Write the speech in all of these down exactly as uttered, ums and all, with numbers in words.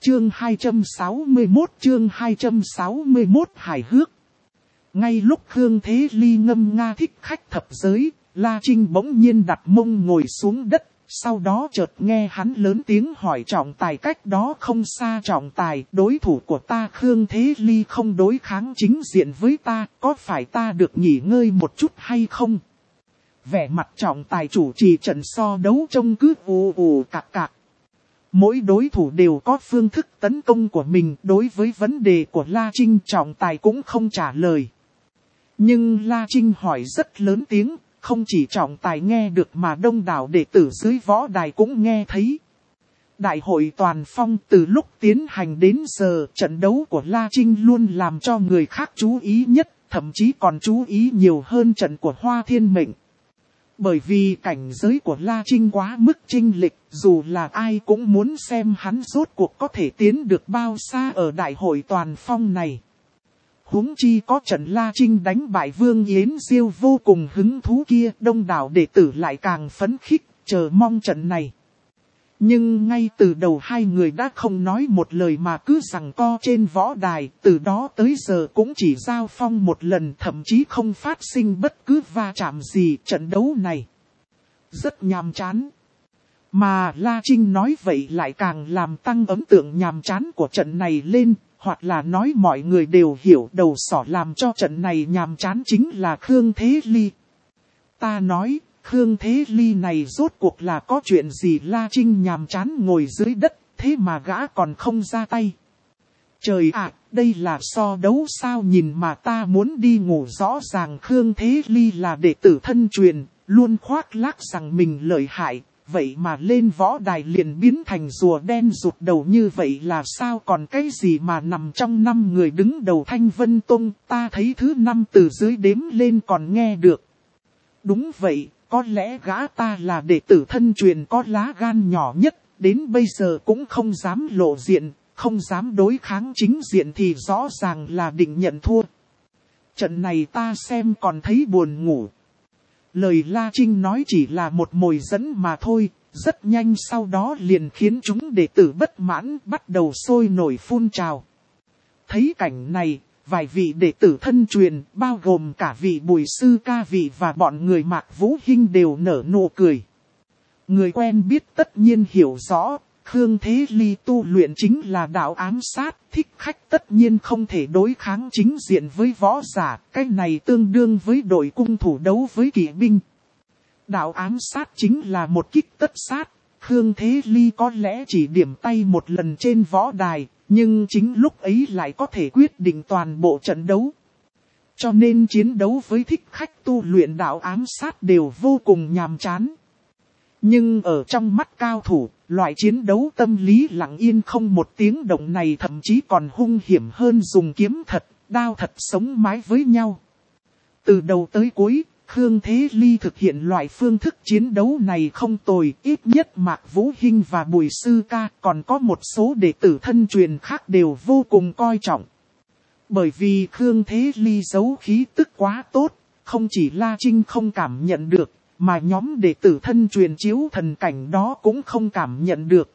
Chương hai trăm sáu mươi mốt chương hai trăm sáu mươi mốt hài hước. Ngay lúc Khương Thế Ly ngâm nga thích khách thập giới, La Trinh bỗng nhiên đặt mông ngồi xuống đất, sau đó chợt nghe hắn lớn tiếng hỏi Trọng Tài cách đó không xa. Trọng Tài, đối thủ của ta Khương Thế Ly không đối kháng chính diện với ta, có phải ta được nghỉ ngơi một chút hay không? Vẻ mặt Trọng Tài chủ trì trận so đấu trông cứ ù ù cạc cạc. Mỗi đối thủ đều có phương thức tấn công của mình. Đối với vấn đề của La Trinh, Trọng Tài cũng không trả lời. Nhưng La Trinh hỏi rất lớn tiếng, không chỉ Trọng Tài nghe được mà đông đảo đệ tử dưới võ đài cũng nghe thấy. Đại hội toàn phong từ lúc tiến hành đến giờ, trận đấu của La Trinh luôn làm cho người khác chú ý nhất, thậm chí còn chú ý nhiều hơn trận của Hoa Thiên Mệnh. Bởi vì cảnh giới của La Trinh quá mức chênh lệch, dù là ai cũng muốn xem hắn rốt cuộc có thể tiến được bao xa ở đại hội toàn phong này. Huống chi có trận La Trinh đánh bại Vương Yến Diêu vô cùng hứng thú kia, đông đảo đệ tử lại càng phấn khích, chờ mong trận này. Nhưng ngay từ đầu hai người đã không nói một lời mà cứ giằng co trên võ đài, từ đó tới giờ cũng chỉ giao phong một lần, thậm chí không phát sinh bất cứ va chạm gì. Trận đấu này rất nhàm chán. Mà La Trinh nói vậy lại càng làm tăng ấn tượng nhàm chán của trận này lên, hoặc là nói mọi người đều hiểu đầu sỏ làm cho trận này nhàm chán chính là Khương Thế Ly. Ta nói, Khương Thế Ly này rốt cuộc là có chuyện gì? La Trinh nhàm chán ngồi dưới đất, thế mà gã còn không ra tay. Trời ạ, đây là so đấu sao? Nhìn mà ta muốn đi ngủ. Rõ ràng Khương Thế Ly là đệ tử thân truyền, luôn khoác lác rằng mình lợi hại, vậy mà lên võ đài liền biến thành rùa đen rụt đầu như vậy là sao? Còn cái gì mà nằm trong năm người đứng đầu Thanh Vân Tông, ta thấy thứ năm từ dưới đếm lên còn nghe được. Đúng vậy. Có lẽ gã ta là đệ tử thân truyền có lá gan nhỏ nhất, đến bây giờ cũng không dám lộ diện, không dám đối kháng chính diện thì rõ ràng là định nhận thua. Trận này ta xem còn thấy buồn ngủ. Lời La Trinh nói chỉ là một mồi dẫn mà thôi, rất nhanh sau đó liền khiến chúng đệ tử bất mãn bắt đầu sôi nổi phun trào. Thấy cảnh này, vài vị đệ tử thân truyền, bao gồm cả vị Bùi Sư Ca vị và bọn người Mạc Vũ Hinh đều nở nụ cười. Người quen biết tất nhiên hiểu rõ, Khương Thế Ly tu luyện chính là đạo ám sát, thích khách tất nhiên không thể đối kháng chính diện với võ giả, cái này tương đương với đội cung thủ đấu với kỵ binh. Đạo ám sát chính là một kích tất sát, Khương Thế Ly có lẽ chỉ điểm tay một lần trên võ đài, nhưng chính lúc ấy lại có thể quyết định toàn bộ trận đấu. Cho nên chiến đấu với thích khách tu luyện đạo ám sát đều vô cùng nhàm chán. Nhưng ở trong mắt cao thủ, loại chiến đấu tâm lý lặng yên không một tiếng động này thậm chí còn hung hiểm hơn dùng kiếm thật, đao thật sống mái với nhau. Từ đầu tới cuối, Khương Thế Ly thực hiện loại phương thức chiến đấu này không tồi, ít nhất Mạc Vũ Hinh và Bùi Sư Ca còn có một số đệ tử thân truyền khác đều vô cùng coi trọng. Bởi vì Khương Thế Ly giấu khí tức quá tốt, không chỉ La Trinh không cảm nhận được, mà nhóm đệ tử thân truyền chiếu thần cảnh đó cũng không cảm nhận được.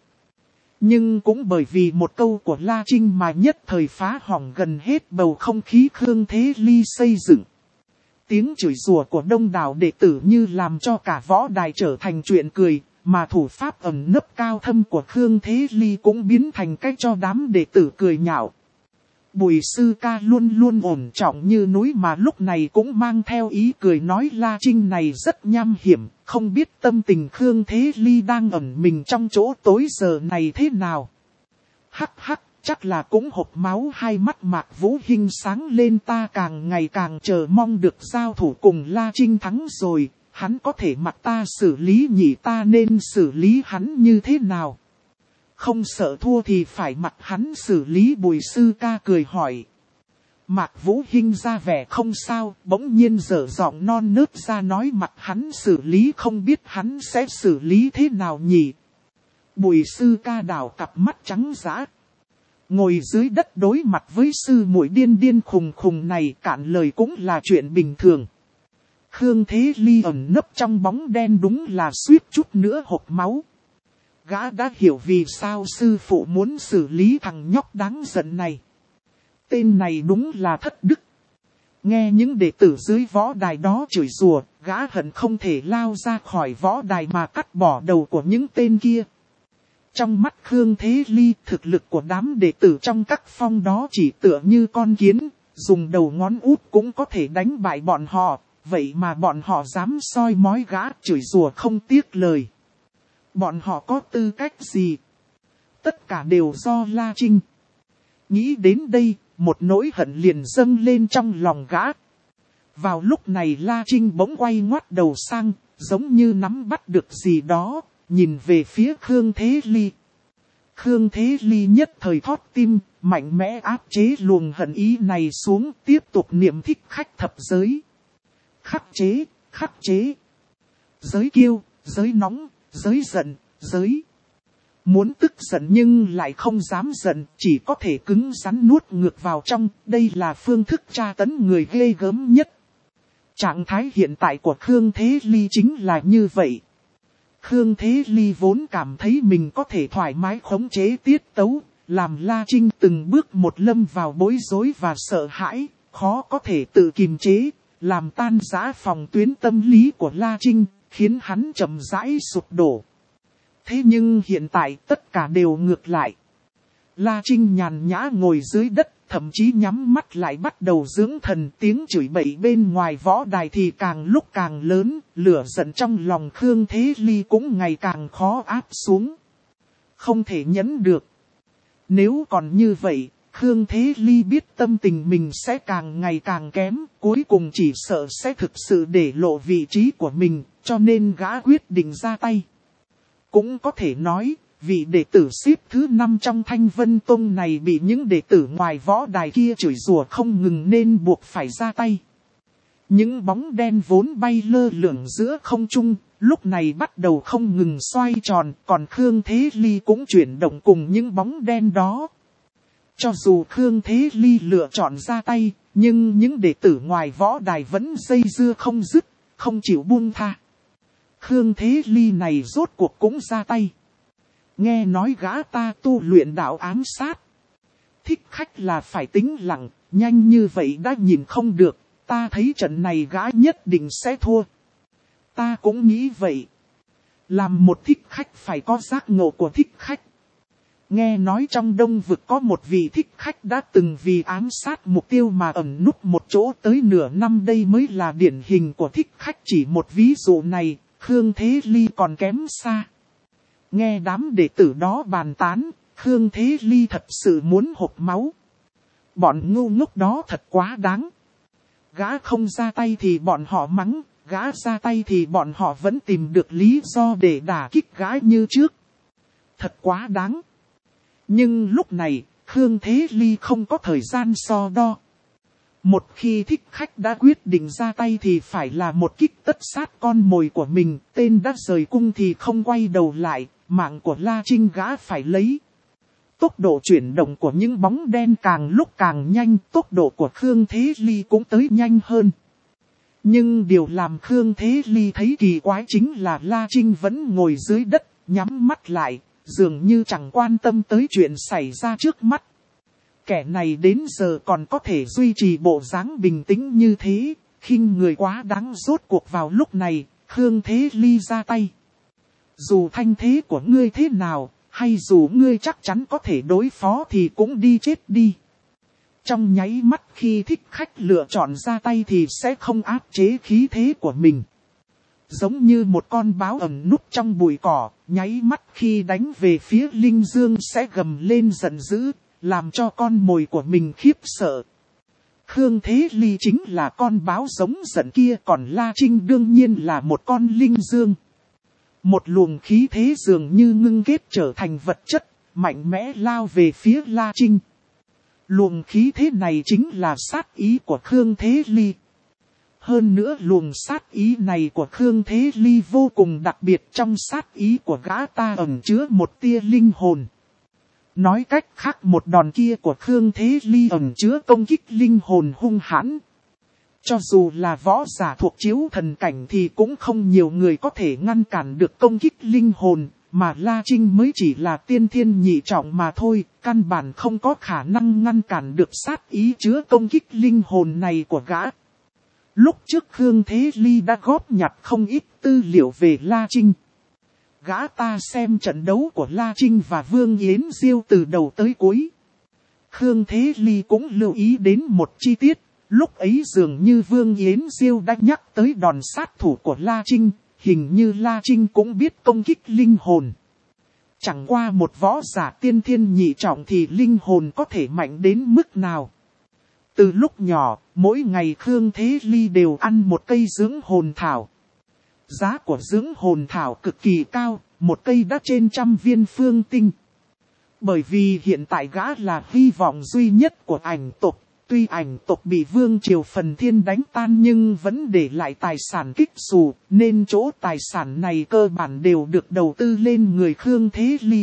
Nhưng cũng bởi vì một câu của La Trinh mà nhất thời phá hỏng gần hết bầu không khí Khương Thế Ly xây dựng. Tiếng chửi rủa của đông đảo đệ tử như làm cho cả võ đài trở thành chuyện cười, mà thủ pháp ẩn nấp cao thâm của Khương Thế Ly cũng biến thành cách cho đám đệ tử cười nhạo. Bùi Sư Ca luôn luôn ổn trọng như núi mà lúc này cũng mang theo ý cười nói La Trinh này rất nham hiểm, không biết tâm tình Khương Thế Ly đang ẩn mình trong chỗ tối giờ này thế nào. Hắc hắc, chắc là cũng hộc máu. Hai mắt Mạc Vũ Hinh sáng lên, ta càng ngày càng chờ mong được giao thủ cùng La Trinh thắng rồi, hắn có thể mặc ta xử lý nhỉ, ta nên xử lý hắn như thế nào? Không sợ thua thì phải mặc hắn xử lý. Bùi Sư Ca cười hỏi. Mạc Vũ Hinh ra vẻ không sao, bỗng nhiên dở giọng non nớt ra nói mặc hắn xử lý, không biết hắn sẽ xử lý thế nào nhỉ? Bùi Sư Ca đảo cặp mắt trắng dã. Ngồi dưới đất đối mặt với sư muội điên điên khùng khùng này, cạn lời cũng là chuyện bình thường. Khương Thế Ly ẩn nấp trong bóng đen đúng là suýt chút nữa hộc máu. gã đã hiểu vì sao sư phụ muốn xử lý thằng nhóc đáng giận này. Tên này đúng là thất đức. Nghe những đệ tử dưới võ đài đó chửi rủa, gã hận không thể lao ra khỏi võ đài mà cắt bỏ đầu của những tên kia. Trong mắt Khương Thế Ly, thực lực của đám đệ tử trong các phong đó chỉ tựa như con kiến, dùng đầu ngón út cũng có thể đánh bại bọn họ, vậy mà bọn họ dám soi mói gã chửi rủa không tiếc lời. Bọn họ có tư cách gì? Tất cả đều do La Trinh. Nghĩ đến đây, một nỗi hận liền dâng lên trong lòng gã. Vào lúc này La Trinh bỗng quay ngoắt đầu sang, giống như nắm bắt được gì đó, nhìn về phía Khương Thế Ly. Khương Thế Ly nhất thời thót tim, mạnh mẽ áp chế luồng hận ý này xuống, tiếp tục niệm thích khách thập giới. Khắc chế, khắc chế. Giới kiêu, giới nóng, giới giận, giới. Muốn tức giận nhưng lại không dám giận, chỉ có thể cứng rắn nuốt ngược vào trong, đây là phương thức tra tấn người ghê gớm nhất. Trạng thái hiện tại của Khương Thế Ly chính là như vậy. Khương Thế Ly vốn cảm thấy mình có thể thoải mái khống chế tiết tấu, làm La Trinh từng bước một lâm vào bối rối và sợ hãi, khó có thể tự kiềm chế, làm tan rã phòng tuyến tâm lý của La Trinh, khiến hắn chậm rãi sụp đổ. Thế nhưng hiện tại tất cả đều ngược lại. La Trinh nhàn nhã ngồi dưới đất, thậm chí nhắm mắt lại bắt đầu dưỡng thần, tiếng chửi bậy bên ngoài võ đài thì càng lúc càng lớn, lửa giận trong lòng Khương Thế Ly cũng ngày càng khó áp xuống. Không thể nhẫn được. Nếu còn như vậy, Khương Thế Ly biết tâm tình mình sẽ càng ngày càng kém, cuối cùng chỉ sợ sẽ thực sự để lộ vị trí của mình, cho nên gã quyết định ra tay. Cũng có thể nói, vị đệ tử xếp thứ năm trong Thanh Vân Tông này bị những đệ tử ngoài võ đài kia chửi rủa không ngừng nên buộc phải ra tay. Những bóng đen vốn bay lơ lửng giữa không trung, lúc này bắt đầu không ngừng xoay tròn, còn Khương Thế Ly cũng chuyển động cùng những bóng đen đó. Cho dù Khương Thế Ly lựa chọn ra tay, nhưng những đệ tử ngoài võ đài vẫn dây dưa không dứt, không chịu buông tha. Khương Thế Ly này rốt cuộc cũng ra tay. Nghe nói gã ta tu luyện đạo ám sát. Thích khách là phải tính lặng, nhanh như vậy đã nhìn không được, ta thấy trận này gã nhất định sẽ thua. Ta cũng nghĩ vậy. Làm một thích khách phải có giác ngộ của thích khách. Nghe nói trong Đông Vực có một vị thích khách đã từng vì ám sát mục tiêu mà ẩn núp một chỗ tới nửa năm, đây mới là điển hình của thích khách. Chỉ một ví dụ này, Khương Thế Ly còn kém xa. Nghe đám đệ tử đó bàn tán, Khương Thế Ly thật sự muốn hộc máu. Bọn ngu ngốc đó thật quá đáng. Gã không ra tay thì bọn họ mắng, gã ra tay thì bọn họ vẫn tìm được lý do để đả kích gã như trước. Thật quá đáng. Nhưng lúc này, Khương Thế Ly không có thời gian so đo. Một khi thích khách đã quyết định ra tay thì phải là một kích tất sát con mồi của mình, tên đã rời cung thì không quay đầu lại, mạng của La Trinh gã phải lấy. Tốc độ chuyển động của những bóng đen càng lúc càng nhanh, tốc độ của Khương Thế Ly cũng tới nhanh hơn. Nhưng điều làm Khương Thế Ly thấy kỳ quái chính là La Trinh vẫn ngồi dưới đất, nhắm mắt lại, dường như chẳng quan tâm tới chuyện xảy ra trước mắt. Kẻ này đến giờ còn có thể duy trì bộ dáng bình tĩnh như thế, khinh người quá đáng. Rốt cuộc vào lúc này, Khương Thế Ly ra tay. Dù thanh thế của ngươi thế nào, hay dù ngươi chắc chắn có thể đối phó thì cũng đi chết đi. Trong nháy mắt khi thích khách lựa chọn ra tay thì sẽ không áp chế khí thế của mình. Giống như một con báo ẩn núp trong bụi cỏ, nháy mắt khi đánh về phía Linh Dương sẽ gầm lên giận dữ, làm cho con mồi của mình khiếp sợ. Khương Thế Ly chính là con báo giống giận kia, còn La Trinh đương nhiên là một con Linh Dương. Một luồng khí thế dường như ngưng kết trở thành vật chất, mạnh mẽ lao về phía La Trinh. Luồng khí thế này chính là sát ý của Khương Thế Ly. Hơn nữa luồng sát ý này của Khương Thế Ly vô cùng đặc biệt, trong sát ý của gã ta ẩn chứa một tia linh hồn. Nói cách khác, một đòn kia của Khương Thế Ly ẩn chứa công kích linh hồn hung hãn. Cho dù là võ giả thuộc chiếu thần cảnh thì cũng không nhiều người có thể ngăn cản được công kích linh hồn, mà La Trinh mới chỉ là tiên thiên nhị trọng mà thôi, căn bản không có khả năng ngăn cản được sát ý chứa công kích linh hồn này của gã. Lúc trước Khương Thế Ly đã góp nhặt không ít tư liệu về La Trinh. Gã ta xem trận đấu của La Trinh và Vương Yến Diêu từ đầu tới cuối. Khương Thế Ly cũng lưu ý đến một chi tiết, lúc ấy dường như Vương Yến Diêu đã nhắc tới đòn sát thủ của La Trinh, hình như La Trinh cũng biết công kích linh hồn. Chẳng qua một võ giả tiên thiên nhị trọng thì linh hồn có thể mạnh đến mức nào. Từ lúc nhỏ, mỗi ngày Khương Thế Ly đều ăn một cây dưỡng hồn thảo. Giá của dưỡng hồn thảo cực kỳ cao, một cây đã trên trăm viên phương tinh. Bởi vì hiện tại gã là hy vọng duy nhất của ảnh tộc, tuy ảnh tộc bị Vương Triều Phần Thiên đánh tan nhưng vẫn để lại tài sản kích xù, nên chỗ tài sản này cơ bản đều được đầu tư lên người Khương Thế Ly.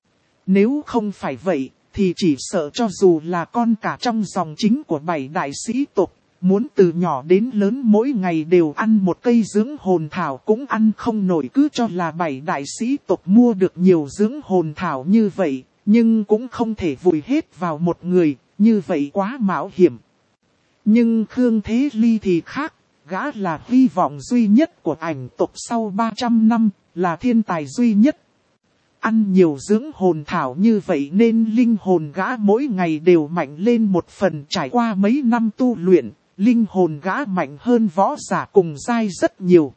Nếu không phải vậy, thì chỉ sợ cho dù là con cả trong dòng chính của bảy đại sĩ tộc, muốn từ nhỏ đến lớn mỗi ngày đều ăn một cây dưỡng hồn thảo cũng ăn không nổi, cứ cho là bảy đại sĩ tộc mua được nhiều dưỡng hồn thảo như vậy, nhưng cũng không thể vùi hết vào một người, như vậy quá mạo hiểm. Nhưng Khương Thế Ly thì khác, gã là hy vọng duy nhất của ảnh tộc sau ba trăm năm, là thiên tài duy nhất. Ăn nhiều dưỡng hồn thảo như vậy nên linh hồn gã mỗi ngày đều mạnh lên một phần, trải qua mấy năm tu luyện, linh hồn gã mạnh hơn võ giả cùng giai rất nhiều.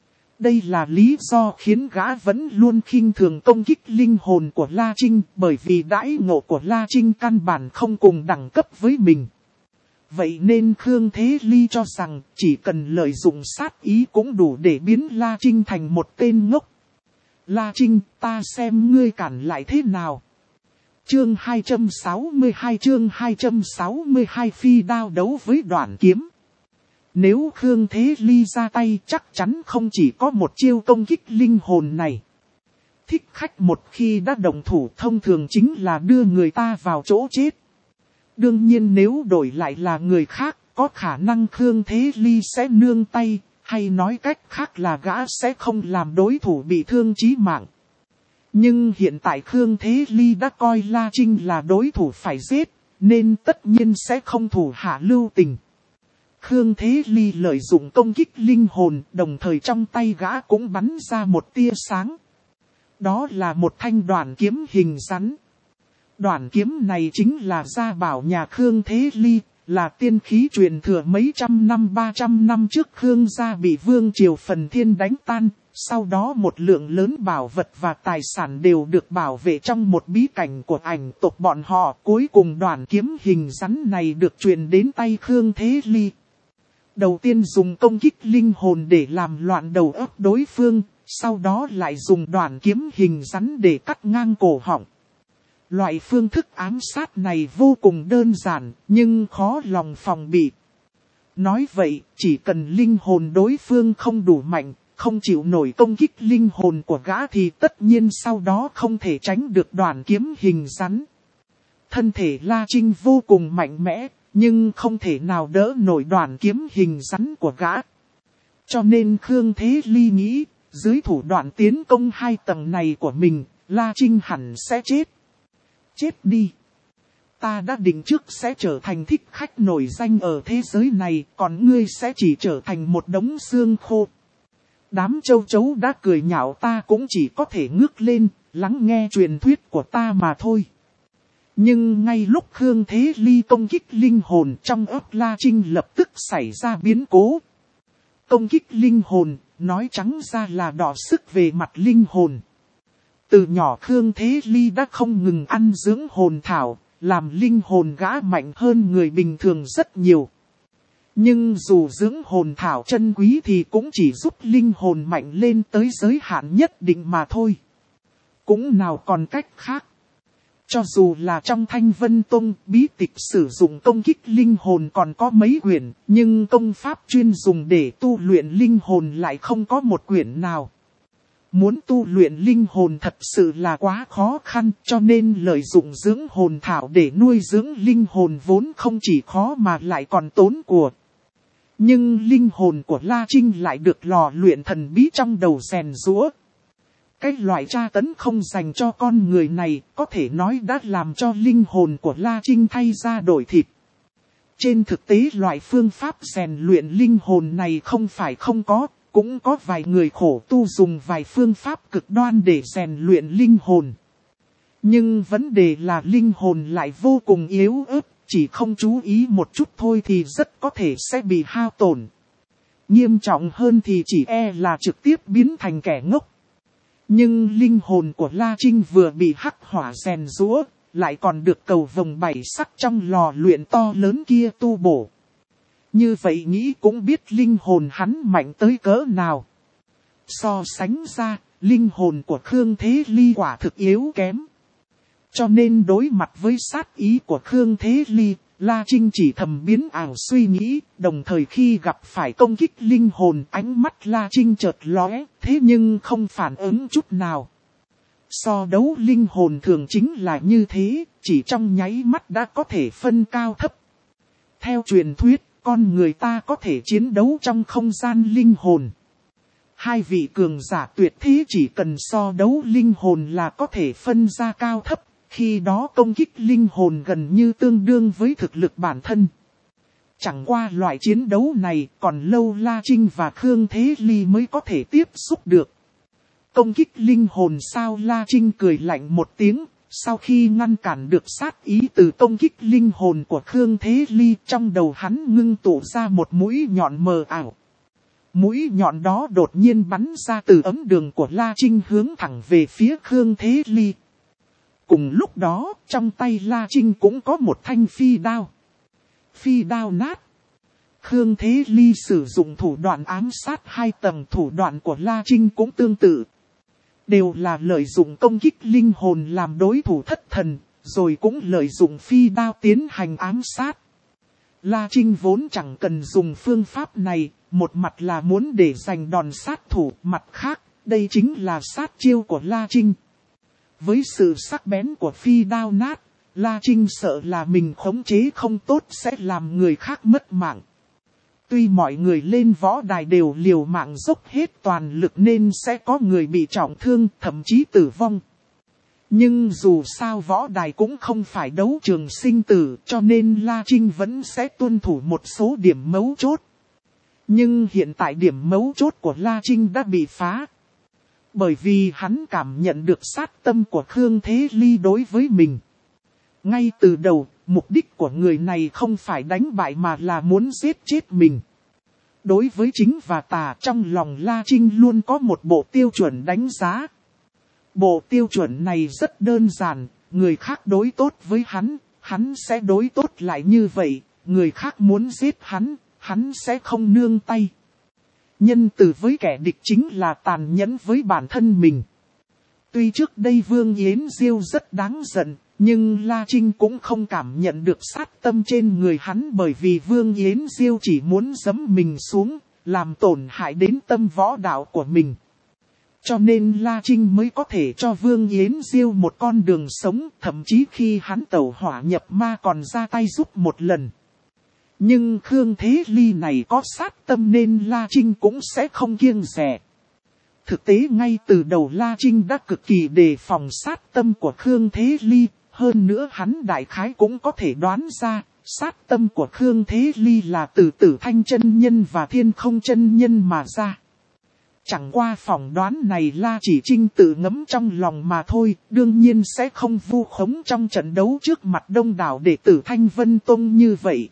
Đây là lý do khiến gã vẫn luôn khinh thường công kích linh hồn của La Trinh, bởi vì đãi ngộ của La Trinh căn bản không cùng đẳng cấp với mình. Vậy nên Khương Thế Ly cho rằng chỉ cần lợi dụng sát ý cũng đủ để biến La Trinh thành một tên ngốc. La Trinh, ta xem ngươi cản lại thế nào. Chương hai trăm sáu mươi hai chương hai trăm sáu mươi hai phi đao đấu với Đoạn Kiếm. Nếu Khương Thế Ly ra tay chắc chắn không chỉ có một chiêu công kích linh hồn này. Thích khách một khi đã động thủ thông thường chính là đưa người ta vào chỗ chết. Đương nhiên nếu đổi lại là người khác, có khả năng Khương Thế Ly sẽ nương tay, hay nói cách khác là gã sẽ không làm đối thủ bị thương chí mạng. Nhưng hiện tại Khương Thế Ly đã coi La Trinh là đối thủ phải giết, nên tất nhiên sẽ không thủ hạ lưu tình. Khương Thế Ly lợi dụng công kích linh hồn, đồng thời trong tay gã cũng bắn ra một tia sáng. Đó là một thanh đoạn kiếm hình rắn. Đoạn kiếm này chính là gia bảo nhà Khương Thế Ly, là tiên khí truyền thừa mấy trăm năm ba trăm năm trước Khương gia bị Vương Triều Phần Thiên đánh tan. Sau đó một lượng lớn bảo vật và tài sản đều được bảo vệ trong một bí cảnh của ảnh tộc bọn họ. Cuối cùng đoạn kiếm hình rắn này được truyền đến tay Khương Thế Ly. Đầu tiên dùng công kích linh hồn để làm loạn đầu óc đối phương, sau đó lại dùng đoạn kiếm hình rắn để cắt ngang cổ họng. Loại phương thức ám sát này vô cùng đơn giản, nhưng khó lòng phòng bị. Nói vậy, chỉ cần linh hồn đối phương không đủ mạnh, không chịu nổi công kích linh hồn của gã thì tất nhiên sau đó không thể tránh được đoạn kiếm hình rắn. Thân thể La Trinh vô cùng mạnh mẽ, nhưng không thể nào đỡ nổi đoạn kiếm hình rắn của gã. Cho nên Khương Thế Ly nghĩ, dưới thủ đoạn tiến công hai tầng này của mình, La Trinh hẳn sẽ chết. Chết đi! Ta đã định trước sẽ trở thành thích khách nổi danh ở thế giới này, còn ngươi sẽ chỉ trở thành một đống xương khô. Đám châu chấu đã cười nhạo ta cũng chỉ có thể ngước lên, lắng nghe truyền thuyết của ta mà thôi. Nhưng ngay lúc Khương Thế Ly công kích linh hồn trong óc La Trinh lập tức xảy ra biến cố. Công kích linh hồn, nói trắng ra là đọ sức về mặt linh hồn. Từ nhỏ Khương Thế Ly đã không ngừng ăn dưỡng hồn thảo, làm linh hồn gã mạnh hơn người bình thường rất nhiều. Nhưng dù dưỡng hồn thảo chân quý thì cũng chỉ giúp linh hồn mạnh lên tới giới hạn nhất định mà thôi. Cũng nào còn cách khác. Cho dù là trong Thanh Vân Tông, bí tịch sử dụng công kích linh hồn còn có mấy quyển, nhưng công pháp chuyên dùng để tu luyện linh hồn lại không có một quyển nào. Muốn tu luyện linh hồn thật sự là quá khó khăn, cho nên lợi dụng dưỡng hồn thảo để nuôi dưỡng linh hồn vốn không chỉ khó mà lại còn tốn của. Nhưng linh hồn của La Trinh lại được lò luyện thần bí trong đầu rèn giũa. Cái loại tra tấn không dành cho con người này có thể nói đã làm cho linh hồn của La Trinh thay ra đổi thịt. Trên thực tế loại phương pháp rèn luyện linh hồn này không phải không có, cũng có vài người khổ tu dùng vài phương pháp cực đoan để rèn luyện linh hồn. Nhưng vấn đề là linh hồn lại vô cùng yếu ớt, chỉ không chú ý một chút thôi thì rất có thể sẽ bị hao tổn. Nghiêm trọng hơn thì chỉ e là trực tiếp biến thành kẻ ngốc. Nhưng linh hồn của La Trinh vừa bị hắc hỏa rèn giũa, lại còn được cầu vồng bảy sắc trong lò luyện to lớn kia tu bổ. Như vậy nghĩ cũng biết linh hồn hắn mạnh tới cỡ nào. So sánh ra, linh hồn của Khương Thế Ly quả thực yếu kém. Cho nên đối mặt với sát ý của Khương Thế Ly, La Trinh chỉ thầm biến ảo suy nghĩ, đồng thời khi gặp phải công kích linh hồn ánh mắt La Trinh chợt lóe, thế nhưng không phản ứng chút nào. So đấu linh hồn thường chính là như thế, chỉ trong nháy mắt đã có thể phân cao thấp. Theo truyền thuyết, con người ta có thể chiến đấu trong không gian linh hồn. Hai vị cường giả tuyệt thế chỉ cần so đấu linh hồn là có thể phân ra cao thấp. Khi đó công kích linh hồn gần như tương đương với thực lực bản thân. Chẳng qua loại chiến đấu này còn lâu La Trinh và Khương Thế Ly mới có thể tiếp xúc được. Công kích linh hồn sao? La Trinh cười lạnh một tiếng, sau khi ngăn cản được sát ý từ công kích linh hồn của Khương Thế Ly, trong đầu hắn ngưng tụ ra một mũi nhọn mờ ảo. Mũi nhọn đó đột nhiên bắn ra từ ấm đường của La Trinh hướng thẳng về phía Khương Thế Ly. Cùng lúc đó, trong tay La Trinh cũng có một thanh phi đao. Phi đao nát. Khương Thế Ly sử dụng thủ đoạn ám sát hai tầng, thủ đoạn của La Trinh cũng tương tự. Đều là lợi dụng công kích linh hồn làm đối thủ thất thần, rồi cũng lợi dụng phi đao tiến hành ám sát. La Trinh vốn chẳng cần dùng phương pháp này, một mặt là muốn để giành đòn sát thủ, mặt khác, đây chính là sát chiêu của La Trinh. Với sự sắc bén của phi đao nát, La Trinh sợ là mình khống chế không tốt sẽ làm người khác mất mạng. Tuy mọi người lên võ đài đều liều mạng dốc hết toàn lực nên sẽ có người bị trọng thương, thậm chí tử vong. Nhưng dù sao võ đài cũng không phải đấu trường sinh tử, cho nên La Trinh vẫn sẽ tuân thủ một số điểm mấu chốt. Nhưng hiện tại điểm mấu chốt của La Trinh đã bị phá. Bởi vì hắn cảm nhận được sát tâm của Khương Thế Ly đối với mình. Ngay từ đầu, mục đích của người này không phải đánh bại mà là muốn giết chết mình. Đối với chính và tà, trong lòng La Trinh luôn có một bộ tiêu chuẩn đánh giá. Bộ tiêu chuẩn này rất đơn giản, người khác đối tốt với hắn, hắn sẽ đối tốt lại như vậy, người khác muốn giết hắn, hắn sẽ không nương tay. Nhân từ với kẻ địch chính là tàn nhẫn với bản thân mình. Tuy trước đây Vương Yến Diêu rất đáng giận, nhưng La Trinh cũng không cảm nhận được sát tâm trên người hắn, bởi vì Vương Yến Diêu chỉ muốn giẫm mình xuống, làm tổn hại đến tâm võ đạo của mình. Cho nên La Trinh mới có thể cho Vương Yến Diêu một con đường sống, thậm chí khi hắn tẩu hỏa nhập ma còn ra tay giúp một lần. Nhưng Khương Thế Ly này có sát tâm nên La Trinh cũng sẽ không kiêng dè. Thực tế ngay từ đầu La Trinh đã cực kỳ đề phòng sát tâm của Khương Thế Ly, hơn nữa hắn đại khái cũng có thể đoán ra, sát tâm của Khương Thế Ly là từ Tử Thanh chân nhân và Thiên Không chân nhân mà ra. Chẳng qua phỏng đoán này La Chỉ Trinh tự ngẫm trong lòng mà thôi, đương nhiên sẽ không vu khống trong trận đấu trước mặt đông đảo đệ tử Thanh Vân Tông như vậy.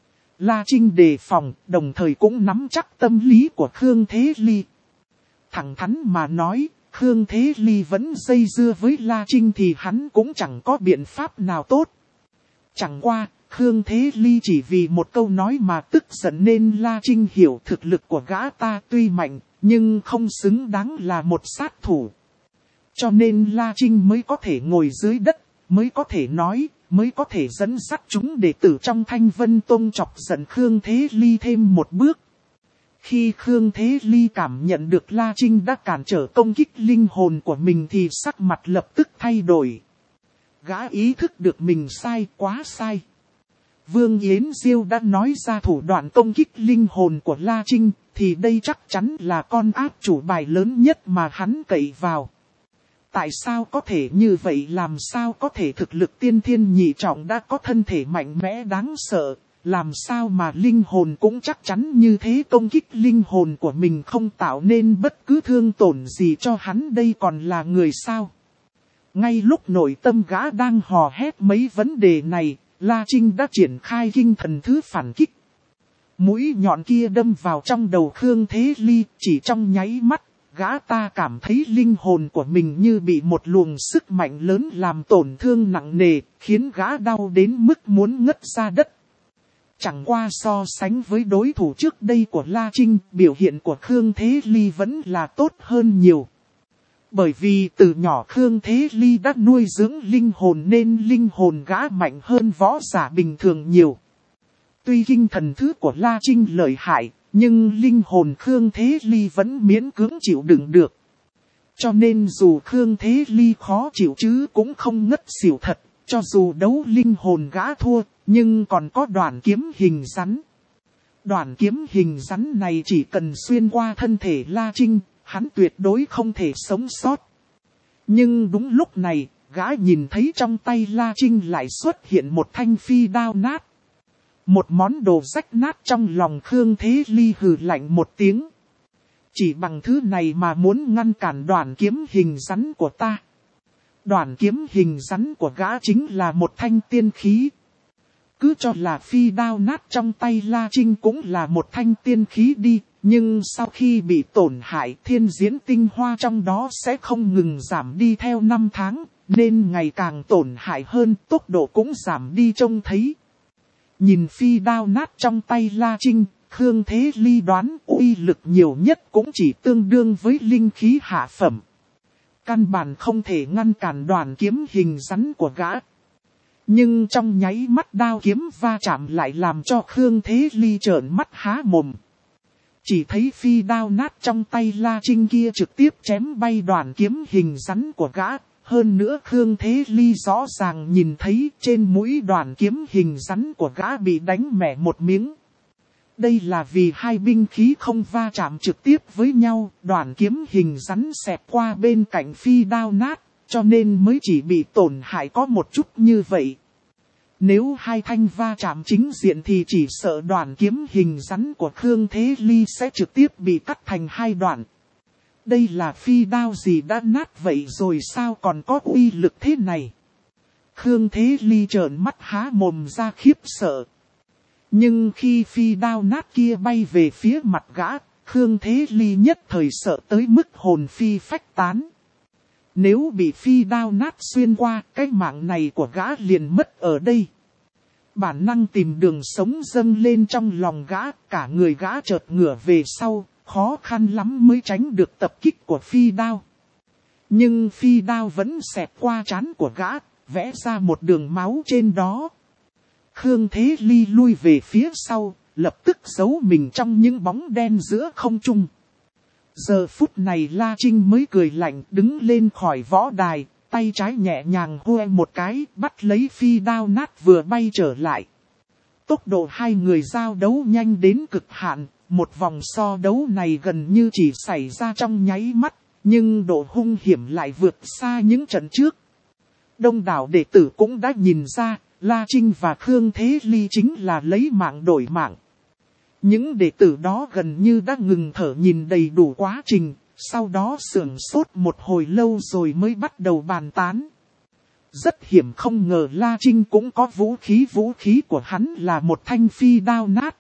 La Trinh đề phòng, đồng thời cũng nắm chắc tâm lý của Khương Thế Ly. Thẳng thắn mà nói, Khương Thế Ly vẫn dây dưa với La Trinh thì hắn cũng chẳng có biện pháp nào tốt. Chẳng qua, Khương Thế Ly chỉ vì một câu nói mà tức giận nên La Trinh hiểu thực lực của gã ta tuy mạnh, nhưng không xứng đáng là một sát thủ. Cho nên La Trinh mới có thể ngồi dưới đất, mới có thể nói, mới có thể dẫn dắt chúng đệ tử trong Thanh Vân Tông chọc giận Khương Thế Ly thêm một bước. Khi Khương Thế Ly cảm nhận được La Trinh đã cản trở công kích linh hồn của mình thì sắc mặt lập tức thay đổi. Gã ý thức được mình sai, quá sai. Vương Yến Diêu đã nói ra thủ đoạn công kích linh hồn của La Trinh, thì đây chắc chắn là con áp chủ bài lớn nhất mà hắn cậy vào. Tại sao có thể như vậy, làm sao có thể thực lực tiên thiên nhị trọng đã có thân thể mạnh mẽ đáng sợ, làm sao mà linh hồn cũng chắc chắn như thế, công kích linh hồn của mình không tạo nên bất cứ thương tổn gì cho hắn, đây còn là người sao? Ngay lúc nội tâm gã đang hò hét mấy vấn đề này, La Trinh đã triển khai kinh thần thứ phản kích. Mũi nhọn kia đâm vào trong đầu Khương Thế Ly, chỉ trong nháy mắt, gã ta cảm thấy linh hồn của mình như bị một luồng sức mạnh lớn làm tổn thương nặng nề, khiến gã đau đến mức muốn ngất ra đất. Chẳng qua so sánh với đối thủ trước đây của La Trinh, biểu hiện của Khương Thế Ly vẫn là tốt hơn nhiều. Bởi vì từ nhỏ Khương Thế Ly đã nuôi dưỡng linh hồn nên linh hồn gã mạnh hơn võ giả bình thường nhiều. Tuy kinh thần thứ của La Trinh lợi hại, nhưng linh hồn Khương Thế Ly vẫn miễn cưỡng chịu đựng được. Cho nên dù Khương Thế Ly khó chịu chứ cũng không ngất xỉu thật, cho dù đấu linh hồn gã thua, nhưng còn có đoạn kiếm hình rắn. Đoạn kiếm hình rắn này chỉ cần xuyên qua thân thể La Trinh, hắn tuyệt đối không thể sống sót. Nhưng đúng lúc này, gã nhìn thấy trong tay La Trinh lại xuất hiện một thanh phi đao nát. Một món đồ rách nát, trong lòng Khương Thế Ly hừ lạnh một tiếng. Chỉ bằng thứ này mà muốn ngăn cản đoạn kiếm hình rắn của ta. Đoạn kiếm hình rắn của gã chính là một thanh tiên khí. Cứ cho là phi đao nát trong tay La Trinh cũng là một thanh tiên khí đi. Nhưng sau khi bị tổn hại, thiên diễn tinh hoa trong đó sẽ không ngừng giảm đi theo năm tháng. Nên ngày càng tổn hại hơn, tốc độ cũng giảm đi trông thấy. Nhìn phi đao nát trong tay La Trinh, Khương Thế Ly đoán uy lực nhiều nhất cũng chỉ tương đương với linh khí hạ phẩm. Căn bản không thể ngăn cản đoạn kiếm hình rắn của gã. Nhưng trong nháy mắt đao kiếm va chạm lại làm cho Khương Thế Ly trợn mắt há mồm. Chỉ thấy phi đao nát trong tay La Trinh kia trực tiếp chém bay đoạn kiếm hình rắn của gã. Hơn nữa Khương Thế Ly rõ ràng nhìn thấy trên mũi đoạn kiếm hình rắn của gã bị đánh mẻ một miếng. Đây là vì hai binh khí không va chạm trực tiếp với nhau, đoạn kiếm hình rắn xẹt qua bên cạnh phi đao nát, cho nên mới chỉ bị tổn hại có một chút như vậy. Nếu hai thanh va chạm chính diện thì chỉ sợ đoạn kiếm hình rắn của Khương Thế Ly sẽ trực tiếp bị cắt thành hai đoạn. Đây là phi đao gì đã nát vậy rồi sao còn có uy lực thế này? Khương Thế Ly trợn mắt há mồm ra khiếp sợ. Nhưng khi phi đao nát kia bay về phía mặt gã, Khương Thế Ly nhất thời sợ tới mức hồn phi phách tán. Nếu bị phi đao nát xuyên qua, cái mạng này của gã liền mất ở đây. Bản năng tìm đường sống dâng lên trong lòng gã, cả người gã chợt ngửa về sau, khó khăn lắm mới tránh được tập kích của phi đao. Nhưng phi đao vẫn xẹt qua trán của gã, vẽ ra một đường máu trên đó. Khương Thế Ly lui về phía sau, lập tức giấu mình trong những bóng đen giữa không trung. Giờ phút này La Trinh mới cười lạnh đứng lên khỏi võ đài, tay trái nhẹ nhàng hô một cái, bắt lấy phi đao nát vừa bay trở lại. Tốc độ hai người giao đấu nhanh đến cực hạn, một vòng so đấu này gần như chỉ xảy ra trong nháy mắt, nhưng độ hung hiểm lại vượt xa những trận trước. Đông đảo đệ tử cũng đã nhìn ra, La Trinh và Khương Thế Ly chính là lấy mạng đổi mạng. Những đệ tử đó gần như đã ngừng thở nhìn đầy đủ quá trình, sau đó sửng sốt một hồi lâu rồi mới bắt đầu bàn tán. Rất hiểm không ngờ La Trinh cũng có vũ khí, vũ khí của hắn là một thanh phi đao nát.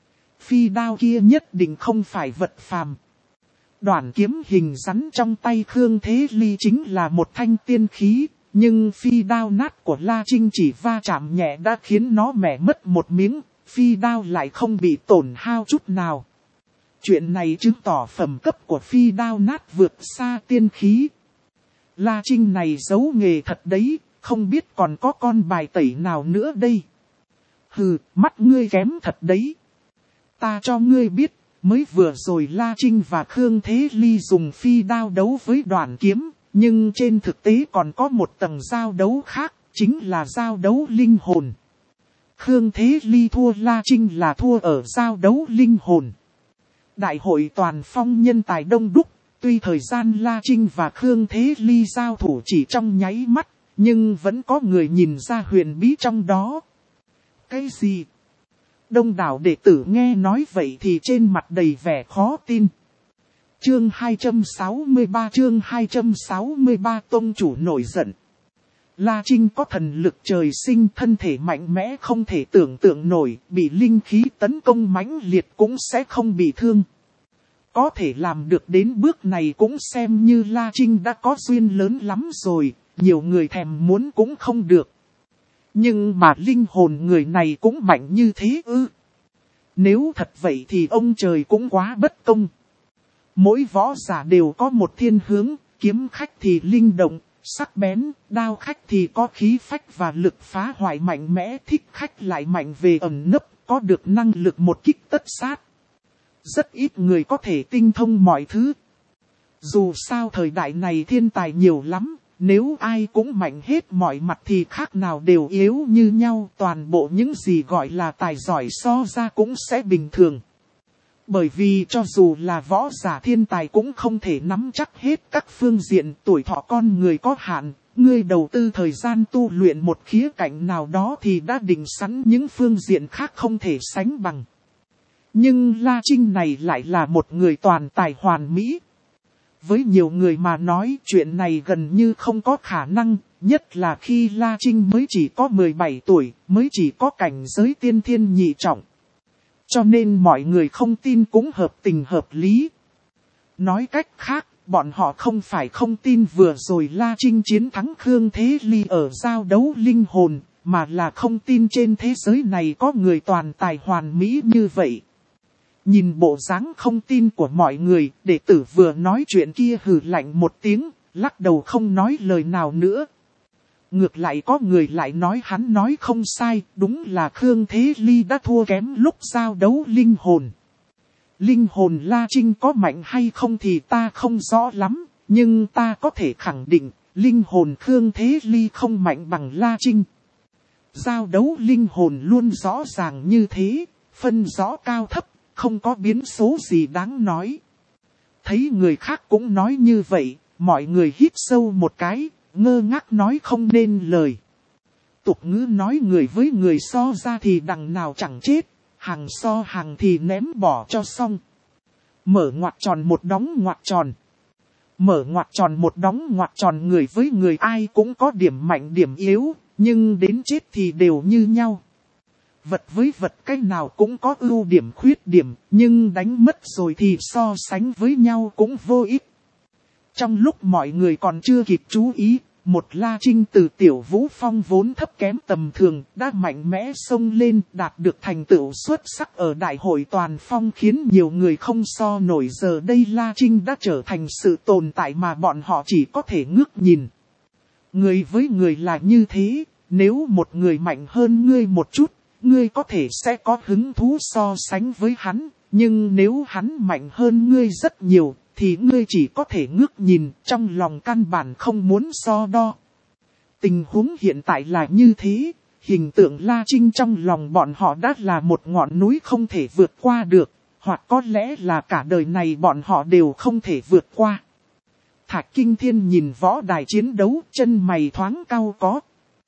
Phi đao kia nhất định không phải vật phàm. Đoạn kiếm hình rắn trong tay Khương Thế Ly chính là một thanh tiên khí, nhưng phi đao nát của La Trinh chỉ va chạm nhẹ đã khiến nó mẻ mất một miếng, phi đao lại không bị tổn hao chút nào. Chuyện này chứng tỏ phẩm cấp của phi đao nát vượt xa tiên khí. La Trinh này giấu nghề thật đấy, không biết còn có con bài tẩy nào nữa đây. Hừ, mắt ngươi kém thật đấy. Ta cho ngươi biết, mới vừa rồi La Trinh và Khương Thế Ly dùng phi đao đấu với đoạn kiếm, nhưng trên thực tế còn có một tầng giao đấu khác, chính là giao đấu linh hồn. Khương Thế Ly thua La Trinh là thua ở giao đấu linh hồn. Đại hội toàn phong nhân tài đông đúc, Tuy thời gian La Trinh và Khương Thế Ly giao thủ chỉ trong nháy mắt, nhưng vẫn có người nhìn ra huyền bí trong đó. Cái gì? Đông đảo đệ tử nghe nói vậy thì trên mặt đầy vẻ khó tin. Chương hai trăm sáu mươi ba chương hai trăm sáu mươi ba tông chủ nổi giận. La Trinh có thần lực trời sinh, thân thể mạnh mẽ không thể tưởng tượng nổi, bị linh khí tấn công mãnh liệt cũng sẽ không bị thương. Có thể làm được đến bước này cũng xem như La Trinh đã có duyên lớn lắm rồi, nhiều người thèm muốn cũng không được. Nhưng mà linh hồn người này cũng mạnh như thế ư? Nếu thật vậy thì ông trời cũng quá bất công. Mỗi võ giả đều có một thiên hướng, kiếm khách thì linh động, sắc bén, đao khách thì có khí phách và lực phá hoại mạnh mẽ, thích khách lại mạnh về ẩn nấp, có được năng lực một kích tất sát. Rất ít người có thể tinh thông mọi thứ. Dù sao thời đại này thiên tài nhiều lắm, nếu ai cũng mạnh hết mọi mặt thì khác nào đều yếu như nhau. Toàn bộ những gì gọi là tài giỏi so ra cũng sẽ bình thường. Bởi vì cho dù là võ giả thiên tài cũng không thể nắm chắc hết các phương diện, tuổi thọ con người có hạn. Ngươi đầu tư thời gian tu luyện một khía cạnh nào đó thì đã định sẵn những phương diện khác không thể sánh bằng. Nhưng La Trinh này lại là một người toàn tài hoàn mỹ. Với nhiều người mà nói chuyện này gần như không có khả năng, nhất là khi La Trinh mới chỉ có mười bảy tuổi, mới chỉ có cảnh giới tiên thiên nhị trọng. Cho nên mọi người không tin cũng hợp tình hợp lý. Nói cách khác, bọn họ không phải không tin vừa rồi La Trinh chiến thắng Khương Thế Ly ở giao đấu linh hồn, mà là không tin trên thế giới này có người toàn tài hoàn mỹ như vậy. Nhìn bộ dáng không tin của mọi người, đệ tử vừa nói chuyện kia hừ lạnh một tiếng, lắc đầu không nói lời nào nữa. Ngược lại có người lại nói hắn nói không sai, đúng là Khương Thế Ly đã thua kém lúc giao đấu linh hồn. Linh hồn La Trinh có mạnh hay không thì ta không rõ lắm, nhưng ta có thể khẳng định, linh hồn Khương Thế Ly không mạnh bằng La Trinh. Giao đấu linh hồn luôn rõ ràng như thế, phân rõ cao thấp. Không có biến số gì đáng nói. Thấy người khác cũng nói như vậy, mọi người hít sâu một cái, ngơ ngác nói không nên lời. Tục ngữ nói người với người so ra thì đằng nào chẳng chết, hàng so hàng thì ném bỏ cho xong. Mở ngoặc tròn một đóng ngoặc tròn. Mở ngoặc tròn một đóng ngoặc tròn, người với người ai cũng có điểm mạnh điểm yếu, nhưng đến chết thì đều như nhau. Vật với vật cái nào cũng có ưu điểm khuyết điểm, nhưng đánh mất rồi thì so sánh với nhau cũng vô ích. Trong lúc mọi người còn chưa kịp chú ý, một La Trinh từ tiểu vũ phong vốn thấp kém tầm thường, đã mạnh mẽ xông lên, đạt được thành tựu xuất sắc ở đại hội toàn phong khiến nhiều người không so nổi. Giờ đây La Trinh đã trở thành sự tồn tại mà bọn họ chỉ có thể ngước nhìn. Người với người là như thế, nếu một người mạnh hơn ngươi một chút, ngươi có thể sẽ có hứng thú so sánh với hắn, nhưng nếu hắn mạnh hơn ngươi rất nhiều, thì ngươi chỉ có thể ngước nhìn, trong lòng căn bản không muốn so đo. Tình huống hiện tại là như thế, hình tượng La Trinh trong lòng bọn họ đã là một ngọn núi không thể vượt qua được, hoặc có lẽ là cả đời này bọn họ đều không thể vượt qua. Thạch Kinh Thiên nhìn võ đài chiến đấu, chân mày thoáng cau có.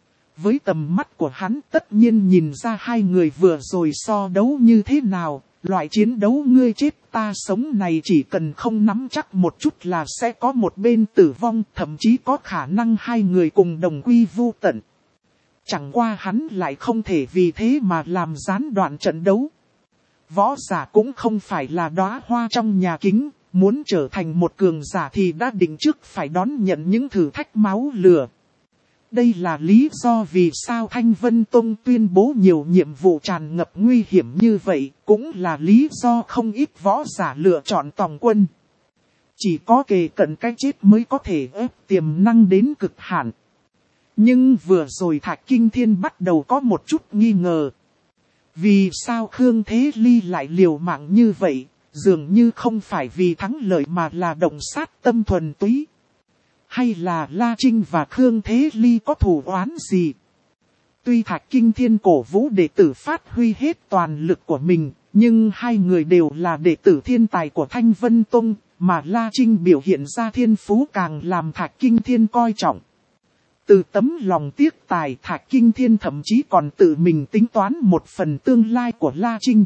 Với tầm mắt của hắn tất nhiên nhìn ra hai người vừa rồi so đấu như thế nào, loại chiến đấu ngươi chết ta sống này chỉ cần không nắm chắc một chút là sẽ có một bên tử vong, thậm chí có khả năng hai người cùng đồng quy vu tận. Chẳng qua hắn lại không thể vì thế mà làm gián đoạn trận đấu. Võ giả cũng không phải là đóa hoa trong nhà kính, muốn trở thành một cường giả thì đã định trước phải đón nhận những thử thách máu lửa. Đây là lý do vì sao Thanh Vân Tông tuyên bố nhiều nhiệm vụ tràn ngập nguy hiểm như vậy, cũng là lý do không ít võ giả lựa chọn tòng quân. Chỉ có kề cận cái chết mới có thể ép tiềm năng đến cực hạn. Nhưng vừa rồi Thạch Kinh Thiên bắt đầu có một chút nghi ngờ. Vì sao Khương Thế Ly lại liều mạng như vậy, dường như không phải vì thắng lợi mà là động sát tâm thuần túy. Hay là La Trinh và Khương Thế Ly có thù oán gì? Tuy Thạch Kinh Thiên cổ vũ đệ tử phát huy hết toàn lực của mình, nhưng hai người đều là đệ tử thiên tài của Thanh Vân Tông, mà La Trinh biểu hiện ra thiên phú càng làm Thạch Kinh Thiên coi trọng. Từ tấm lòng tiếc tài, Thạch Kinh Thiên thậm chí còn tự mình tính toán một phần tương lai của La Trinh.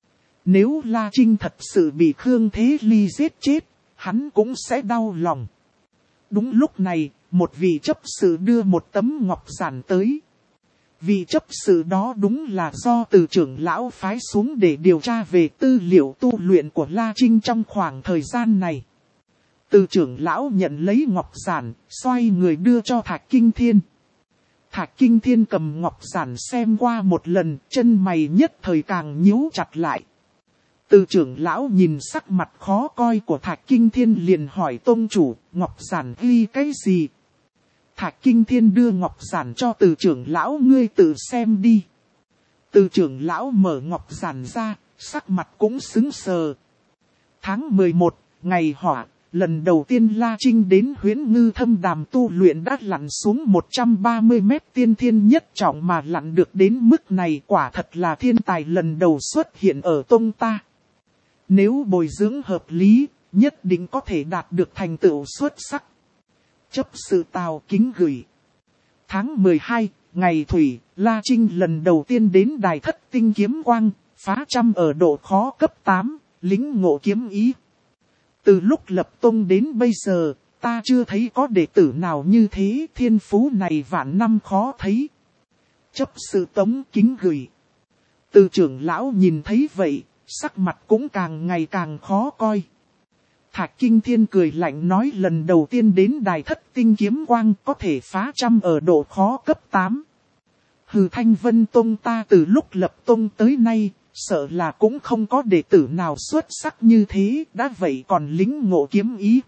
Nếu La Trinh thật sự bị Khương Thế Ly giết chết, hắn cũng sẽ đau lòng. Đúng lúc này, một vị chấp sự đưa một tấm ngọc giản tới. Vị chấp sự đó đúng là do từ trưởng lão phái xuống để điều tra về tư liệu tu luyện của La Trinh trong khoảng thời gian này. Từ trưởng lão nhận lấy ngọc giản, xoay người đưa cho Thạch Kinh Thiên. Thạch Kinh Thiên cầm ngọc giản xem qua một lần, chân mày nhất thời càng nhíu chặt lại. Từ trưởng lão nhìn sắc mặt khó coi của Thạch Kinh Thiên liền hỏi tông chủ, ngọc giản ghi cái gì? Thạch Kinh Thiên đưa ngọc giản cho từ trưởng lão, ngươi tự xem đi. Từ trưởng lão mở ngọc giản ra, sắc mặt cũng sững sờ. Tháng mười một, ngày họa, lần đầu tiên La Trinh đến Huyễn Ngư Thâm Đàm tu luyện đã lặn xuống một trăm ba mươi mét tiên thiên nhất trọng, mà lặn được đến mức này quả thật là thiên tài lần đầu xuất hiện ở tông ta. Nếu bồi dưỡng hợp lý, nhất định có thể đạt được thành tựu xuất sắc. Chấp sự Tào kính gửi. Tháng mười hai, ngày thủy, La Trinh lần đầu tiên đến Đài Thất Tinh Kiếm Quang, phá trăm ở độ khó cấp tám, lính ngộ kiếm ý. Từ lúc lập tông đến bây giờ, ta chưa thấy có đệ tử nào như thế, thiên phú này vạn năm khó thấy. Chấp sự Tống kính gửi. Từ trưởng lão nhìn thấy vậy, sắc mặt cũng càng ngày càng khó coi. Thạch Kinh Thiên cười lạnh nói, lần đầu tiên đến Đài Thất Tinh Kiếm Quang có thể phá trăm ở độ khó cấp tám. Hừ, Thanh Vân Tông ta từ lúc lập tông tới nay, sợ là cũng không có đệ tử nào xuất sắc như thế, đã vậy còn lính ngộ kiếm ý.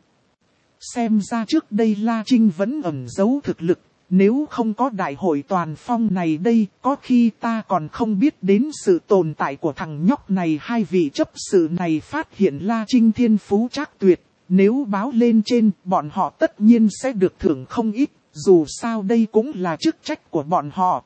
Xem ra trước đây La Trinh vẫn ẩn giấu thực lực, nếu không có đại hội toàn phong này đây, có khi ta còn không biết đến sự tồn tại của thằng nhóc này. Hai vị chấp sự này phát hiện La Trinh thiên phú trác tuyệt, nếu báo lên trên, bọn họ tất nhiên sẽ được thưởng không ít, dù sao đây cũng là chức trách của bọn họ.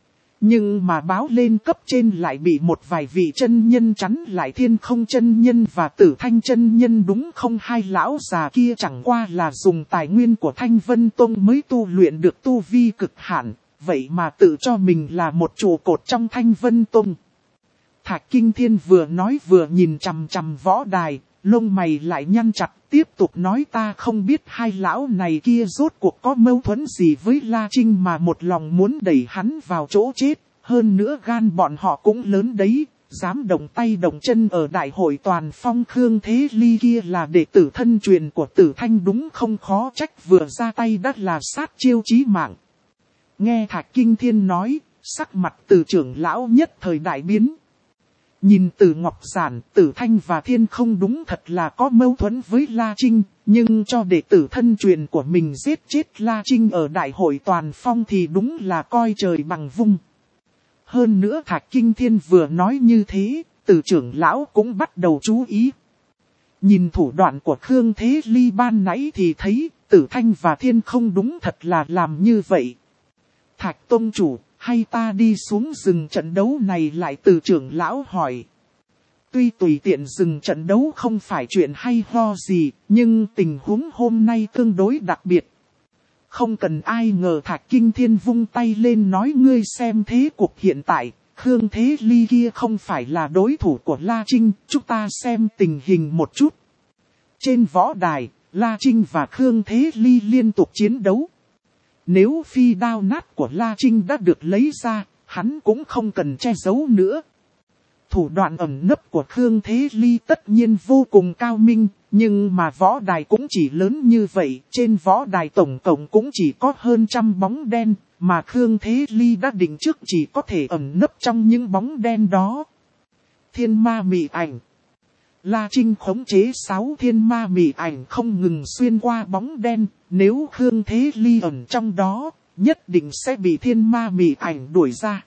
Nhưng mà báo lên cấp trên lại bị một vài vị chân nhân chắn lại. Thiên Không chân nhân và Tử Thanh chân nhân đúng không? Hai lão già kia chẳng qua là dùng tài nguyên của Thanh Vân Tông mới tu luyện được tu vi cực hạn, vậy mà tự cho mình là một trụ cột trong Thanh Vân Tông. Thạch Kinh Thiên vừa nói vừa nhìn chằm chằm võ đài, lông mày lại nhăn chặt, tiếp tục nói, ta không biết hai lão này kia rốt cuộc có mâu thuẫn gì với La Trinh mà một lòng muốn đẩy hắn vào chỗ chết. Hơn nữa gan bọn họ cũng lớn đấy, dám động tay động chân ở đại hội toàn phong. Khương Thế Ly kia là đệ tử thân truyền của Tử Thanh đúng không, khó trách vừa ra tay đã là sát chiêu chí mạng. Nghe Thạch Kinh Thiên nói, sắc mặt Từ trưởng lão nhất thời đại biến. Nhìn từ ngọc giản, Tử Thanh và Thiên Không đúng thật là có mâu thuẫn với La Trinh, nhưng cho đệ tử thân truyền của mình giết chết La Trinh ở đại hội toàn phong thì đúng là coi trời bằng vung. Hơn nữa Thạch Kinh Thiên vừa nói như thế, Từ trưởng lão cũng bắt đầu chú ý. Nhìn thủ đoạn của Khương Thế Ly ban nãy thì thấy, Tử Thanh và Thiên Không đúng thật là làm như vậy. Thạch tông chủ, hay ta đi xuống dừng trận đấu này lại? Từ trưởng lão hỏi. Tuy tùy tiện dừng trận đấu không phải chuyện hay ho gì, nhưng tình huống hôm nay tương đối đặc biệt. Không cần ai ngờ Thạch Kinh Thiên vung tay lên nói, ngươi xem thế cuộc hiện tại, Khương Thế Ly kia không phải là đối thủ của La Trinh, chúng ta xem tình hình một chút. Trên võ đài, La Trinh và Khương Thế Ly liên tục chiến đấu. Nếu phi đao nát của La Trinh đã được lấy ra, hắn cũng không cần che giấu nữa. Thủ đoạn ẩn nấp của Khương Thế Ly tất nhiên vô cùng cao minh, nhưng mà võ đài cũng chỉ lớn như vậy. Trên võ đài tổng cộng cũng chỉ có hơn trăm bóng đen, mà Khương Thế Ly đã định trước chỉ có thể ẩn nấp trong những bóng đen đó. Thiên ma mị ảnh. La Trinh khống chế sáu thiên ma mị ảnh không ngừng xuyên qua bóng đen, nếu Khương Thế Ly ẩn trong đó, nhất định sẽ bị thiên ma mị ảnh đuổi ra.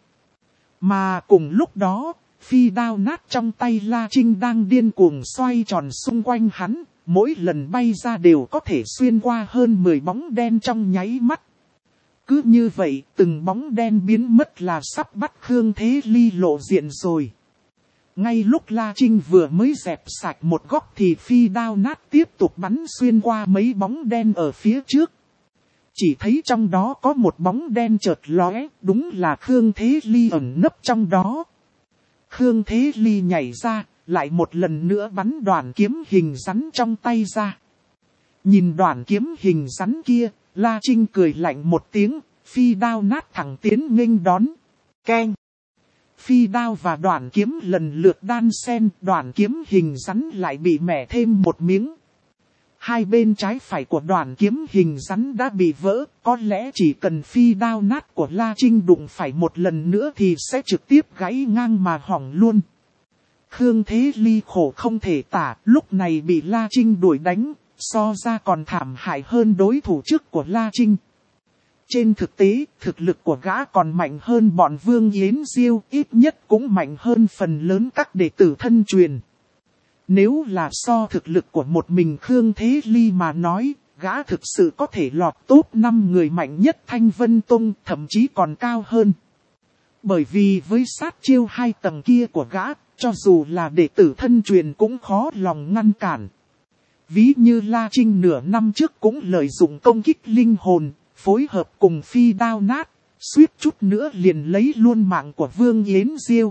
Mà cùng lúc đó, phi đao nát trong tay La Trinh đang điên cuồng xoay tròn xung quanh hắn, mỗi lần bay ra đều có thể xuyên qua hơn mười bóng đen trong nháy mắt. Cứ như vậy, từng bóng đen biến mất là sắp bắt Khương Thế Ly lộ diện rồi. Ngay lúc La Trinh vừa mới dẹp sạch một góc thì phi đao nát tiếp tục bắn xuyên qua mấy bóng đen ở phía trước. Chỉ thấy trong đó có một bóng đen chợt lóe, đúng là Khương Thế Ly ẩn nấp trong đó. Khương Thế Ly nhảy ra, lại một lần nữa bắn đoạn kiếm hình rắn trong tay ra. Nhìn đoạn kiếm hình rắn kia, La Trinh cười lạnh một tiếng, phi đao nát thẳng tiến nghênh đón. Keng! Phi đao và đoạn kiếm lần lượt đan xen, đoạn kiếm hình rắn lại bị mẻ thêm một miếng. Hai bên trái phải của đoạn kiếm hình rắn đã bị vỡ, có lẽ chỉ cần phi đao nát của La Trinh đụng phải một lần nữa thì sẽ trực tiếp gãy ngang mà hỏng luôn. Khương Thế Ly khổ không thể tả, lúc này bị La Trinh đuổi đánh, so ra còn thảm hại hơn đối thủ trước của La Trinh. Trên thực tế, thực lực của gã còn mạnh hơn bọn Vương Yến Diêu, ít nhất cũng mạnh hơn phần lớn các đệ tử thân truyền. Nếu là so thực lực của một mình Khương Thế Ly mà nói, gã thực sự có thể lọt top năm người mạnh nhất Thanh Vân Tông, thậm chí còn cao hơn. Bởi vì với sát chiêu hai tầng kia của gã, cho dù là đệ tử thân truyền cũng khó lòng ngăn cản. Ví như La Trinh nửa năm trước cũng lợi dụng công kích linh hồn, phối hợp cùng phi đao nát, suýt chút nữa liền lấy luôn mạng của Vương Yến Diêu.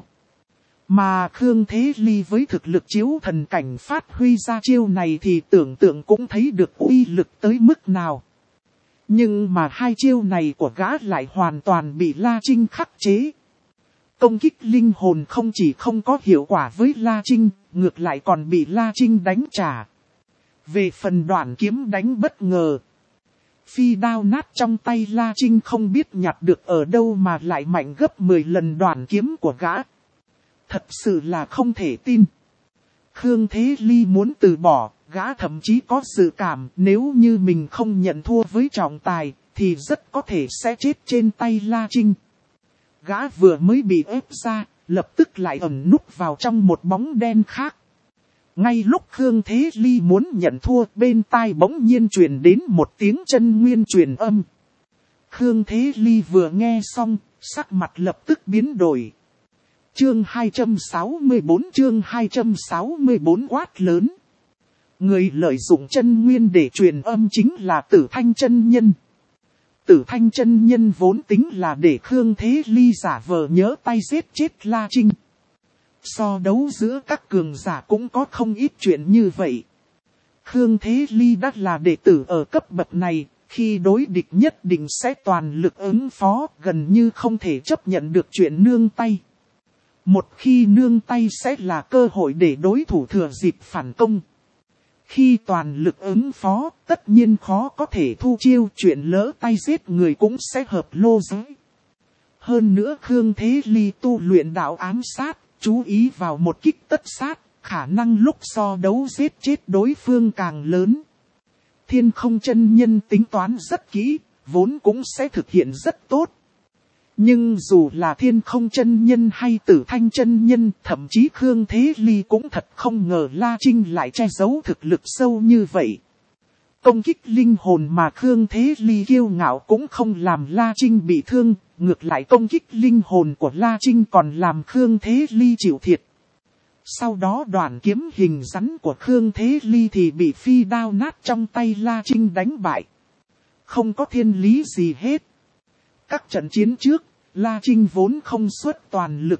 Mà Khương Thế Ly với thực lực chiếu thần cảnh phát huy ra chiêu này thì tưởng tượng cũng thấy được uy lực tới mức nào. Nhưng mà hai chiêu này của gã lại hoàn toàn bị La Trinh khắc chế. Công kích linh hồn không chỉ không có hiệu quả với La Trinh, ngược lại còn bị La Trinh đánh trả. Về phần đoạn kiếm đánh bất ngờ, phi đao nát trong tay La Trinh không biết nhặt được ở đâu mà lại mạnh gấp mười lần đoạn kiếm của gã. Thật sự là không thể tin. Khương Thế Ly muốn từ bỏ, gã thậm chí có dự cảm nếu như mình không nhận thua với trọng tài, thì rất có thể sẽ chết trên tay La Trinh. Gã vừa mới bị ép ra, lập tức lại ẩn núp vào trong một bóng đen khác. Ngay lúc Khương Thế Ly muốn nhận thua, bên tai bỗng nhiên truyền đến một tiếng chân nguyên truyền âm. Khương Thế Ly vừa nghe xong, sắc mặt lập tức biến đổi. Chương hai trăm sáu mươi bốn chương hai trăm sáu mươi bốn quát lớn. Người lợi dụng chân nguyên để truyền âm chính là Tử Thanh chân nhân. Tử Thanh chân nhân vốn tính là để Khương Thế Ly giả vờ nhớ tay giết chết La Trinh. So đấu giữa các cường giả cũng có không ít chuyện như vậy. Khương Thế Ly đã là đệ tử ở cấp bậc này, khi đối địch nhất định sẽ toàn lực ứng phó, gần như không thể chấp nhận được chuyện nương tay. Một khi nương tay sẽ là cơ hội để đối thủ thừa dịp phản công. Khi toàn lực ứng phó, tất nhiên khó có thể thu chiêu, chuyện lỡ tay giết người cũng sẽ hợp lô giới. Hơn nữa Khương Thế Ly tu luyện đạo ám sát, chú ý vào một kích tất sát, khả năng lúc so đấu giết chết đối phương càng lớn. Thiên Không chân nhân tính toán rất kỹ, vốn cũng sẽ thực hiện rất tốt. Nhưng dù là Thiên Không chân nhân hay Tử Thanh chân nhân, thậm chí Khương Thế Ly cũng thật không ngờ La Trinh lại che giấu thực lực sâu như vậy. Công kích linh hồn mà Khương Thế Ly kiêu ngạo cũng không làm La Trinh bị thương, ngược lại công kích linh hồn của La Trinh còn làm Khương Thế Ly chịu thiệt. Sau đó đoạn kiếm hình rắn của Khương Thế Ly thì bị phi đao nát trong tay La Trinh đánh bại. Không có thiên lý gì hết. Các trận chiến trước, La Trinh vốn không xuất toàn lực.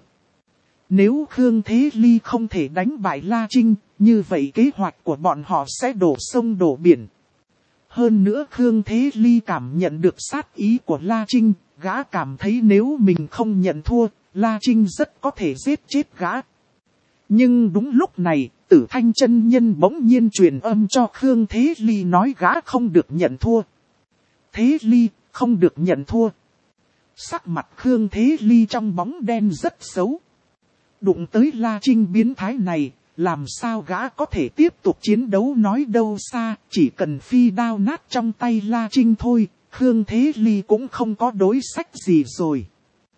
Nếu Khương Thế Ly không thể đánh bại La Trinh, như vậy kế hoạch của bọn họ sẽ đổ sông đổ biển. Hơn nữa Khương Thế Ly cảm nhận được sát ý của La Trinh, gã cảm thấy nếu mình không nhận thua, La Trinh rất có thể giết chết gã. Nhưng đúng lúc này, Tử Thanh chân nhân bỗng nhiên truyền âm cho Khương Thế Ly nói gã không được nhận thua. Thế Ly, không được nhận thua. Sắc mặt Khương Thế Ly trong bóng đen rất xấu. Đụng tới La Trinh biến thái này, làm sao gã có thể tiếp tục chiến đấu nói đâu xa, chỉ cần phi đao nát trong tay La Trinh thôi, Khương Thế Ly cũng không có đối sách gì rồi.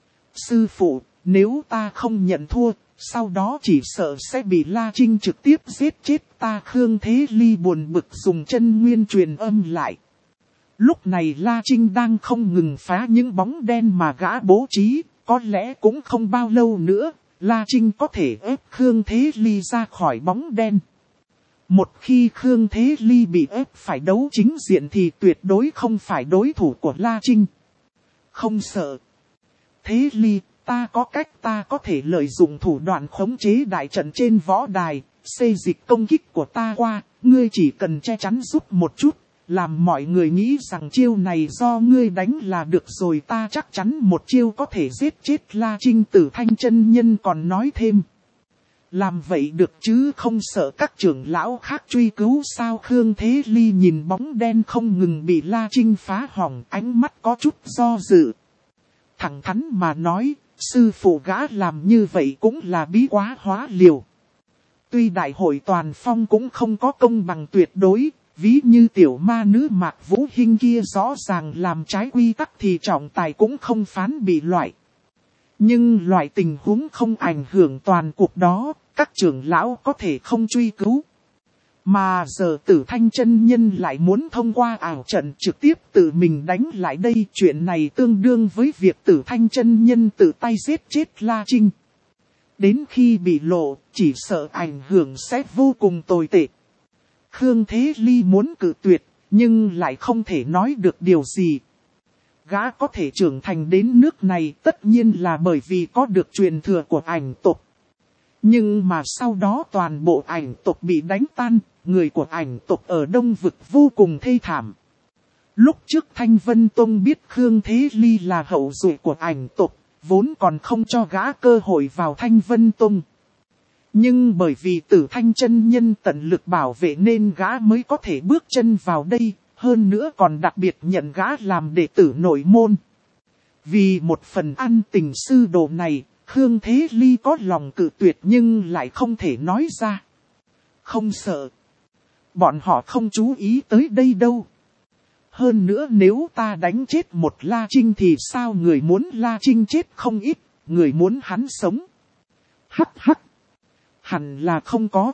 Sư phụ, nếu ta không nhận thua, sau đó chỉ sợ sẽ bị La Trinh trực tiếp giết chết ta. Khương Thế Ly buồn bực dùng chân nguyên truyền âm lại. Lúc này La Trinh đang không ngừng phá những bóng đen mà gã bố trí, có lẽ cũng không bao lâu nữa, La Trinh có thể ép Khương Thế Ly ra khỏi bóng đen. Một khi Khương Thế Ly bị ép phải đấu chính diện thì tuyệt đối không phải đối thủ của La Trinh. Không sợ. Thế Ly, ta có cách, ta có thể lợi dụng thủ đoạn khống chế đại trận trên võ đài, xê dịch công kích của ta qua, ngươi chỉ cần che chắn giúp một chút, làm mọi người nghĩ rằng chiêu này do ngươi đánh là được rồi, ta chắc chắn một chiêu có thể giết chết La Trinh. Tử Thanh chân nhân còn nói thêm. Làm vậy được chứ không sợ các trưởng lão khác truy cứu sao? Khương Thế Ly nhìn bóng đen không ngừng bị La Trinh phá hỏng, ánh mắt có chút do dự. Thẳng thắn mà nói, sư phụ gã làm như vậy cũng là bí quá hóa liều. Tuy đại hội toàn phong cũng không có công bằng tuyệt đối, ví như tiểu ma nữ Mạc Vũ Hinh kia rõ ràng làm trái quy tắc thì trọng tài cũng không phán bị loại. Nhưng loại tình huống không ảnh hưởng toàn cuộc đó, các trưởng lão có thể không truy cứu. Mà giờ Tử Thanh chân nhân lại muốn thông qua ảo trận trực tiếp tự mình đánh lại đây. Chuyện này tương đương với việc Tử Thanh chân nhân tự tay giết chết La Trinh. Đến khi bị lộ, chỉ sợ ảnh hưởng sẽ vô cùng tồi tệ. Khương Thế Ly muốn cự tuyệt, nhưng lại không thể nói được điều gì. Gã có thể trưởng thành đến nước này tất nhiên là bởi vì có được truyền thừa của ảnh tộc. Nhưng mà sau đó toàn bộ ảnh tộc bị đánh tan, người của ảnh tộc ở Đông Vực vô cùng thê thảm. Lúc trước Thanh Vân Tông biết Khương Thế Ly là hậu duệ của ảnh tộc, vốn còn không cho gã cơ hội vào Thanh Vân Tông. Nhưng bởi vì Tử Thanh chân nhân tận lực bảo vệ nên gã mới có thể bước chân vào đây, hơn nữa còn đặc biệt nhận gã làm đệ tử nội môn. Vì một phần ăn tình sư đồ này, Khương Thế Ly có lòng cự tuyệt nhưng lại không thể nói ra. Không sợ. Bọn họ không chú ý tới đây đâu. Hơn nữa nếu ta đánh chết một La Trinh thì sao, người muốn La Trinh chết không ít, người muốn hắn sống. Hắc hắc. Hẳn là không có.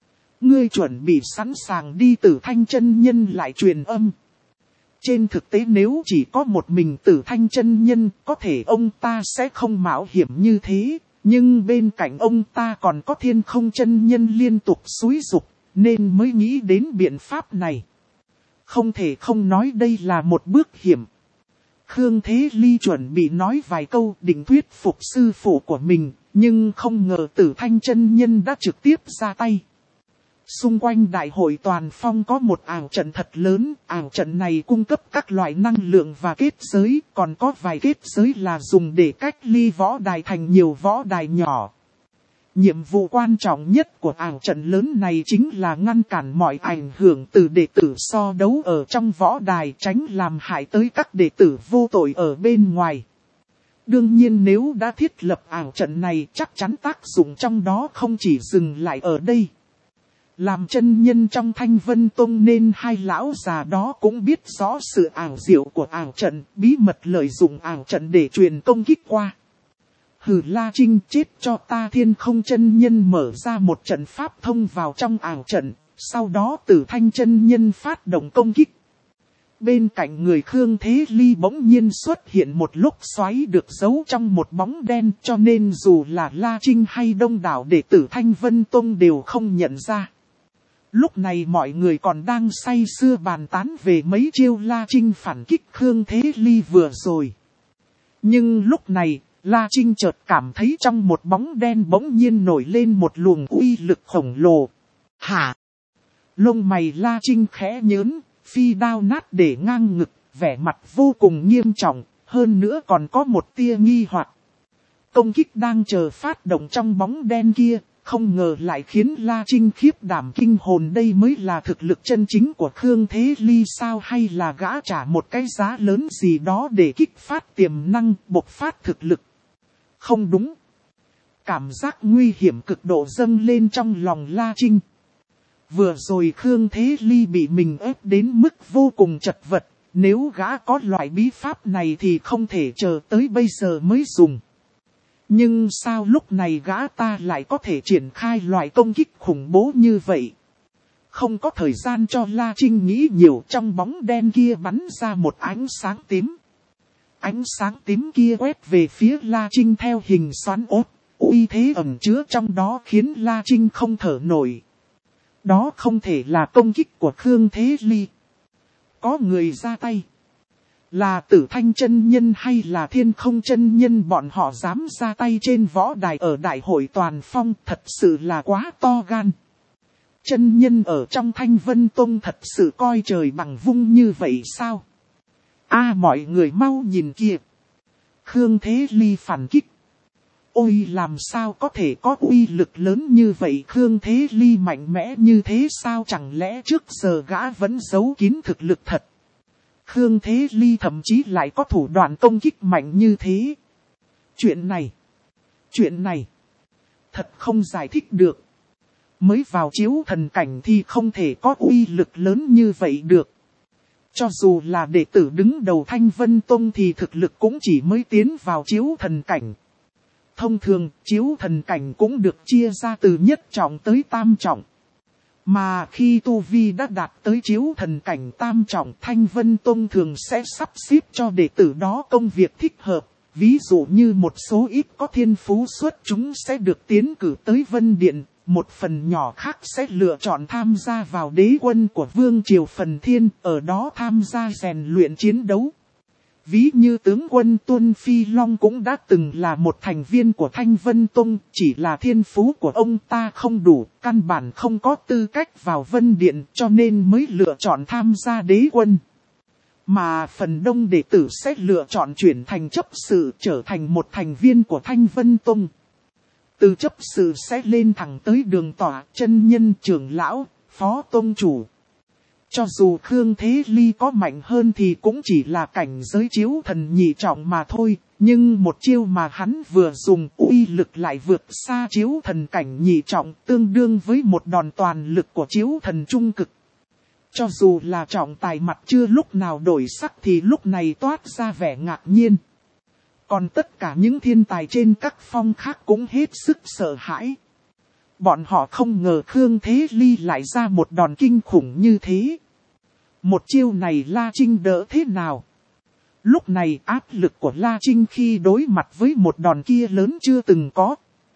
Ngươi chuẩn bị sẵn sàng đi. Tử Thanh chân nhân lại truyền âm. Trên thực tế nếu chỉ có một mình Tử Thanh chân nhân, có thể ông ta sẽ không mạo hiểm như thế. Nhưng bên cạnh ông ta còn có Thiên Không chân nhân liên tục xúi giục, nên mới nghĩ đến biện pháp này. Không thể không nói đây là một bước hiểm. Khương Thế Ly chuẩn bị nói vài câu định thuyết phục sư phụ của mình, nhưng không ngờ Tử Thanh chân nhân đã trực tiếp ra tay. Xung quanh đại hội toàn phong có một ảo trận thật lớn, ảo trận này cung cấp các loại năng lượng và kết giới, còn có vài kết giới là dùng để cách ly võ đài thành nhiều võ đài nhỏ. Nhiệm vụ quan trọng nhất của ảo trận lớn này chính là ngăn cản mọi ảnh hưởng từ đệ tử so đấu ở trong võ đài, tránh làm hại tới các đệ tử vô tội ở bên ngoài. Đương nhiên nếu đã thiết lập ảo trận này chắc chắn tác dụng trong đó không chỉ dừng lại ở đây. Làm chân nhân trong Thanh Vân Tông nên hai lão già đó cũng biết rõ sự ảo diệu của ảo trận, bí mật lợi dụng ảo trận để truyền công kích qua. Hừ, La Trinh chết cho ta. Thiên Không chân nhân mở ra một trận pháp thông vào trong ảo trận, sau đó Tử Thanh chân nhân phát động công kích. Bên cạnh người Khương Thế Ly bỗng nhiên xuất hiện một lúc xoáy được giấu trong một bóng đen, cho nên dù là La Trinh hay đông đảo đệ tử Thanh Vân Tông đều không nhận ra. Lúc này mọi người còn đang say sưa bàn tán về mấy chiêu La Trinh phản kích Khương Thế Ly vừa rồi. Nhưng lúc này, La Trinh chợt cảm thấy trong một bóng đen bỗng nhiên nổi lên một luồng uy lực khổng lồ. Hả? Lông mày La Trinh khẽ nhớn, phi đao nát để ngang ngực, vẻ mặt vô cùng nghiêm trọng, hơn nữa còn có một tia nghi hoặc. Công kích đang chờ phát động trong bóng đen kia, không ngờ lại khiến La Trinh khiếp đảm kinh hồn. Đây mới là thực lực chân chính của Khương Thế Ly sao, hay là gã trả một cái giá lớn gì đó để kích phát tiềm năng, bộc phát thực lực? Không đúng. Cảm giác nguy hiểm cực độ dâng lên trong lòng La Trinh. Vừa rồi Khương Thế Ly bị mình ép đến mức vô cùng chật vật, nếu gã có loại bí pháp này thì không thể chờ tới bây giờ mới dùng. Nhưng sao lúc này gã ta lại có thể triển khai loại công kích khủng bố như vậy? Không có thời gian cho La Trinh nghĩ nhiều, trong bóng đen kia bắn ra một ánh sáng tím. Ánh sáng tím kia quét về phía La Trinh theo hình xoắn ốt, uy thế ẩn chứa trong đó khiến La Trinh không thở nổi. Đó không thể là công kích của Khương Thế Ly. Có người ra tay. Là Tử Thanh chân nhân hay là Thiên Không chân nhân, bọn họ dám ra tay trên võ đài ở đại hội toàn phong, thật sự là quá to gan. Chân nhân ở trong Thanh Vân Tông thật sự coi trời bằng vung như vậy sao? A à, mọi người mau nhìn kìa. Khương Thế Ly phản kích. Ôi làm sao có thể có uy lực lớn như vậy, Khương Thế Ly mạnh mẽ như thế sao, chẳng lẽ trước giờ gã vẫn giấu kín thực lực thật? Khương Thế Ly thậm chí lại có thủ đoạn công kích mạnh như thế. Chuyện này, chuyện này, thật không giải thích được. Mới vào chiếu thần cảnh thì không thể có uy lực lớn như vậy được. Cho dù là đệ tử đứng đầu Thanh Vân Tông thì thực lực cũng chỉ mới tiến vào chiếu thần cảnh. Thông thường, chiếu thần cảnh cũng được chia ra từ nhất trọng tới tam trọng. Mà khi tu vi đã đạt tới chiếu thần cảnh tam trọng, Thanh Vân Tông thường sẽ sắp xếp cho đệ tử đó công việc thích hợp. Ví dụ như một số ít có thiên phú xuất chúng sẽ được tiến cử tới Vân Điện, một phần nhỏ khác sẽ lựa chọn tham gia vào đế quân của Vương Triều Phần Thiên, ở đó tham gia rèn luyện chiến đấu. Ví như tướng quân Tuân Phi Long cũng đã từng là một thành viên của Thanh Vân Tông, chỉ là thiên phú của ông ta không đủ, căn bản không có tư cách vào Vân Điện cho nên mới lựa chọn tham gia đế quân. Mà phần đông đệ tử sẽ lựa chọn chuyển thành chấp sự, trở thành một thành viên của Thanh Vân Tông. Từ chấp sự sẽ lên thẳng tới đường tọa, chân nhân, trưởng lão, phó tông chủ. Cho dù Khương Thế Ly có mạnh hơn thì cũng chỉ là cảnh giới chiếu thần nhị trọng mà thôi. Nhưng một chiêu mà hắn vừa dùng uy lực lại vượt xa chiếu thần cảnh nhị trọng, tương đương với một đòn toàn lực của chiếu thần trung cực. Cho dù là trọng tài mặt chưa lúc nào đổi sắc thì lúc này toát ra vẻ ngạc nhiên. Còn tất cả những thiên tài trên các phong khác cũng hết sức sợ hãi. Bọn họ không ngờ Khương Thế Ly lại ra một đòn kinh khủng như thế. Một chiêu này La Trinh đỡ thế nào? Lúc này áp lực của La Trinh khi đối mặt với một đòn kia lớn chưa từng có.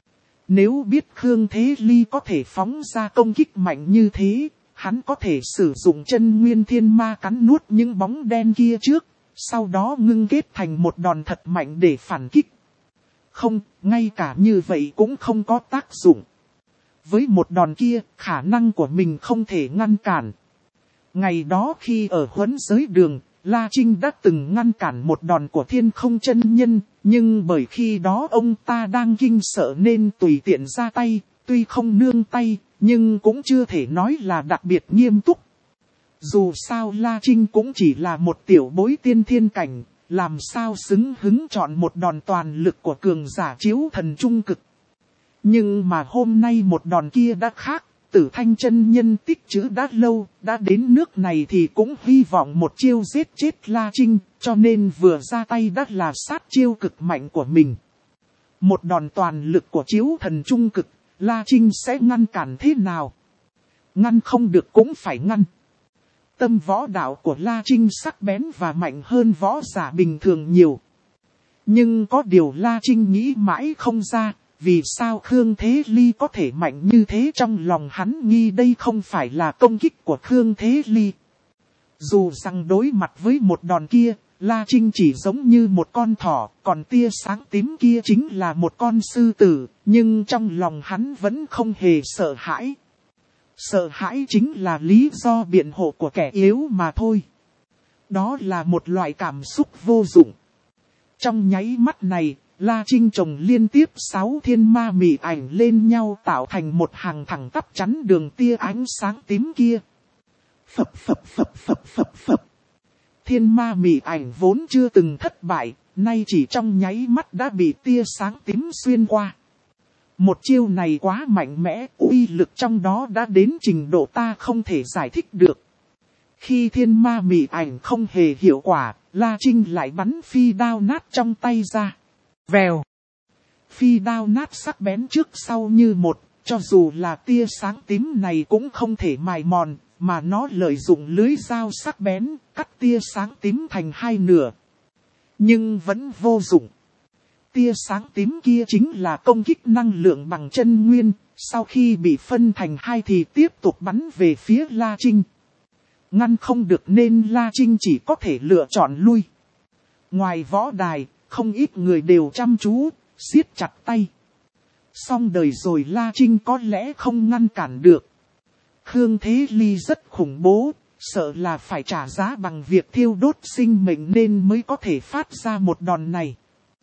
Nếu biết Khương Thế Ly có thể phóng ra công kích mạnh như thế, hắn có thể sử dụng chân nguyên thiên ma cắn nuốt những bóng đen kia trước, sau đó ngưng kết thành một đòn thật mạnh để phản kích. Không, ngay cả như vậy cũng không có tác dụng. Với một đòn kia, khả năng của mình không thể ngăn cản. Ngày đó khi ở Huấn Giới Đường, La Trinh đã từng ngăn cản một đòn của Thiên Không chân nhân, nhưng bởi khi đó ông ta đang kinh sợ nên tùy tiện ra tay, tuy không nương tay, nhưng cũng chưa thể nói là đặc biệt nghiêm túc. Dù sao La Trinh cũng chỉ là một tiểu bối tiên thiên cảnh, làm sao xứng hứng chọn một đòn toàn lực của cường giả chiếu thần trung cực. Nhưng mà hôm nay một đòn kia đã khác, Tử Thanh chân nhân tích trữ đã lâu, đã đến nước này thì cũng hy vọng một chiêu giết chết La Trinh, cho nên vừa ra tay đã là sát chiêu cực mạnh của mình. Một đòn toàn lực của chiếu thần trung cực, La Trinh sẽ ngăn cản thế nào? Ngăn không được cũng phải ngăn. Tâm võ đạo của La Trinh sắc bén và mạnh hơn võ giả bình thường nhiều. Nhưng có điều La Trinh nghĩ mãi không ra, vì sao Khương Thế Ly có thể mạnh như thế, trong lòng hắn nghi đây không phải là công kích của Khương Thế Ly. Dù rằng đối mặt với một đòn kia, La Trinh chỉ giống như một con thỏ, còn tia sáng tím kia chính là một con sư tử, nhưng trong lòng hắn vẫn không hề sợ hãi. Sợ hãi chính là lý do biện hộ của kẻ yếu mà thôi. Đó là một loại cảm xúc vô dụng. Trong nháy mắt này, La Trinh chồng liên tiếp sáu thiên ma mị ảnh lên nhau tạo thành một hàng thẳng tắp chắn đường tia ánh sáng tím kia. Phập phập phập phập phập phập. Thiên ma mị ảnh vốn chưa từng thất bại, nay chỉ trong nháy mắt đã bị tia sáng tím xuyên qua. Một chiêu này quá mạnh mẽ, uy lực trong đó đã đến trình độ ta không thể giải thích được. Khi thiên ma mị ảnh không hề hiệu quả, La Trinh lại bắn phi đao nát trong tay ra. Vèo. Phi đao nát sắc bén trước sau như một, cho dù là tia sáng tím này cũng không thể mài mòn, mà nó lợi dụng lưới dao sắc bén, cắt tia sáng tím thành hai nửa. Nhưng vẫn vô dụng. Tia sáng tím kia chính là công kích năng lượng bằng chân nguyên, sau khi bị phân thành hai thì tiếp tục bắn về phía La Trinh. Ngăn không được nên La Trinh chỉ có thể lựa chọn lui. Ngoài võ đài, không ít người đều chăm chú, siết chặt tay. Xong đời rồi La Trinh có lẽ không ngăn cản được. Khương Thế Ly rất khủng bố, sợ là phải trả giá bằng việc thiêu đốt sinh mệnh nên mới có thể phát ra một đòn này.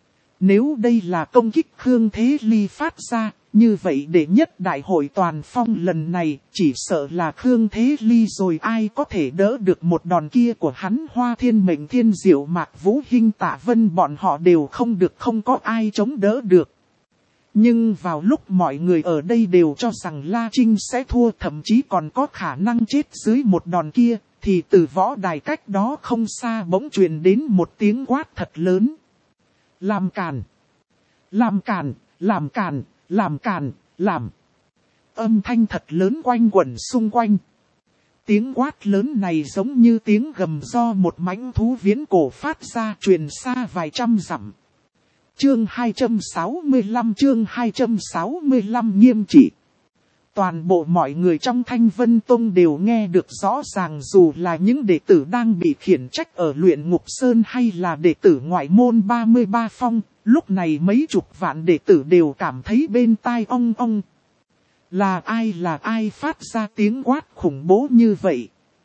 Nếu đây là công kích Khương Thế Ly phát ra, như vậy để nhất đại hội toàn phong lần này, chỉ sợ là Khương Thế Ly rồi ai có thể đỡ được một đòn kia của hắn. Hoa Thiên Mệnh, Thiên Diệu, Mạc Vũ Hinh, Tạ Vân bọn họ đều không được, không có ai chống đỡ được. Nhưng vào lúc mọi người ở đây đều cho rằng La Trinh sẽ thua, thậm chí còn có khả năng chết dưới một đòn kia, thì từ võ đài cách đó không xa bỗng truyền đến một tiếng quát thật lớn. Làm càn! Làm càn! Làm càn! Làm càn! Làm! Âm thanh thật lớn quanh quẩn xung quanh. Tiếng quát lớn này giống như tiếng gầm do một mãnh thú viễn cổ phát ra, truyền xa vài trăm dặm. Chương hai trăm sáu mươi lăm chương hai trăm sáu mươi lăm nghiêm trị. Toàn bộ mọi người trong Thanh Vân Tông đều nghe được rõ ràng, dù là những đệ tử đang bị khiển trách ở Luyện Ngục Sơn hay là đệ tử ngoại môn ba mươi ba phong, lúc này mấy chục vạn đệ tử đều cảm thấy bên tai ong ong. Là ai là ai phát ra tiếng quát khủng bố như vậy?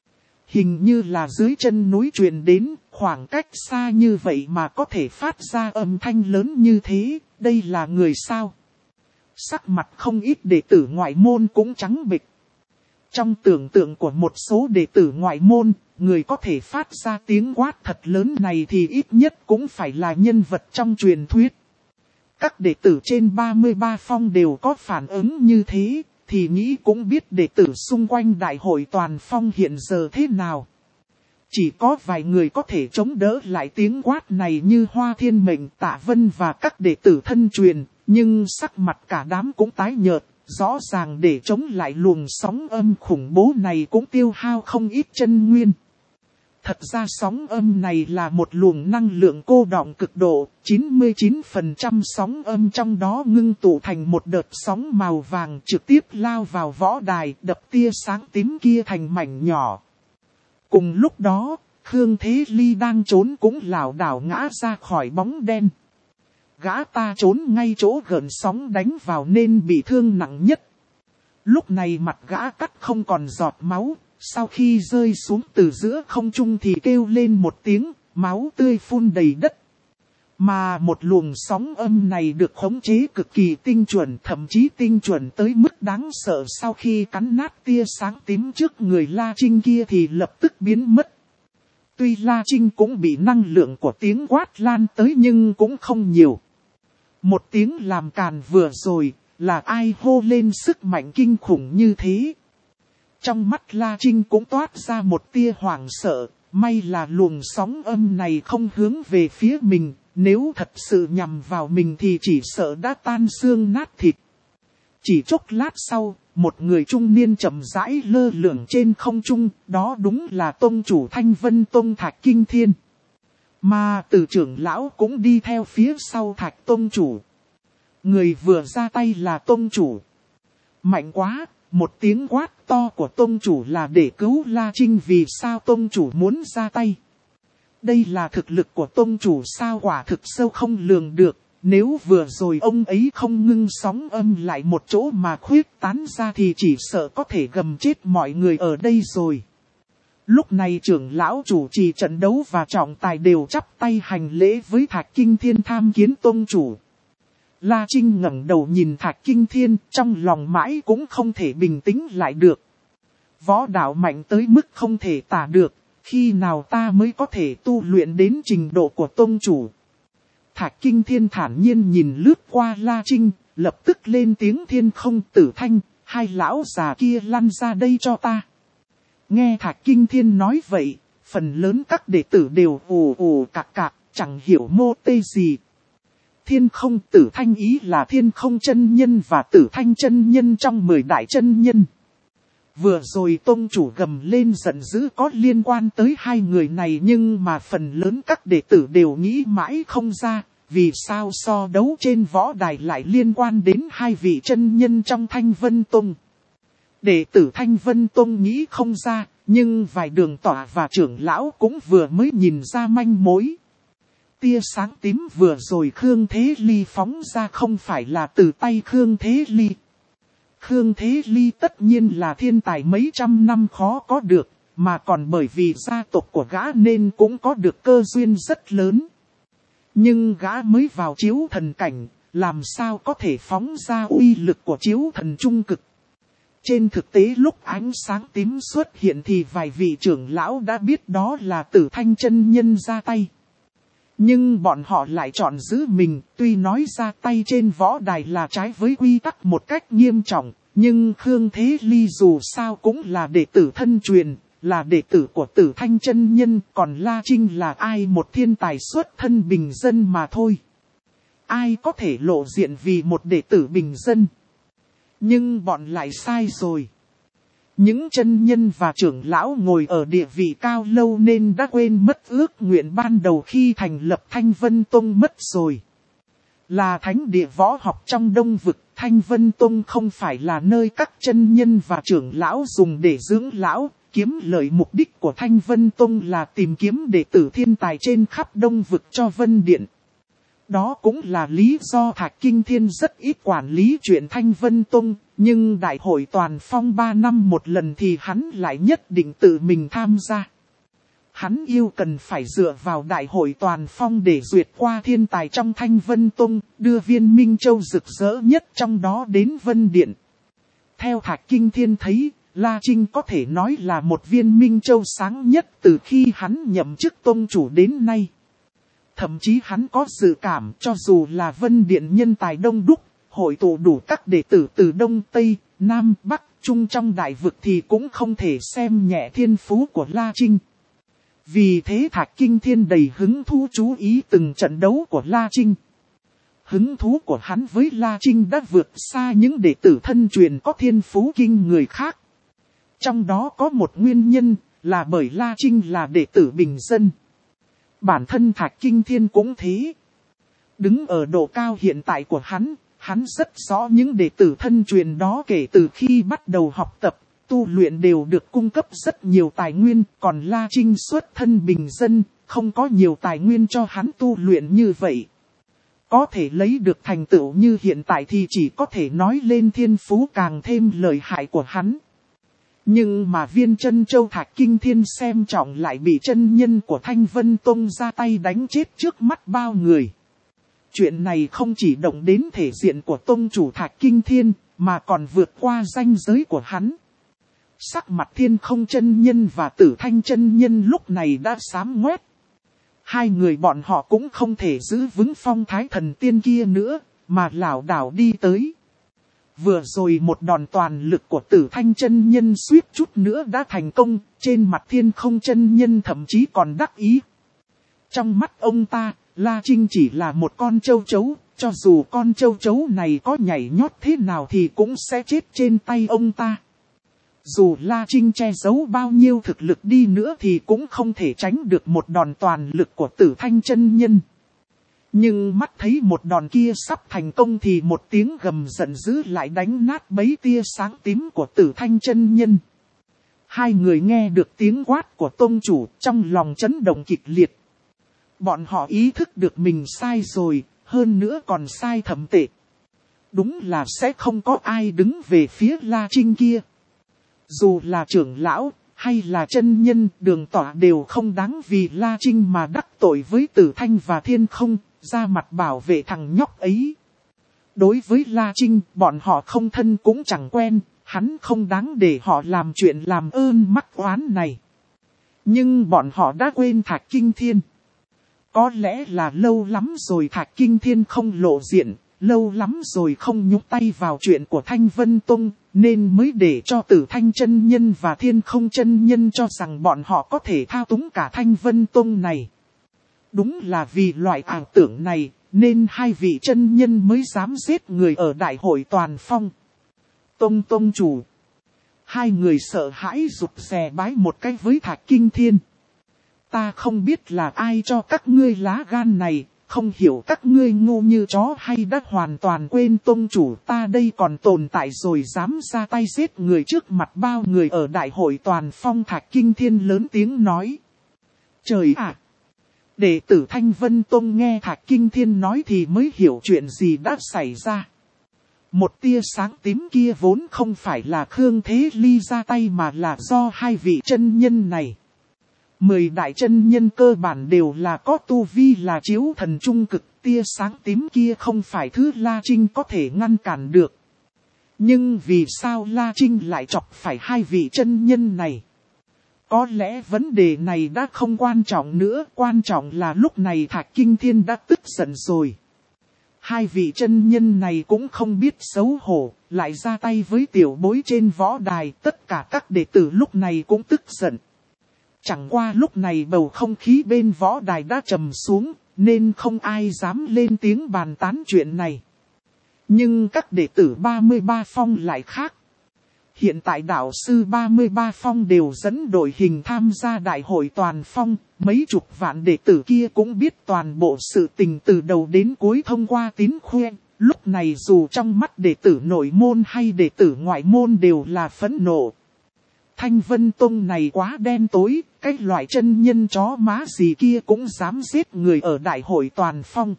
Hình như là dưới chân núi truyền đến, khoảng cách xa như vậy mà có thể phát ra âm thanh lớn như thế, đây là người sao? Sắc mặt không ít đệ tử ngoại môn cũng trắng bệch. Trong tưởng tượng của một số đệ tử ngoại môn, người có thể phát ra tiếng quát thật lớn này thì ít nhất cũng phải là nhân vật trong truyền thuyết. Các đệ tử trên ba mươi ba phong đều có phản ứng như thế, thì nghĩ cũng biết đệ tử xung quanh đại hội toàn phong hiện giờ thế nào. Chỉ có vài người có thể chống đỡ lại tiếng quát này như Hoa Thiên Mệnh, Tạ Vân và các đệ tử thân truyền, nhưng sắc mặt cả đám cũng tái nhợt, rõ ràng để chống lại luồng sóng âm khủng bố này cũng tiêu hao không ít chân nguyên. Thật ra sóng âm này là một luồng năng lượng cô đọng cực độ, chín mươi chín phần trăm sóng âm trong đó ngưng tụ thành một đợt sóng màu vàng trực tiếp lao vào võ đài, đập tia sáng tím kia thành mảnh nhỏ. Cùng lúc đó, Khương Thế Ly đang trốn cũng lảo đảo ngã ra khỏi bóng đen. Gã ta trốn ngay chỗ gần sóng đánh vào nên bị thương nặng nhất. Lúc này mặt gã cắt không còn giọt máu, sau khi rơi xuống từ giữa không trung thì kêu lên một tiếng, máu tươi phun đầy đất. Mà một luồng sóng âm này được khống chế cực kỳ tinh chuẩn, thậm chí tinh chuẩn tới mức đáng sợ. Sau khi cắn nát tia sáng tím trước người La Trinh kia thì lập tức biến mất. Tuy La Trinh cũng bị năng lượng của tiếng quát lan tới nhưng cũng không nhiều. Một tiếng làm càn vừa rồi, là ai hô lên sức mạnh kinh khủng như thế? Trong mắt La Trinh cũng toát ra một tia hoảng sợ, may là luồng sóng âm này không hướng về phía mình, nếu thật sự nhằm vào mình thì chỉ sợ đã tan xương nát thịt. Chỉ chốc lát sau, một người trung niên chậm rãi lơ lửng trên không trung, đó đúng là tông chủ Thanh Vân Tông Thạch Kinh Thiên. Mà từ trưởng lão cũng đi theo phía sau Thạch tông chủ. Người vừa ra tay là tông chủ. Mạnh quá, một tiếng quát to của tông chủ là để cứu La Trinh, vì sao tông chủ muốn ra tay? Đây là thực lực của tông chủ sao, quả thực sâu không lường được. Nếu vừa rồi ông ấy không ngưng sóng âm lại một chỗ mà khuyết tán ra thì chỉ sợ có thể gầm chết mọi người ở đây rồi. Lúc này trưởng lão chủ trì trận đấu và trọng tài đều chắp tay hành lễ với Thạch Kinh Thiên tham kiến tông chủ. La Trinh ngẩng đầu nhìn Thạch Kinh Thiên, trong lòng mãi cũng không thể bình tĩnh lại được. Võ đạo mạnh tới mức không thể tả được, khi nào ta mới có thể tu luyện đến trình độ của tông chủ? Thạch Kinh Thiên thản nhiên nhìn lướt qua La Trinh, lập tức lên tiếng, Thiên Không, Tử Thanh, hai lão già kia lăn ra đây cho ta. Nghe Thạch Kinh Thiên nói vậy, phần lớn các đệ tử đều ù ù cạc cạc, chẳng hiểu mô tê gì. Thiên Không, Tử Thanh ý là Thiên Không chân nhân và Tử Thanh chân nhân trong mười đại chân nhân. Vừa rồi tông chủ gầm lên giận dữ có liên quan tới hai người này, nhưng mà phần lớn các đệ tử đều nghĩ mãi không ra, vì sao so đấu trên võ đài lại liên quan đến hai vị chân nhân trong Thanh Vân Tông. Đệ tử Thanh Vân Tông nghĩ không ra, nhưng vài đường tỏa và trưởng lão cũng vừa mới nhìn ra manh mối. Tia sáng tím vừa rồi Khương Thế Ly phóng ra không phải là từ tay Khương Thế Ly. Khương Thế Ly tất nhiên là thiên tài mấy trăm năm khó có được, mà còn bởi vì gia tộc của gã nên cũng có được cơ duyên rất lớn. Nhưng gã mới vào chiếu thần cảnh, làm sao có thể phóng ra uy lực của chiếu thần trung cực. Trên thực tế lúc ánh sáng tím xuất hiện thì vài vị trưởng lão đã biết đó là Tử Thanh chân nhân ra tay. Nhưng bọn họ lại chọn giữ mình, tuy nói ra tay trên võ đài là trái với quy tắc một cách nghiêm trọng, nhưng Khương Thế Ly dù sao cũng là đệ tử thân truyền, là đệ tử của Tử Thanh chân nhân, còn La Trinh là ai, một thiên tài xuất thân bình dân mà thôi. Ai có thể lộ diện vì một đệ tử bình dân. Nhưng bọn lại sai rồi. Những chân nhân và trưởng lão ngồi ở địa vị cao lâu nên đã quên mất ước nguyện ban đầu khi thành lập Thanh Vân Tông mất rồi. Là thánh địa võ học trong Đông Vực, Thanh Vân Tông không phải là nơi các chân nhân và trưởng lão dùng để dưỡng lão, kiếm lợi. Mục đích của Thanh Vân Tông là tìm kiếm đệ tử thiên tài trên khắp Đông Vực cho Vân Điện. Đó cũng là lý do Thạch Kinh Thiên rất ít quản lý chuyện Thanh Vân Tông, nhưng đại hội toàn phong ba năm một lần thì hắn lại nhất định tự mình tham gia. Hắn yêu cần phải dựa vào đại hội toàn phong để duyệt qua thiên tài trong Thanh Vân Tông, đưa viên Minh Châu rực rỡ nhất trong đó đến Vân Điện. Theo Thạch Kinh Thiên thấy, La Trinh có thể nói là một viên Minh Châu sáng nhất từ khi hắn nhậm chức tông chủ đến nay. Thậm chí hắn có dự cảm cho dù là Vân Điện nhân tài đông đúc, hội tụ đủ các đệ tử từ Đông, Tây, Nam, Bắc, Trung trong đại vực thì cũng không thể xem nhẹ thiên phú của La Trinh. Vì thế Thạch Kinh Thiên đầy hứng thú chú ý từng trận đấu của La Trinh. Hứng thú của hắn với La Trinh đã vượt xa những đệ tử thân truyền có thiên phú kinh người khác. Trong đó có một nguyên nhân là bởi La Trinh là đệ tử bình dân. Bản thân Thạch Kinh Thiên cũng thế. Đứng ở độ cao hiện tại của hắn, hắn rất rõ những đệ tử thân truyền đó kể từ khi bắt đầu học tập, tu luyện đều được cung cấp rất nhiều tài nguyên, còn La Trinh xuất thân bình dân, không có nhiều tài nguyên cho hắn tu luyện như vậy. Có thể lấy được thành tựu như hiện tại thì chỉ có thể nói lên thiên phú càng thêm lợi hại của hắn. Nhưng mà viên chân châu Thạch Kinh Thiên xem trọng lại bị chân nhân của Thanh Vân Tông ra tay đánh chết trước mắt bao người. Chuyện này không chỉ động đến thể diện của tông chủ Thạch Kinh Thiên, mà còn vượt qua ranh giới của hắn. Sắc mặt Thiên Không chân nhân và Tử Thanh chân nhân lúc này đã xám ngoét. Hai người bọn họ cũng không thể giữ vững phong thái thần tiên kia nữa, mà lảo đảo đi tới. Vừa rồi một đòn toàn lực của Tử Thanh chân nhân suýt chút nữa đã thành công, trên mặt Thiên Không chân nhân thậm chí còn đắc ý. Trong mắt ông ta, La Trinh chỉ là một con châu chấu, cho dù con châu chấu này có nhảy nhót thế nào thì cũng sẽ chết trên tay ông ta. Dù La Trinh che giấu bao nhiêu thực lực đi nữa thì cũng không thể tránh được một đòn toàn lực của Tử Thanh chân nhân. Nhưng mắt thấy một đòn kia sắp thành công thì một tiếng gầm giận dữ lại đánh nát bấy tia sáng tím của Tử Thanh chân nhân. Hai người nghe được tiếng quát của tông chủ trong lòng chấn động kịch liệt. Bọn họ ý thức được mình sai rồi, hơn nữa còn sai thậm tệ. Đúng là sẽ không có ai đứng về phía La Trinh kia. Dù là trưởng lão, hay là chân nhân, Đường Tỏa đều không đáng vì La Trinh mà đắc tội với Tử Thanh và Thiên Không, ra mặt bảo vệ thằng nhóc ấy. Đối với La Trinh, bọn họ không thân cũng chẳng quen, hắn không đáng để họ làm chuyện làm ơn mắc oán này. Nhưng bọn họ đã quên Thạch Kinh Thiên. Có lẽ là lâu lắm rồi Thạch Kinh Thiên không lộ diện, lâu lắm rồi không nhúc tay vào chuyện của Thanh Vân Tông, nên mới để cho Tử Thanh chân nhân và Thiên Không chân nhân cho rằng bọn họ có thể thao túng cả Thanh Vân Tông này. Đúng là vì loại ảo tưởng này, nên hai vị chân nhân mới dám giết người ở đại hội toàn phong. Tông tông chủ. Hai người sợ hãi rụt rè bái một cái với Thạch Kinh Thiên. Ta không biết là ai cho các ngươi lá gan này, không hiểu các ngươi ngu như chó hay đã hoàn toàn quên tông chủ ta đây còn tồn tại rồi dám ra tay giết người trước mặt bao người ở đại hội toàn phong. Thạch Kinh Thiên lớn tiếng nói. Trời ạ! Đệ tử Thanh Vân Tông nghe Thạch Kinh Thiên nói thì mới hiểu chuyện gì đã xảy ra. Một tia sáng tím kia vốn không phải là Khương Thế Ly ra tay mà là do hai vị chân nhân này. Mười đại chân nhân cơ bản đều là có tu vi là chiếu thần trung cực, tia sáng tím kia không phải thứ La Trinh có thể ngăn cản được. Nhưng vì sao La Trinh lại chọc phải hai vị chân nhân này? Có lẽ vấn đề này đã không quan trọng nữa, quan trọng là lúc này Thạch Kinh Thiên đã tức giận rồi. Hai vị chân nhân này cũng không biết xấu hổ, lại ra tay với tiểu bối trên võ đài, tất cả các đệ tử lúc này cũng tức giận. Chẳng qua lúc này bầu không khí bên võ đài đã trầm xuống, nên không ai dám lên tiếng bàn tán chuyện này. Nhưng các đệ tử ba mươi ba phong lại khác. Hiện tại đạo sư ba mươi ba phong đều dẫn đội hình tham gia đại hội toàn phong, mấy chục vạn đệ tử kia cũng biết toàn bộ sự tình từ đầu đến cuối thông qua tín khuyên. Lúc này dù trong mắt đệ tử nội môn hay đệ tử ngoại môn đều là phẫn nộ. Thanh Vân Tông này quá đen tối, cái loại chân nhân chó má gì kia cũng dám giết người ở đại hội toàn phong.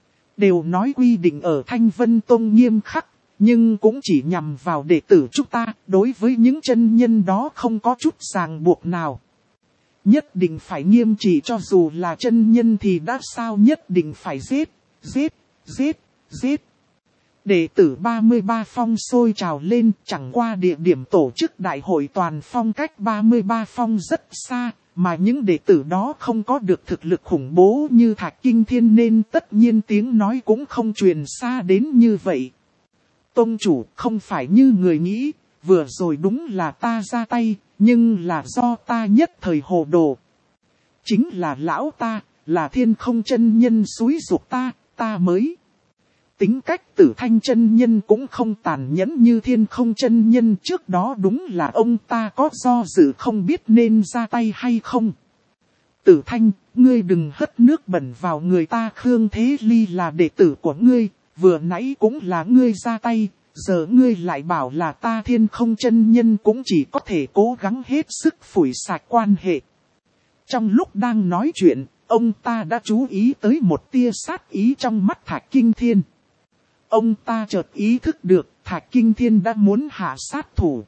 Đều nói quy định ở Thanh Vân Tông nghiêm khắc, nhưng cũng chỉ nhằm vào đệ tử chúng ta, đối với những chân nhân đó không có chút ràng buộc nào. Nhất định phải nghiêm trị cho dù là chân nhân thì đã sao nhất định phải giết, giết, giết, giết. Đệ tử ba mươi ba phong sôi trào lên, chẳng qua địa điểm tổ chức đại hội toàn phong cách ba mươi ba phong rất xa, mà những đệ tử đó không có được thực lực khủng bố như Thạch Kinh Thiên nên tất nhiên tiếng nói cũng không truyền xa đến như vậy. Tông chủ không phải như người nghĩ, vừa rồi đúng là ta ra tay, nhưng là do ta nhất thời hồ đồ. Chính là lão ta, là Thiên Không chân nhân xúi giục ta, ta mới. Tính cách Tử Thanh chân nhân cũng không tàn nhẫn như Thiên Không chân nhân, trước đó đúng là ông ta có do dự không biết nên ra tay hay không. Tử Thanh, ngươi đừng hất nước bẩn vào người ta, Khương Thế Ly là đệ tử của ngươi, vừa nãy cũng là ngươi ra tay, giờ ngươi lại bảo là ta Thiên Không chân nhân cũng chỉ có thể cố gắng hết sức phủi sạch quan hệ. Trong lúc đang nói chuyện, ông ta đã chú ý tới một tia sát ý trong mắt Thạch Kinh Thiên. Ông ta chợt ý thức được Thạch Kinh Thiên đã muốn hạ sát thủ.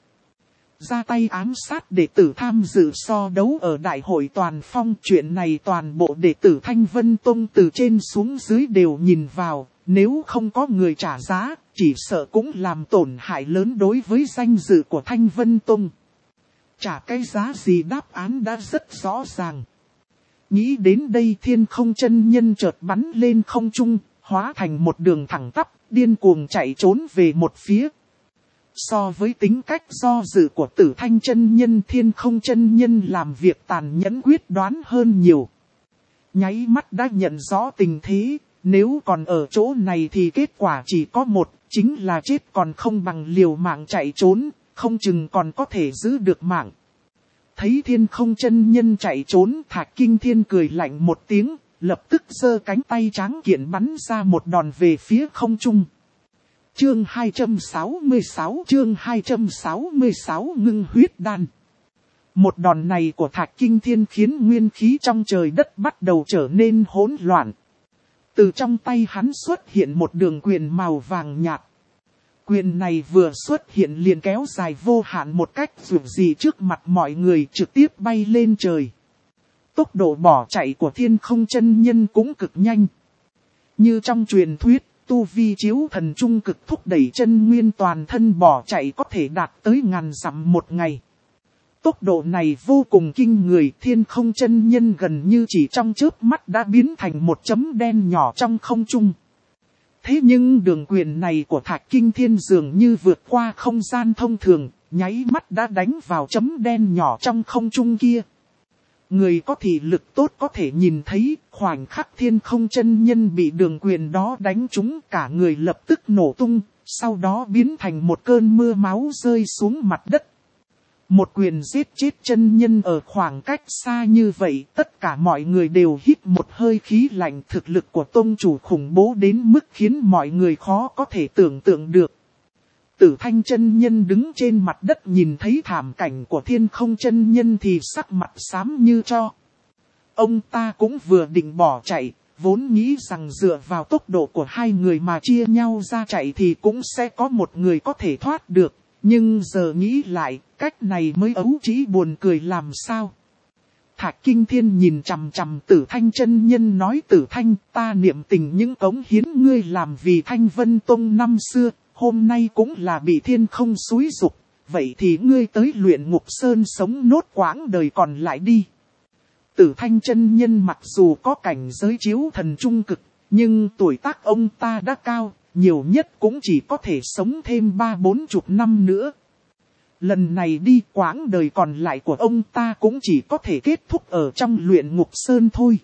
Ra tay ám sát đệ tử tham dự so đấu ở đại hội toàn phong. Chuyện này toàn bộ đệ tử Thanh Vân Tông từ trên xuống dưới đều nhìn vào. Nếu không có người trả giá, chỉ sợ cũng làm tổn hại lớn đối với danh dự của Thanh Vân Tông. Trả cái giá gì đáp án đã rất rõ ràng. Nghĩ đến đây Thiên Không chân nhân chợt bắn lên không trung, hóa thành một đường thẳng tắp, điên cuồng chạy trốn về một phía. So với tính cách do dự của Tử Thanh chân nhân, Thiên Không chân nhân làm việc tàn nhẫn quyết đoán hơn nhiều. Nháy mắt đã nhận rõ tình thế, nếu còn ở chỗ này thì kết quả chỉ có một, chính là chết còn không bằng liều mạng chạy trốn, không chừng còn có thể giữ được mạng. Thấy Thiên Không chân nhân chạy trốn, Thạch Kinh Thiên cười lạnh một tiếng, lập tức giơ cánh tay trắng kiện bắn ra một đòn về phía không trung. Chương hai trăm sáu mươi sáu chương hai trăm sáu mươi sáu ngưng huyết đan. Một đòn này của Thạch Kinh Thiên khiến nguyên khí trong trời đất bắt đầu trở nên hỗn loạn. Từ trong tay hắn xuất hiện một đường quyền màu vàng nhạt. Quyền này vừa xuất hiện liền kéo dài vô hạn một cách dù gì trước mặt mọi người, trực tiếp bay lên trời. Tốc độ bỏ chạy của Thiên Không chân nhân cũng cực nhanh. Như trong truyền thuyết, tu vi chiếu thần trung cực thúc đẩy chân nguyên toàn thân bỏ chạy có thể đạt tới ngàn dặm một ngày. Tốc độ này vô cùng kinh người, Thiên Không chân nhân gần như chỉ trong chớp mắt đã biến thành một chấm đen nhỏ trong không trung. Thế nhưng đường quyền này của Thạch Kinh Thiên dường như vượt qua không gian thông thường, nháy mắt đã đánh vào chấm đen nhỏ trong không trung kia. Người có thị lực tốt có thể nhìn thấy, khoảnh khắc Thiên Không chân nhân bị đường quyền đó đánh trúng, cả người lập tức nổ tung, sau đó biến thành một cơn mưa máu rơi xuống mặt đất. Một quyền giết chết chân nhân ở khoảng cách xa như vậy, tất cả mọi người đều hít một hơi khí lạnh. Thực lực của tông chủ khủng bố đến mức khiến mọi người khó có thể tưởng tượng được. Tử Thanh chân nhân đứng trên mặt đất nhìn thấy thảm cảnh của Thiên Không chân nhân thì sắc mặt xám như tro. Ông ta cũng vừa định bỏ chạy, vốn nghĩ rằng dựa vào tốc độ của hai người mà chia nhau ra chạy thì cũng sẽ có một người có thể thoát được. Nhưng giờ nghĩ lại, cách này mới ấu trĩ buồn cười làm sao. Thạch Kinh Thiên nhìn chằm chằm Tử Thanh chân nhân nói: Tử Thanh, ta niệm tình những cống hiến ngươi làm vì Thanh Vân Tông năm xưa, hôm nay cũng là bị Thiên Không xúi giục, vậy thì ngươi tới Luyện Ngục Sơn sống nốt quãng đời còn lại đi. Tử Thanh chân nhân mặc dù có cảnh giới chiếu thần trung cực, nhưng tuổi tác ông ta đã cao, nhiều nhất cũng chỉ có thể sống thêm ba bốn chục năm nữa. Lần này đi, quãng đời còn lại của ông ta cũng chỉ có thể kết thúc ở trong Luyện Ngục Sơn thôi.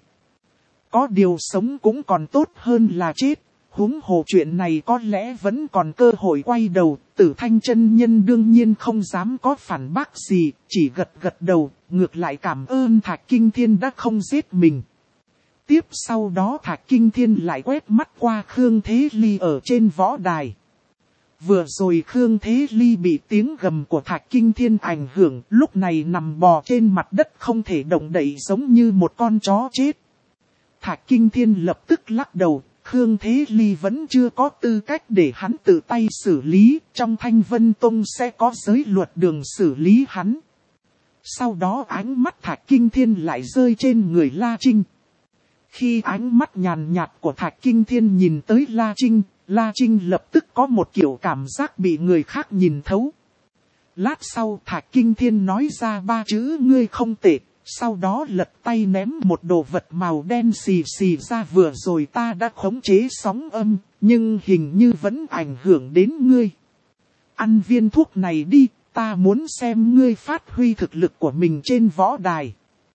Có điều sống cũng còn tốt hơn là chết, huống hồ chuyện này có lẽ vẫn còn cơ hội quay đầu. Tử Thanh chân nhân đương nhiên không dám có phản bác gì, chỉ gật gật đầu, ngược lại cảm ơn Thạch Kinh Thiên đã không giết mình. Tiếp sau đó Thạch Kinh Thiên lại quét mắt qua Khương Thế Ly ở trên võ đài. Vừa rồi Khương Thế Ly bị tiếng gầm của Thạch Kinh Thiên ảnh hưởng, lúc này nằm bò trên mặt đất không thể động đậy giống như một con chó chết. Thạch Kinh Thiên lập tức lắc đầu, Khương Thế Ly vẫn chưa có tư cách để hắn tự tay xử lý, trong Thanh Vân Tông sẽ có giới luật đường xử lý hắn. Sau đó ánh mắt Thạch Kinh Thiên lại rơi trên người La Trinh. Khi ánh mắt nhàn nhạt của Thạch Kinh Thiên nhìn tới La Trinh, La Trinh lập tức có một kiểu cảm giác bị người khác nhìn thấu. Lát sau Thạch Kinh Thiên nói ra ba chữ ngươi không tệ, sau đó lật tay ném một đồ vật màu đen xì xì ra. Vừa rồi ta đã khống chế sóng âm, nhưng hình như vẫn ảnh hưởng đến ngươi. Ăn viên thuốc này đi, ta muốn xem ngươi phát huy thực lực của mình trên võ đài.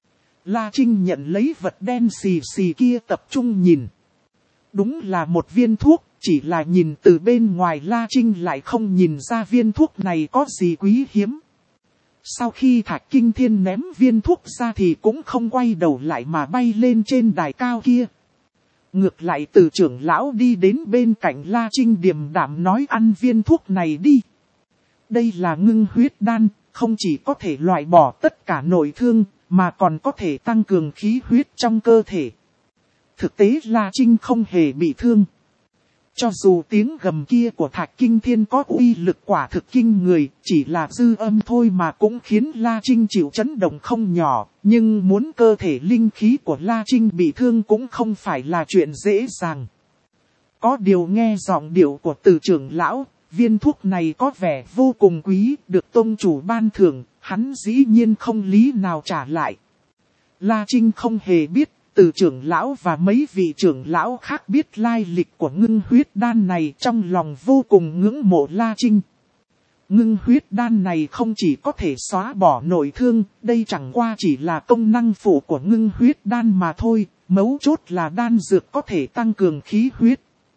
La Trinh nhận lấy vật đen xì xì kia tập trung nhìn. Đúng là một viên thuốc, chỉ là nhìn từ bên ngoài La Trinh lại không nhìn ra viên thuốc này có gì quý hiếm. Sau khi Thạch Kinh Thiên ném viên thuốc ra thì cũng không quay đầu lại mà bay lên trên đài cao kia. Ngược lại Từ trưởng lão đi đến bên cạnh La Trinh điềm đạm nói: ăn viên thuốc này đi. Đây là ngưng huyết đan, không chỉ có thể loại bỏ tất cả nội thương, mà còn có thể tăng cường khí huyết trong cơ thể. Thực tế La Trinh không hề bị thương. Cho dù tiếng gầm kia của Thạch Kinh Thiên có uy lực quả thực kinh người, chỉ là dư âm thôi mà cũng khiến La Trinh chịu chấn động không nhỏ, nhưng muốn cơ thể linh khí của La Trinh bị thương cũng không phải là chuyện dễ dàng. Có điều nghe giọng điệu của Từ trưởng lão, viên thuốc này có vẻ vô cùng quý, được tông chủ ban thưởng, hắn dĩ nhiên không lý nào trả lại. La Trinh không hề biết. Từ trưởng lão và mấy vị trưởng lão khác biết lai lịch của ngưng huyết đan này, trong lòng vô cùng ngưỡng mộ La Trinh. Ngưng huyết đan này không chỉ có thể xóa bỏ nội thương, đây chẳng qua chỉ là công năng phụ của ngưng huyết đan mà thôi, mấu chốt là đan dược có thể tăng cường khí huyết.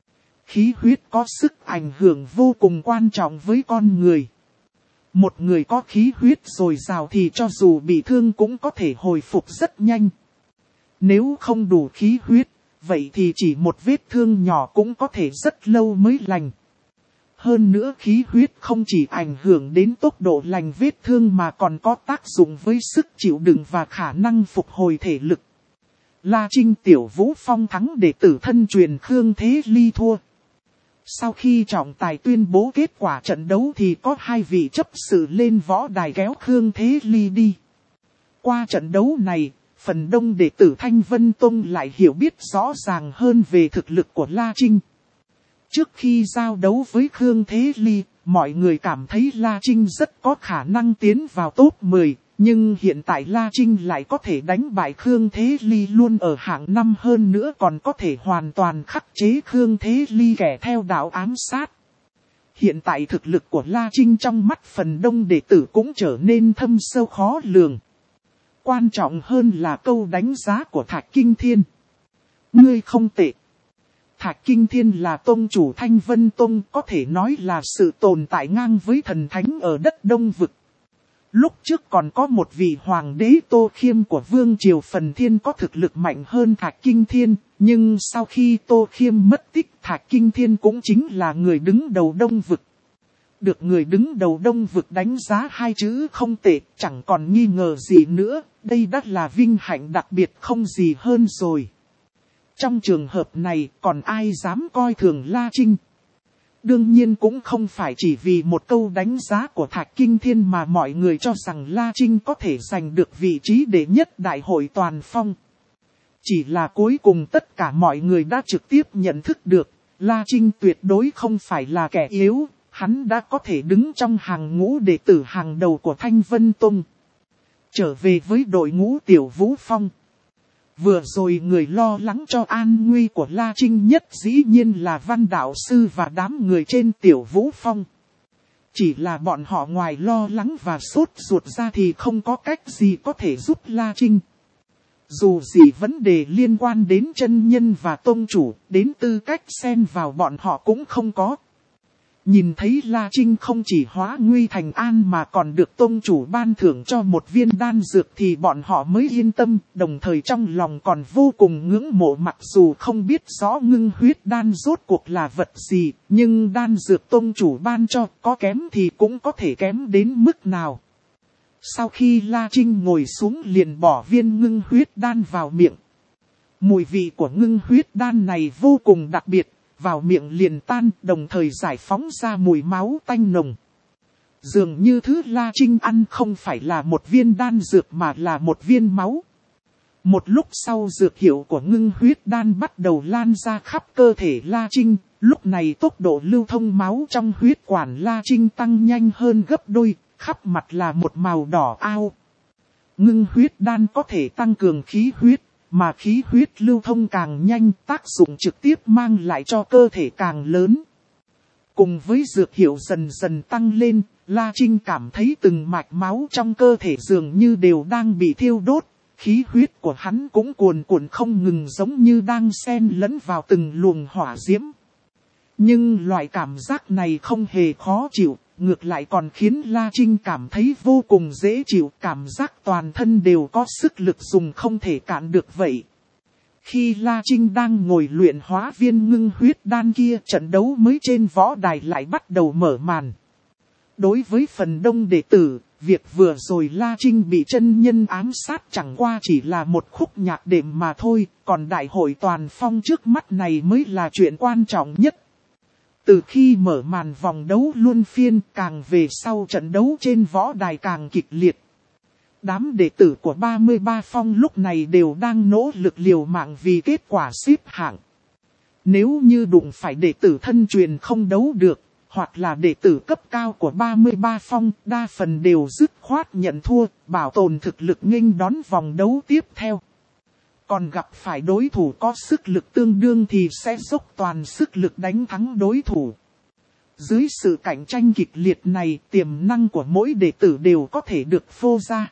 Khí huyết có sức ảnh hưởng vô cùng quan trọng với con người. Một người có khí huyết dồi dào thì cho dù bị thương cũng có thể hồi phục rất nhanh. Nếu không đủ khí huyết, vậy thì chỉ một vết thương nhỏ cũng có thể rất lâu mới lành. Hơn nữa khí huyết không chỉ ảnh hưởng đến tốc độ lành vết thương mà còn có tác dụng với sức chịu đựng và khả năng phục hồi thể lực. La Trinh Tiểu Vũ Phong thắng đệ tử thân truyền Khương Thế Ly thua. Sau khi trọng tài tuyên bố kết quả trận đấu thì có hai vị chấp sự lên võ đài kéo Khương Thế Ly đi. Qua trận đấu này, phần đông đệ tử Thanh Vân Tông lại hiểu biết rõ ràng hơn về thực lực của La Trinh. Trước khi giao đấu với Khương Thế Ly, mọi người cảm thấy La Trinh rất có khả năng tiến vào top mười, nhưng hiện tại La Trinh lại có thể đánh bại Khương Thế Ly luôn ở hạng năm, hơn nữa còn có thể hoàn toàn khắc chế Khương Thế Ly kẻ theo đạo ám sát. Hiện tại thực lực của La Trinh trong mắt phần đông đệ tử cũng trở nên thâm sâu khó lường. Quan trọng hơn là câu đánh giá của Thạch Kinh Thiên. Ngươi không tệ. Thạch Kinh Thiên là tông chủ Thanh Vân Tông, có thể nói là sự tồn tại ngang với thần thánh ở đất Đông Vực. Lúc trước còn có một vị hoàng đế Tô Khiêm của Vương Triều Phần Thiên có thực lực mạnh hơn Thạch Kinh Thiên, nhưng sau khi Tô Khiêm mất tích, Thạch Kinh Thiên cũng chính là người đứng đầu Đông Vực. Được người đứng đầu Đông Vực đánh giá hai chữ không tệ, chẳng còn nghi ngờ gì nữa, đây đã là vinh hạnh đặc biệt không gì hơn rồi. Trong trường hợp này còn ai dám coi thường La Trinh? Đương nhiên cũng không phải chỉ vì một câu đánh giá của Thạch Kinh Thiên mà mọi người cho rằng La Trinh có thể giành được vị trí đệ nhất đại hội toàn phong. Chỉ là cuối cùng tất cả mọi người đã trực tiếp nhận thức được, La Trinh tuyệt đối không phải là kẻ yếu, hắn đã có thể đứng trong hàng ngũ đệ tử hàng đầu của Thanh Vân Tông. Trở về với đội ngũ Tiểu Vũ Phong. Vừa rồi người lo lắng cho an nguy của La Trinh nhất dĩ nhiên là Văn Đạo Sư và đám người trên Tiểu Vũ Phong. Chỉ là bọn họ ngoài lo lắng và sốt ruột ra thì không có cách gì có thể giúp La Trinh. Dù gì vấn đề liên quan đến chân nhân và tông chủ, đến tư cách xen vào bọn họ cũng không có. Nhìn thấy La Trinh không chỉ hóa nguy thành an mà còn được tông chủ ban thưởng cho một viên đan dược thì bọn họ mới yên tâm, đồng thời trong lòng còn vô cùng ngưỡng mộ. Mặc dù không biết rõ ngưng huyết đan rốt cuộc là vật gì, nhưng đan dược tông chủ ban cho có kém thì cũng có thể kém đến mức nào. Sau khi La Trinh ngồi xuống liền bỏ viên ngưng huyết đan vào miệng. Mùi vị của ngưng huyết đan này vô cùng đặc biệt. Vào miệng liền tan, đồng thời giải phóng ra mùi máu tanh nồng. Dường như thứ La Trinh ăn không phải là một viên đan dược mà là một viên máu. Một lúc sau dược hiệu của ngưng huyết đan bắt đầu lan ra khắp cơ thể La Trinh. Lúc này tốc độ lưu thông máu trong huyết quản La Trinh tăng nhanh hơn gấp đôi, khắp mặt là một màu đỏ ao. Ngưng huyết đan có thể tăng cường khí huyết. Mà khí huyết lưu thông càng nhanh, tác dụng trực tiếp mang lại cho cơ thể càng lớn. Cùng với dược hiệu dần dần tăng lên, La Trinh cảm thấy từng mạch máu trong cơ thể dường như đều đang bị thiêu đốt. Khí huyết của hắn cũng cuồn cuộn không ngừng giống như đang xen lẫn vào từng luồng hỏa diễm. Nhưng loại cảm giác này không hề khó chịu, ngược lại còn khiến La Trinh cảm thấy vô cùng dễ chịu, cảm giác toàn thân đều có sức lực dùng không thể cạn được vậy. Khi La Trinh đang ngồi luyện hóa viên ngưng huyết đan kia, trận đấu mới trên võ đài lại bắt đầu mở màn. Đối với phần đông đệ tử, việc vừa rồi La Trinh bị chân nhân ám sát chẳng qua chỉ là một khúc nhạc đệm mà thôi, còn đại hội toàn phong trước mắt này mới là chuyện quan trọng nhất. Từ khi mở màn vòng đấu luân phiên, càng về sau trận đấu trên võ đài càng kịch liệt. Đám đệ tử của ba mươi ba phong lúc này đều đang nỗ lực liều mạng vì kết quả xếp hạng. Nếu như đụng phải đệ tử thân truyền không đấu được, hoặc là đệ tử cấp cao của ba mươi ba phong, đa phần đều dứt khoát nhận thua, bảo tồn thực lực nghênh đón vòng đấu tiếp theo. Còn gặp phải đối thủ có sức lực tương đương thì sẽ dốc toàn sức lực đánh thắng đối thủ. Dưới sự cạnh tranh kịch liệt này, tiềm năng của mỗi đệ tử đều có thể được phô ra.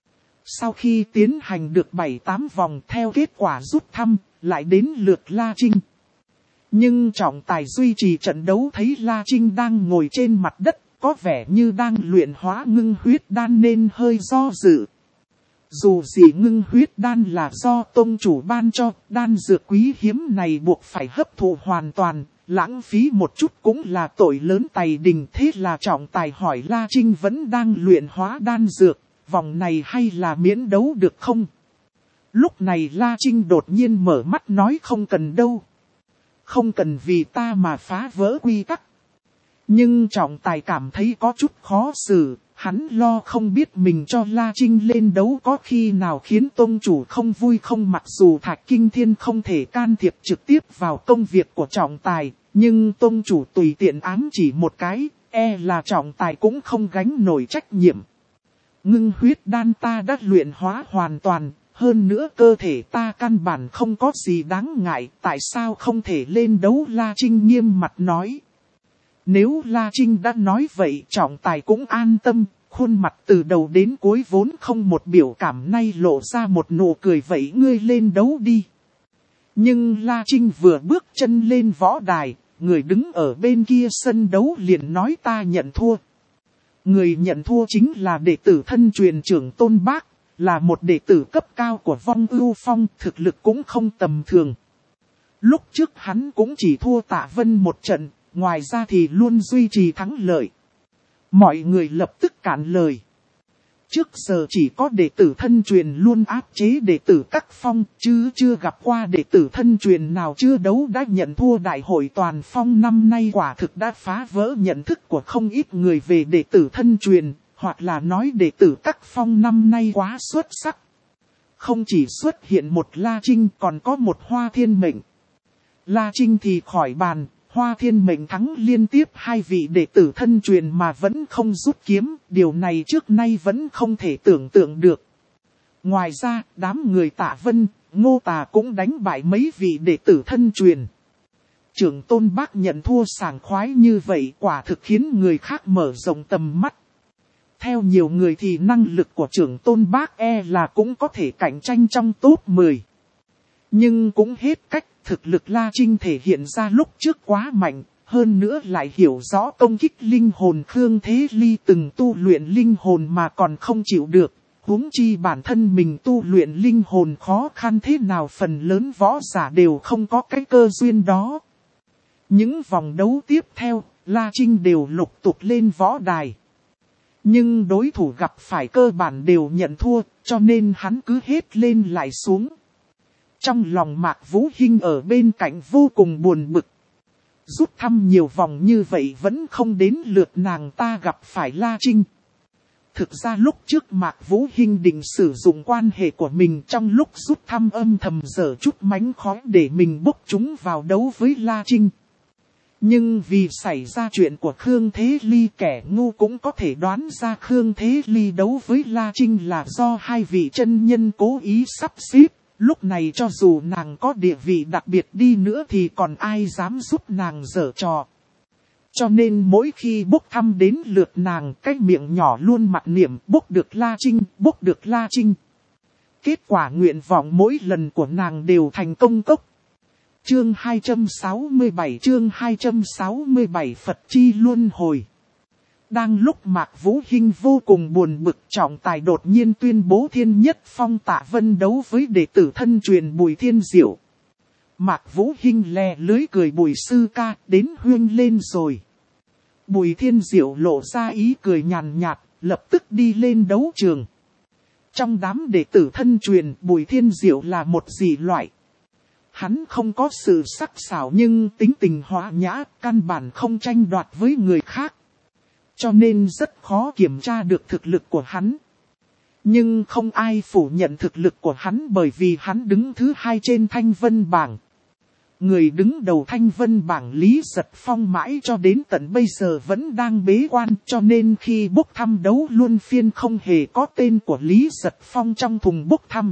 Sau khi tiến hành được bảy tám vòng theo kết quả rút thăm, lại đến lượt La Trinh. Nhưng trọng tài duy trì trận đấu thấy La Trinh đang ngồi trên mặt đất, có vẻ như đang luyện hóa ngưng huyết đan nên hơi do dự. Dù gì ngưng huyết đan là do tông chủ ban cho, đan dược quý hiếm này buộc phải hấp thụ hoàn toàn, lãng phí một chút cũng là tội lớn tày đình. Thế là trọng tài hỏi La Trinh vẫn đang luyện hóa đan dược, vòng này hay là miễn đấu được không? Lúc này La Trinh đột nhiên mở mắt nói không cần đâu. Không cần vì ta mà phá vỡ quy tắc. Nhưng trọng tài cảm thấy có chút khó xử. Hắn lo không biết mình cho La Trinh lên đấu có khi nào khiến tông chủ không vui không. Mặc dù Thạch Kinh Thiên không thể can thiệp trực tiếp vào công việc của trọng tài, nhưng tông chủ tùy tiện ám chỉ một cái, e là trọng tài cũng không gánh nổi trách nhiệm. Ngưng huyết đan ta đã luyện hóa hoàn toàn, hơn nữa cơ thể ta căn bản không có gì đáng ngại, tại sao không thể lên đấu? La Trinh nghiêm mặt nói. Nếu La Trinh đã nói vậy trọng tài cũng an tâm, khuôn mặt từ đầu đến cuối vốn không một biểu cảm nay lộ ra một nụ cười. Vậy ngươi lên đấu đi. Nhưng La Trinh vừa bước chân lên võ đài, người đứng ở bên kia sân đấu liền nói ta nhận thua. Người nhận thua chính là đệ tử thân truyền Trưởng Tôn Bác, là một đệ tử cấp cao của Vong Ưu Phong, thực lực cũng không tầm thường. Lúc trước hắn cũng chỉ thua Tạ Vân một trận, ngoài ra thì luôn duy trì thắng lợi. Mọi người lập tức cản lời. Trước giờ chỉ có đệ tử thân truyền luôn áp chế đệ tử các phong, chứ chưa gặp qua đệ tử thân truyền nào chưa đấu đã nhận thua. Đại hội toàn phong năm nay quả thực đã phá vỡ nhận thức của không ít người về đệ tử thân truyền, hoặc là nói đệ tử các phong năm nay quá xuất sắc. Không chỉ xuất hiện một La Trinh còn có một Hoa Thiên Mệnh. La Trinh thì khỏi bàn. Hoa Thiên Mệnh thắng liên tiếp hai vị đệ tử thân truyền mà vẫn không rút kiếm, điều này trước nay vẫn không thể tưởng tượng được. Ngoài ra, đám người Tạ Vân, Ngô Tà cũng đánh bại mấy vị đệ tử thân truyền. Trưởng Tôn Bác nhận thua sảng khoái như vậy quả thực khiến người khác mở rộng tầm mắt. Theo nhiều người thì năng lực của Trưởng Tôn Bác e là cũng có thể cạnh tranh trong top mười. Nhưng cũng hết cách. Thực lực La Trinh thể hiện ra lúc trước quá mạnh, hơn nữa lại hiểu rõ công kích linh hồn Khương Thế Ly từng tu luyện linh hồn mà còn không chịu được, huống chi bản thân mình tu luyện linh hồn khó khăn thế nào phần lớn võ giả đều không có cái cơ duyên đó. Những vòng đấu tiếp theo, La Trinh đều lục tục lên võ đài. Nhưng đối thủ gặp phải cơ bản đều nhận thua, cho nên hắn cứ hết lên lại xuống. Trong lòng Mạc Vũ Hinh ở bên cạnh vô cùng buồn bực. Rút thăm nhiều vòng như vậy vẫn không đến lượt nàng ta gặp phải La Trinh. Thực ra lúc trước Mạc Vũ Hinh định sử dụng quan hệ của mình trong lúc rút thăm âm thầm dở chút mánh khóe để mình bốc chúng vào đấu với La Trinh. Nhưng vì xảy ra chuyện của Khương Thế Ly, kẻ ngu cũng có thể đoán ra Khương Thế Ly đấu với La Trinh là do hai vị chân nhân cố ý sắp xếp. Lúc này cho dù nàng có địa vị đặc biệt đi nữa thì còn ai dám giúp nàng giở trò. Cho nên mỗi khi bốc thăm đến lượt nàng, cái miệng nhỏ luôn mặc niệm bốc được La Trinh, bốc được La Trinh. Kết quả nguyện vọng mỗi lần của nàng đều thành công cốc. Chương hai trăm sáu mươi bảy chương hai trăm sáu mươi bảy Phật Chi Luân Hồi. Đang lúc Mạc Vũ Hinh vô cùng buồn bực, trọng tài đột nhiên tuyên bố Thiên Nhất Phong Tạ Vân đấu với đệ tử thân truyền Bùi Thiên Diệu. Mạc Vũ Hinh lè lưới cười Bùi sư ca, đến huyên lên rồi. Bùi Thiên Diệu lộ ra ý cười nhàn nhạt, lập tức đi lên đấu trường. Trong đám đệ tử thân truyền, Bùi Thiên Diệu là một dị loại. Hắn không có sự sắc sảo nhưng tính tình hòa nhã, căn bản không tranh đoạt với người khác. Cho nên rất khó kiểm tra được thực lực của hắn. Nhưng không ai phủ nhận thực lực của hắn bởi vì hắn đứng thứ hai trên Thanh Vân bảng. Người đứng đầu Thanh Vân bảng Lý Giật Phong mãi cho đến tận bây giờ vẫn đang bế quan, cho nên khi bốc thăm đấu luân phiên không hề có tên của Lý Giật Phong trong thùng bốc thăm.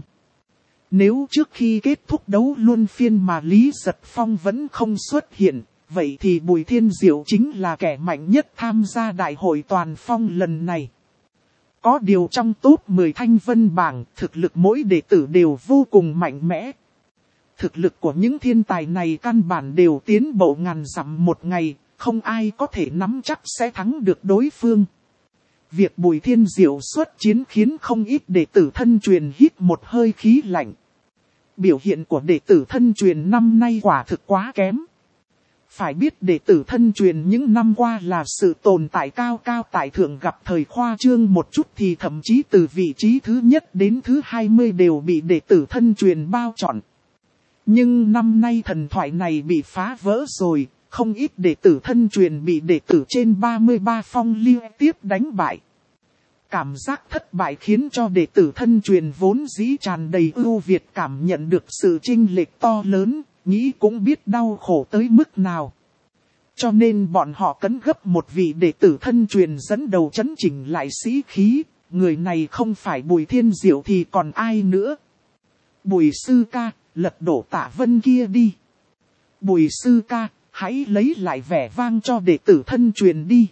Nếu trước khi kết thúc đấu luân phiên mà Lý Giật Phong vẫn không xuất hiện, vậy thì Bùi Thiên Diệu chính là kẻ mạnh nhất tham gia đại hội toàn phong lần này. Có điều trong top mười Thanh Vân bảng, thực lực mỗi đệ tử đều vô cùng mạnh mẽ. Thực lực của những thiên tài này căn bản đều tiến bộ ngàn dặm một ngày, không ai có thể nắm chắc sẽ thắng được đối phương. Việc Bùi Thiên Diệu xuất chiến khiến không ít đệ tử thân truyền hít một hơi khí lạnh. Biểu hiện của đệ tử thân truyền năm nay quả thực quá kém. Phải biết đệ tử thân truyền những năm qua là sự tồn tại cao cao tại thượng, gặp thời khoa trương một chút thì thậm chí từ vị trí thứ nhất đến thứ hai mươi đều bị đệ tử thân truyền bao trọn. Nhưng năm nay thần thoại này bị phá vỡ rồi, không ít đệ tử thân truyền bị đệ tử trên ba mươi ba phong liên tiếp đánh bại. Cảm giác thất bại khiến cho đệ tử thân truyền vốn dĩ tràn đầy ưu việt cảm nhận được sự chênh lệch to lớn, nghĩ cũng biết đau khổ tới mức nào. Cho nên bọn họ cấn gấp một vị đệ tử thân truyền dẫn đầu chấn chỉnh lại sĩ khí, người này không phải Bùi Thiên Diệu thì còn ai nữa. Bùi sư ca, lật đổ Tạ Vân kia đi. Bùi sư ca, hãy lấy lại vẻ vang cho đệ tử thân truyền đi.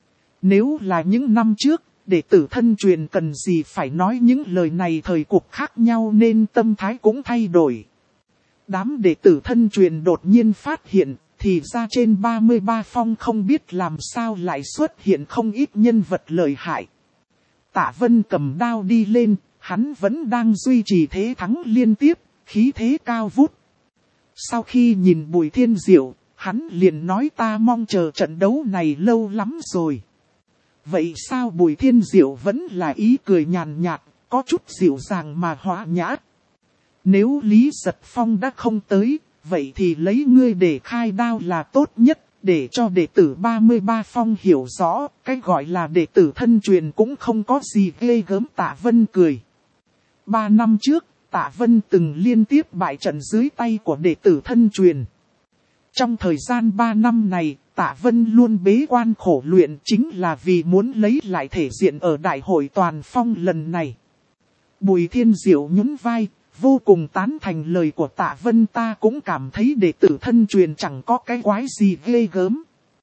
Nếu là những năm trước, đệ tử thân truyền cần gì phải nói những lời này, thời cuộc khác nhau nên tâm thái cũng thay đổi. Đám đệ tử thân truyền đột nhiên phát hiện, thì ra trên ba mươi ba phong không biết làm sao lại xuất hiện không ít nhân vật lợi hại. Tạ Vân cầm đao đi lên, hắn vẫn đang duy trì thế thắng liên tiếp, khí thế cao vút. Sau khi nhìn Bùi Thiên Diệu, hắn liền nói ta mong chờ trận đấu này lâu lắm rồi. Vậy sao Bùi Thiên Diệu vẫn là ý cười nhàn nhạt, có chút dịu dàng mà hòa nhã. Nếu Lý Giật Phong đã không tới, vậy thì lấy ngươi để khai đao là tốt nhất, để cho đệ tử ba mươi ba phong hiểu rõ, cái gọi là đệ tử thân truyền cũng không có gì ghê gớm. Tạ Vân cười. Ba năm trước, Tạ Vân từng liên tiếp bại trận dưới tay của đệ tử thân truyền. Trong thời gian ba năm này, Tạ Vân luôn bế quan khổ luyện chính là vì muốn lấy lại thể diện ở đại hội toàn phong lần này. Bùi Thiên Diệu nhún vai, vô cùng tán thành lời của Tạ Vân. Ta cũng cảm thấy đệ tử thân truyền chẳng có cái quái gì ghê gớm.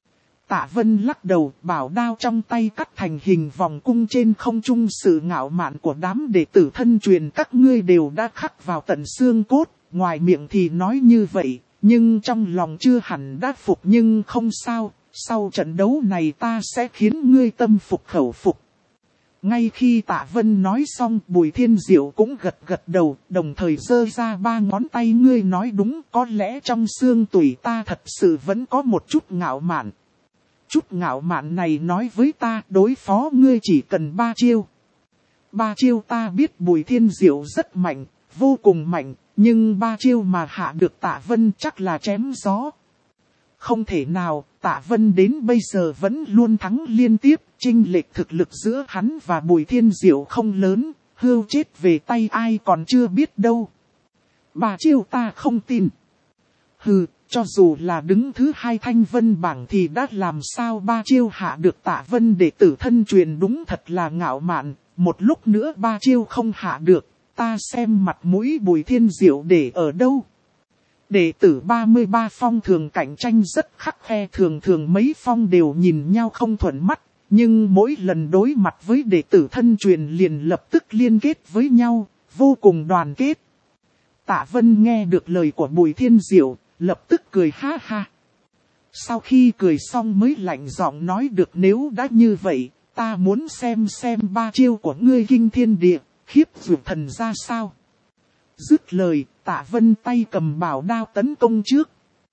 Tạ Vân lắc đầu, bảo đao trong tay cắt thành hình vòng cung trên không trung. Sự ngạo mạn của đám đệ tử thân truyền các ngươi đều đã khắc vào tận xương cốt, ngoài miệng thì nói như vậy, nhưng trong lòng chưa hẳn đã phục. Nhưng không sao, sau trận đấu này ta sẽ khiến ngươi tâm phục khẩu phục. Ngay khi Tạ Vân nói xong, Bùi Thiên Diệu cũng gật gật đầu, đồng thời giơ ra ba ngón tay. Ngươi nói đúng, có lẽ trong xương tủy ta thật sự vẫn có một chút ngạo mạn. Chút ngạo mạn này nói với ta, đối phó ngươi chỉ cần ba chiêu. Ba chiêu ta biết Bùi Thiên Diệu rất mạnh, vô cùng mạnh, nhưng ba chiêu mà hạ được Tạ Vân chắc là chém gió. Không thể nào, Tạ Vân đến bây giờ vẫn luôn thắng liên tiếp, chênh lệch thực lực giữa hắn và Bùi Thiên Diệu không lớn, hươu chết về tay ai còn chưa biết đâu. Ba chiêu ta không tin. Hừ, cho dù là đứng thứ hai thanh vân bảng thì đã làm sao ba chiêu hạ được Tạ Vân đệ tử thân truyền, đúng thật là ngạo mạn. Một lúc nữa ba chiêu không hạ được, ta xem mặt mũi Bùi Thiên Diệu để ở đâu. Đệ tử ba mươi ba phong thường cạnh tranh rất khắc khe, thường thường mấy phong đều nhìn nhau không thuận mắt, nhưng mỗi lần đối mặt với đệ tử thân truyền liền lập tức liên kết với nhau, vô cùng đoàn kết. Tạ Vân nghe được lời của Bùi Thiên Diệu, lập tức cười ha ha. Sau khi cười xong mới lạnh giọng nói được, nếu đã như vậy, ta muốn xem xem ba chiêu của ngươi kinh thiên địa, khiếp dụ thần ra sao. Dứt lời, Tạ Vân tay cầm bảo đao tấn công trước.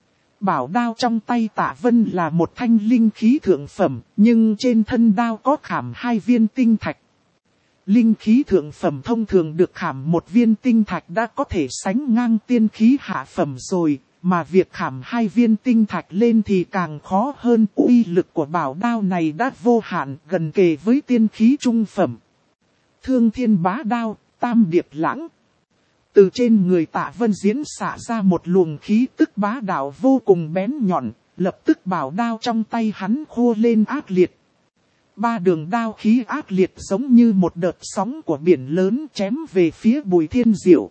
Bảo đao trong tay Tạ Vân là một thanh linh khí thượng phẩm, nhưng trên thân đao có khảm hai viên tinh thạch. Linh khí thượng phẩm thông thường được khảm một viên tinh thạch đã có thể sánh ngang tiên khí hạ phẩm rồi, mà việc khảm hai viên tinh thạch lên thì càng khó hơn. Uy lực của bảo đao này đã vô hạn, gần kề với tiên khí trung phẩm. Thương thiên bá đao, tam điệp lãng. Từ trên người Tạ Vân diễn xả ra một luồng khí tức bá đạo vô cùng bén nhọn, lập tức bảo đao trong tay hắn khô lên ác liệt. Ba đường đao khí ác liệt giống như một đợt sóng của biển lớn chém về phía Bùi Thiên Diệu.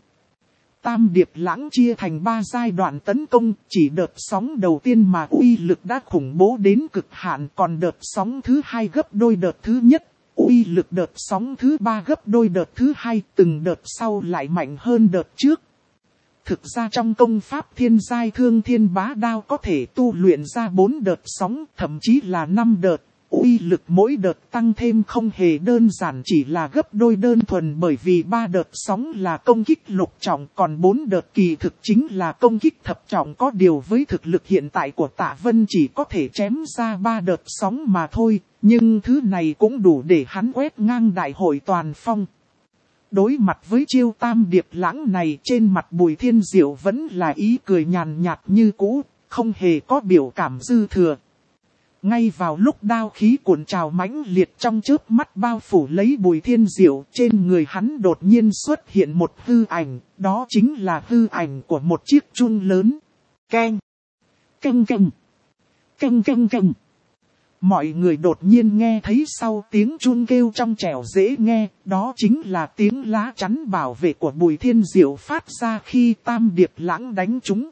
Tam điệp lãng chia thành ba giai đoạn tấn công, chỉ đợt sóng đầu tiên mà uy lực đã khủng bố đến cực hạn, còn đợt sóng thứ hai gấp đôi đợt thứ nhất. Uy lực đợt sóng thứ ba gấp đôi đợt thứ hai, từng đợt sau lại mạnh hơn đợt trước. Thực ra trong công pháp thiên giai thương thiên bá đao có thể tu luyện ra bốn đợt sóng, thậm chí là năm đợt. Uy lực mỗi đợt tăng thêm không hề đơn giản, chỉ là gấp đôi đơn thuần, bởi vì ba đợt sóng là công kích lục trọng, còn bốn đợt kỳ thực chính là công kích thập trọng. Có điều với thực lực hiện tại của Tạ Vân chỉ có thể chém ra ba đợt sóng mà thôi, nhưng thứ này cũng đủ để hắn quét ngang đại hội toàn phong. Đối mặt với chiêu tam điệp lãng này, trên mặt Bùi Thiên Diệu vẫn là ý cười nhàn nhạt như cũ, không hề có biểu cảm dư thừa. Ngay vào lúc đao khí cuộn trào mãnh liệt trong chớp mắt bao phủ lấy Bùi Thiên Diệu, trên người hắn đột nhiên xuất hiện một hư ảnh, đó chính là hư ảnh của một chiếc chun lớn. Keng! Keng keng! Keng keng keng! Mọi người đột nhiên nghe thấy sau tiếng chun kêu trong trẻo dễ nghe, đó chính là tiếng lá chắn bảo vệ của Bùi Thiên Diệu phát ra khi tam điệp lãng đánh chúng.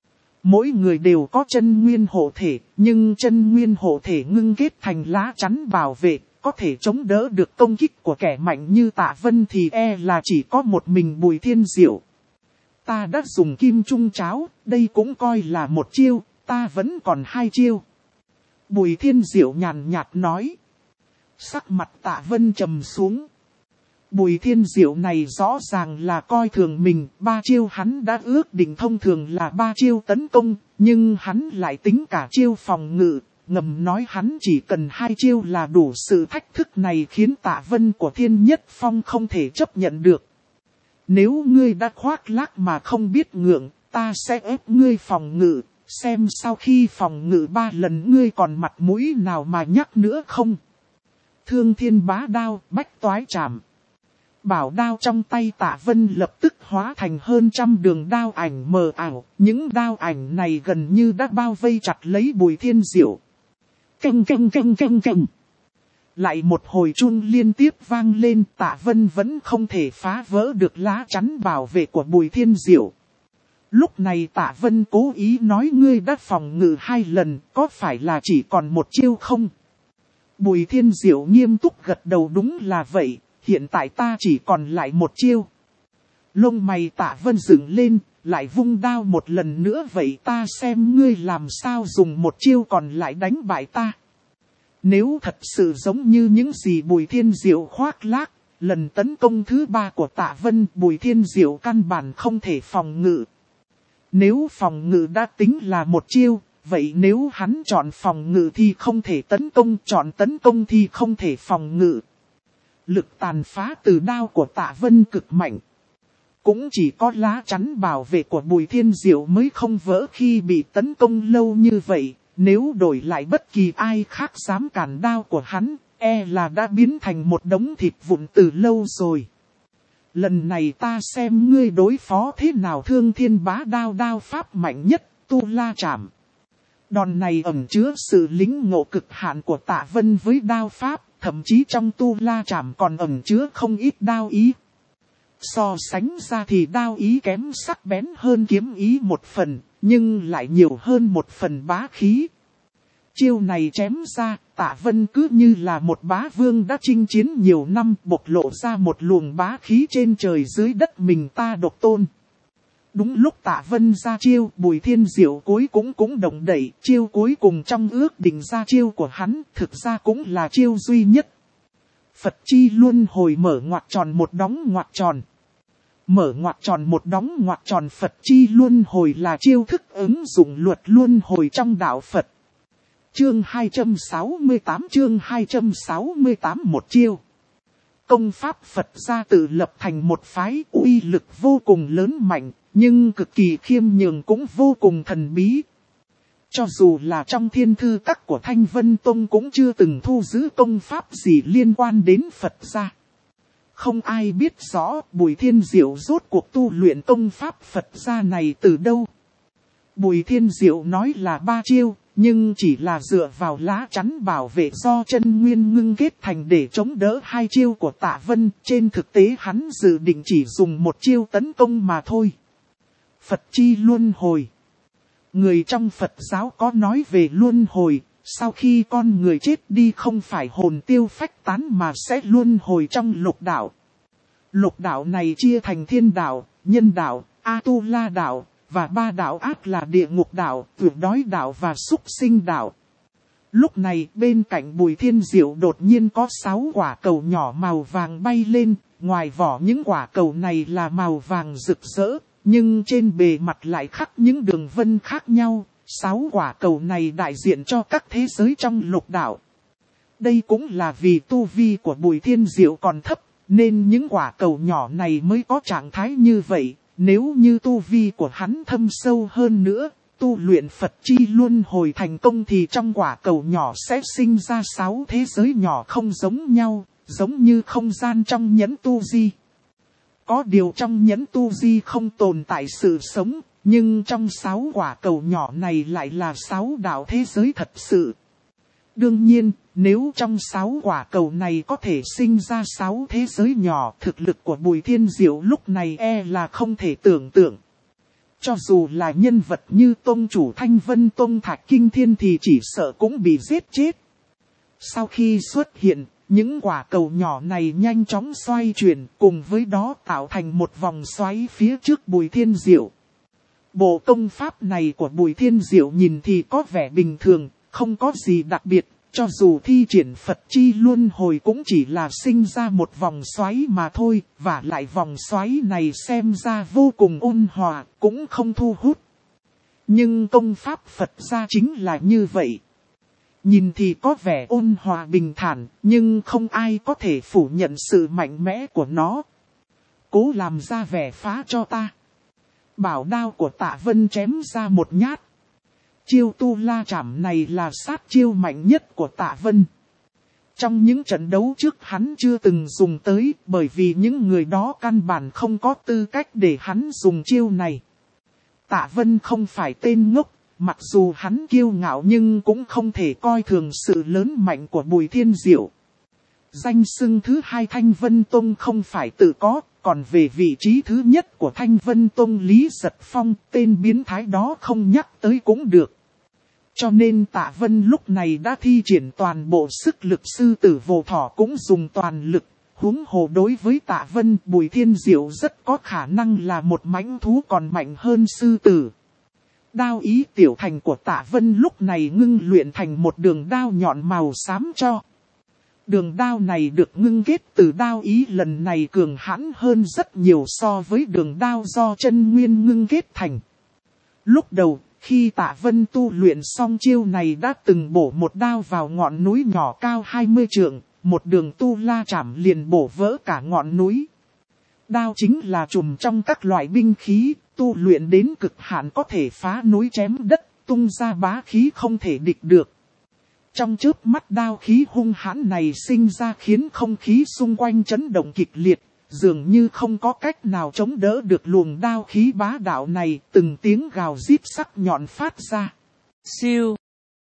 Mỗi người đều có chân nguyên hộ thể, nhưng chân nguyên hộ thể ngưng kết thành lá chắn bảo vệ, có thể chống đỡ được công kích của kẻ mạnh như Tạ Vân thì e là chỉ có một mình Bùi Thiên Diệu. Ta đã dùng kim trung cháo, đây cũng coi là một chiêu, ta vẫn còn hai chiêu. Bùi Thiên Diệu nhàn nhạt nói. Sắc mặt Tạ Vân trầm xuống. Bùi Thiên Diệu này rõ ràng là coi thường mình, ba chiêu hắn đã ước định thông thường là ba chiêu tấn công, nhưng hắn lại tính cả chiêu phòng ngự, ngầm nói hắn chỉ cần hai chiêu là đủ. Sự thách thức này khiến Tạ Vân của Thiên Nhất Phong không thể chấp nhận được. Nếu ngươi đã khoác lác mà không biết ngượng, ta sẽ ép ngươi phòng ngự, xem sau khi phòng ngự ba lần ngươi còn mặt mũi nào mà nhắc nữa không. Thương Thiên Bá Đao, bách toái trảm. Bảo đao trong tay Tạ Vân lập tức hóa thành hơn trăm đường đao ảnh mờ ảo, những đao ảnh này gần như đã bao vây chặt lấy Bùi Thiên Diệu. Canh canh canh canh canh. Lại một hồi chuông liên tiếp vang lên, Tạ Vân vẫn không thể phá vỡ được lá chắn bảo vệ của Bùi Thiên Diệu. Lúc này Tạ Vân cố ý nói ngươi đã phòng ngự hai lần, có phải là chỉ còn một chiêu không? Bùi Thiên Diệu nghiêm túc gật đầu, đúng là vậy, hiện tại ta chỉ còn lại một chiêu. Lông mày Tạ Vân dựng lên, lại vung đao một lần nữa, vậy ta xem ngươi làm sao dùng một chiêu còn lại đánh bại ta. Nếu thật sự giống như những gì Bùi Thiên Diệu khoác lác, lần tấn công thứ ba của Tạ Vân Bùi Thiên Diệu căn bản không thể phòng ngự. Nếu phòng ngự đã tính là một chiêu, vậy nếu hắn chọn phòng ngự thì không thể tấn công, chọn tấn công thì không thể phòng ngự. Lực tàn phá từ đao của Tạ Vân cực mạnh. Cũng chỉ có lá chắn bảo vệ của Bùi Thiên Diệu mới không vỡ khi bị tấn công lâu như vậy. Nếu đổi lại bất kỳ ai khác dám cản đao của hắn, e là đã biến thành một đống thịt vụn từ lâu rồi. Lần này ta xem ngươi đối phó thế nào. Thương Thiên Bá Đao, đao pháp mạnh nhất, Tu La Trảm. Đòn này ẩn chứa sự lĩnh ngộ cực hạn của Tạ Vân với đao pháp, thậm chí trong Tu La Trảm còn ẩn chứa không ít đao ý. So sánh ra thì đao ý kém sắc bén hơn kiếm ý một phần, nhưng lại nhiều hơn một phần bá khí. Chiêu này chém ra, Tạ Vân cứ như là một bá vương đã chinh chiến nhiều năm, bộc lộ ra một luồng bá khí trên trời dưới đất mình ta độc tôn. Đúng lúc Tạ Vân ra chiêu, Bùi Thiên Diệu cuối cũng cũng động đậy, chiêu cuối cùng trong ước định ra chiêu của hắn, thực ra cũng là chiêu duy nhất. Phật chi luân hồi mở ngoặc tròn một đóng ngoặc tròn. Mở ngoặc tròn một đóng ngoặc tròn, Phật chi luân hồi là chiêu thức ứng dụng luật luân hồi trong đạo Phật. Chương hai trăm sáu mươi tám, chương hai trăm sáu mươi tám, một chiêu. Công pháp Phật gia tự lập thành một phái, uy lực vô cùng lớn mạnh, nhưng cực kỳ khiêm nhường cũng vô cùng thần bí. Cho dù là trong thiên thư các của Thanh Vân Tông cũng chưa từng thu giữ công pháp gì liên quan đến Phật gia. Không ai biết rõ Bùi Thiên Diệu rốt cuộc tu luyện công pháp Phật gia này từ đâu. Bùi Thiên Diệu nói là ba chiêu, nhưng chỉ là dựa vào lá chắn bảo vệ do chân nguyên ngưng kết thành để chống đỡ hai chiêu của Tạ Vân. Trên thực tế hắn dự định chỉ dùng một chiêu tấn công mà thôi. Phật chi luân hồi. Người trong Phật giáo có nói về luân hồi, sau khi con người chết đi không phải hồn tiêu phách tán mà sẽ luân hồi trong lục đạo. Lục đạo này chia thành thiên đạo, nhân đạo, A-tu-la đạo, và ba đạo ác là địa ngục đạo, tuyệt đói đạo và súc sinh đạo. Lúc này bên cạnh Bùi Thiên Diệu đột nhiên có sáu quả cầu nhỏ màu vàng bay lên, ngoài vỏ những quả cầu này là màu vàng rực rỡ, nhưng trên bề mặt lại khắc những đường vân khác nhau. Sáu quả cầu này đại diện cho các thế giới trong lục đạo. Đây cũng là vì tu vi của Bùi Thiên Diệu còn thấp, nên những quả cầu nhỏ này mới có trạng thái như vậy. Nếu như tu vi của hắn thâm sâu hơn nữa, tu luyện Phật chi luân hồi thành công thì trong quả cầu nhỏ sẽ sinh ra sáu thế giới nhỏ không giống nhau, giống như không gian trong nhẫn tu di. Có điều trong nhẫn tu di không tồn tại sự sống, nhưng trong sáu quả cầu nhỏ này lại là sáu đạo thế giới thật sự. Đương nhiên, nếu trong sáu quả cầu này có thể sinh ra sáu thế giới nhỏ, thực lực của Bùi Thiên Diệu lúc này e là không thể tưởng tượng. Cho dù là nhân vật như Tông chủ Thanh Vân Tông Thạch Kinh Thiên thì chỉ sợ cũng bị giết chết. Sau khi xuất hiện, những quả cầu nhỏ này nhanh chóng xoay chuyển, cùng với đó tạo thành một vòng xoáy phía trước Bùi Thiên Diệu. Bộ công pháp này của Bùi Thiên Diệu nhìn thì có vẻ bình thường, không có gì đặc biệt, cho dù thi triển Phật chi luân hồi cũng chỉ là sinh ra một vòng xoáy mà thôi, và lại vòng xoáy này xem ra vô cùng ôn hòa, cũng không thu hút. Nhưng công pháp Phật gia chính là như vậy. Nhìn thì có vẻ ôn hòa bình thản, nhưng không ai có thể phủ nhận sự mạnh mẽ của nó. Cố làm ra vẻ phá cho ta. Bảo đao của Tạ Vân chém ra một nhát. Chiêu tu la chảm này là sát chiêu mạnh nhất của Tạ Vân. Trong những trận đấu trước hắn chưa từng dùng tới, bởi vì những người đó căn bản không có tư cách để hắn dùng chiêu này. Tạ Vân không phải tên ngốc, mặc dù hắn kiêu ngạo nhưng cũng không thể coi thường sự lớn mạnh của Bùi Thiên Diệu. Danh xưng thứ hai Thanh Vân Tông không phải tự có, còn về vị trí thứ nhất của Thanh Vân Tông Lý Giật Phong, tên biến thái đó không nhắc tới cũng được. Cho nên Tạ Vân lúc này đã thi triển toàn bộ sức lực, sư tử vô thỏ cũng dùng toàn lực. Huống hồ đối với Tạ Vân, Bùi Thiên Diệu rất có khả năng là một mãnh thú còn mạnh hơn sư tử. Đao ý tiểu thành của Tạ Vân lúc này ngưng luyện thành một đường đao nhọn màu xám cho. Đường đao này được ngưng kết từ đao ý lần này cường hãn hơn rất nhiều so với đường đao do chân nguyên ngưng kết thành. Lúc đầu, khi Tạ Vân tu luyện xong chiêu này đã từng bổ một đao vào ngọn núi nhỏ cao hai mươi trượng, một đường tu la chảm liền bổ vỡ cả ngọn núi. Đao chính là trùm trong các loại binh khí, tu luyện đến cực hạn có thể phá núi chém đất, tung ra bá khí không thể địch được. Trong chớp mắt đao khí hung hãn này sinh ra khiến không khí xung quanh chấn động kịch liệt, dường như không có cách nào chống đỡ được luồng đao khí bá đạo này, từng tiếng gào rít sắc nhọn phát ra. Siêu!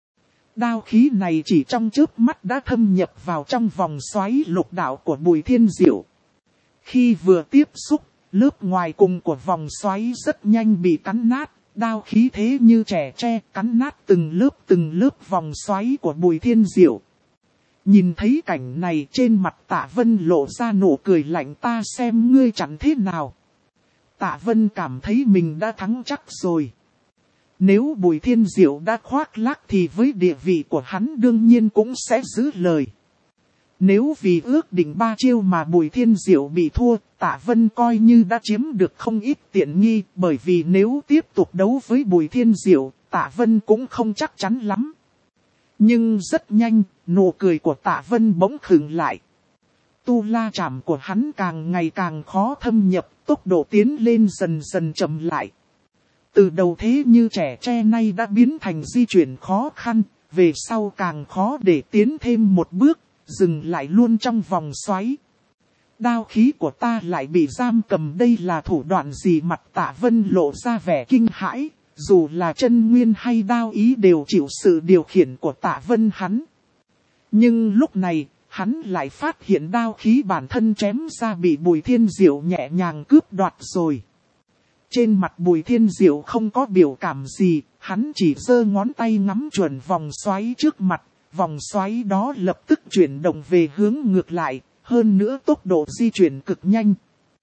Đao khí này chỉ trong chớp mắt đã thâm nhập vào trong vòng xoáy lục đạo của Bùi Thiên Diệu. Khi vừa tiếp xúc, lớp ngoài cùng của vòng xoáy rất nhanh bị cắn nát, đao khí thế như trẻ tre cắn nát từng lớp từng lớp vòng xoáy của Bùi Thiên Diệu. Nhìn thấy cảnh này trên mặt Tạ Vân lộ ra nụ cười lạnh, ta xem ngươi chẳng thế nào. Tạ Vân cảm thấy mình đã thắng chắc rồi. Nếu Bùi Thiên Diệu đã khoác lác thì với địa vị của hắn đương nhiên cũng sẽ giữ lời. Nếu vì ước định ba chiêu mà Bùi Thiên Diệu bị thua, Tạ Vân coi như đã chiếm được không ít tiện nghi, bởi vì nếu tiếp tục đấu với Bùi Thiên Diệu, Tạ Vân cũng không chắc chắn lắm. Nhưng rất nhanh, nụ cười của Tạ Vân bỗng khựng lại. Tu la chảm của hắn càng ngày càng khó thâm nhập, tốc độ tiến lên dần dần chậm lại. Từ đầu thế như trẻ tre nay đã biến thành di chuyển khó khăn, về sau càng khó để tiến thêm một bước, dừng lại luôn trong vòng xoáy. Đao khí của ta lại bị giam cầm, đây là thủ đoạn gì? Mặt Tạ Vân lộ ra vẻ kinh hãi, dù là chân nguyên hay đao ý đều chịu sự điều khiển của Tạ Vân hắn. Nhưng lúc này, hắn lại phát hiện đao khí bản thân chém ra bị Bùi Thiên Diệu nhẹ nhàng cướp đoạt rồi. Trên mặt Bùi Thiên Diệu không có biểu cảm gì, hắn chỉ giơ ngón tay ngắm chuẩn vòng xoáy trước mặt, vòng xoáy đó lập tức chuyển động về hướng ngược lại, hơn nữa tốc độ di chuyển cực nhanh.